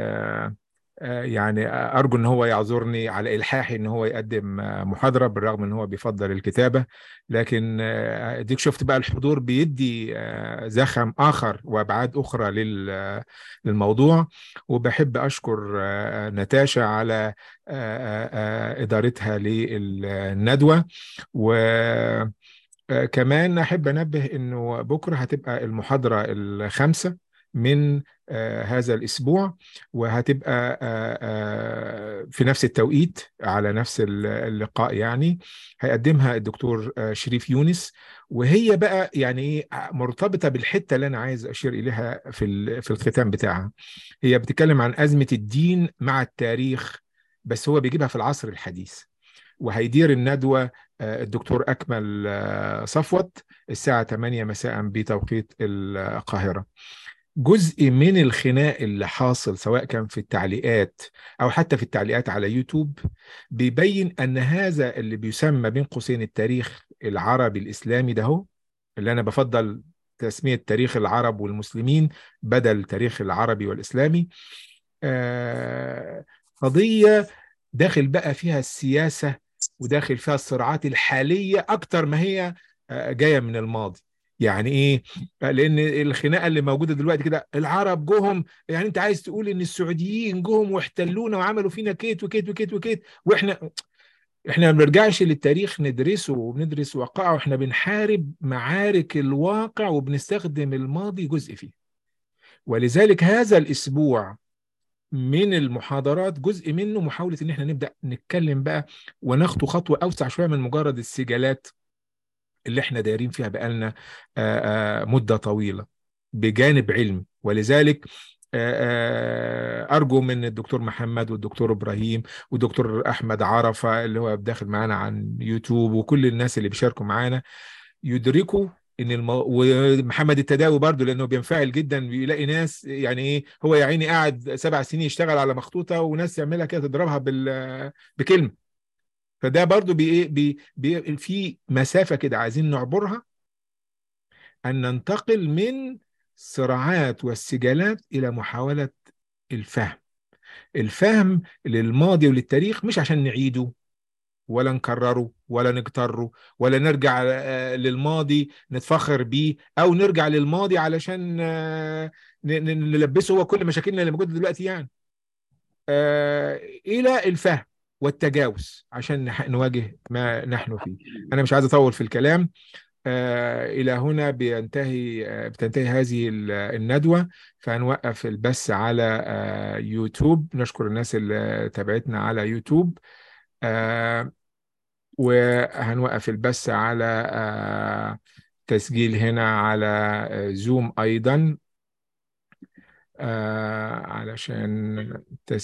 آه، يعني ارجو ان هو يعذرني على الحاحي ان هو يقدم آه، محاضره، بالرغم ان هو بيفضل الكتابه. لكن آه، اديك شفت بقى الحضور بيدي آه، زخم اخر وابعاد اخرى لل- للموضوع. وبحب اشكر آه، نتاشا على آه، آه، آه، ادارتها للندوه. و آه، كمان أحب أنبه أنه بكرة هتبقى المحاضرة الخامسة من آه، هذا الأسبوع، وهتبقى آه، آه، في نفس التوقيت على نفس اللقاء يعني. هيقدمها الدكتور آه، شريف يونس، وهي بقى يعني إيه مرتبطة بالحتة اللي أنا عايز أشير إليها في ال- في الختام بتاعها. هي بتتكلم عن أزمة الدين مع التاريخ، بس هو بيجيبها في العصر الحديث. وهيدير الندوة آه، الدكتور أكمل آه، صفوت الساعة ثمانية مساء بتوقيت القاهرة. جزء من الخناق اللي حاصل سواء كان في التعليقات أو حتى في التعليقات على يوتيوب بيبين أن هذا اللي بيسمى بين قوسين التاريخ العربي الإسلامي ده، هو اللي أنا بفضل تسمية تاريخ العرب والمسلمين بدل تاريخ العربي والإسلامي، آه، قضية داخل بقى فيها السياسة، وداخل فيها الصراعات الحالية أكتر ما هي آه، جاية من الماضي. يعني إيه؟ آه، لأن الخناقة اللي موجودة دلوقتي كده، العرب جوهم، يعني أنت عايز تقول إن السعوديين جوهم واحتلونا وعملوا فينا كيت وكيت وكيت وكيت، وإحنا إحنا ما بنرجعش للتاريخ ندرسه وبندرس واقعه، وإحنا بنحارب معارك الواقع وبنستخدم الماضي جزء فيه. ولذلك هذا الأسبوع من المحاضرات جزء منه محاولة ان احنا نبدأ نتكلم بقى وناخد خطوة اوسع شوية من مجرد السجالات اللي احنا دايرين فيها بقالنا آه، آه، مدة طويلة بجانب علمي. ولذلك آه، آه، أرجو من الدكتور محمد والدكتور إبراهيم والدكتور أحمد عرفة اللي هو داخل معانا عن يوتيوب، وكل الناس اللي بيشاركوا معانا، يدركوا ان المو... ومحمد التداوي برضو، لانه بينفعل جدا بيلاقي ناس يعني ايه، هو يا عيني قاعد سبع سنين يشتغل على مخطوطه وناس يعملها كده تضربها بال... بكلمه. فده برضو بي... إيه، بي... بي... في مسافه كده عايزين نعبرها، ان ننتقل من صراعات والسجالات الى محاوله الفهم. الفهم للماضي وللتاريخ، مش عشان نعيده ولا نكرره ولا نجتره ولا نرجع آه، للماضي نتفخر بيه، او نرجع للماضي علشان آه، ن- ن- نلبسه هو كل مشاكلنا اللي موجوده دلوقتي يعني، آه، الى الفهم والتجاوز عشان نح- نواجه ما نحن فيه. انا مش عايز اطول في الكلام. آه، الى هنا بينتهي آه، بتنتهي هذه ال- الندوه. فهنوقف البث على آه، يوتيوب. نشكر الناس اللي تابعتنا على يوتيوب. آه، وهنوقف البث على آه، تسجيل هنا على آه، زوم أيضا. آه علشان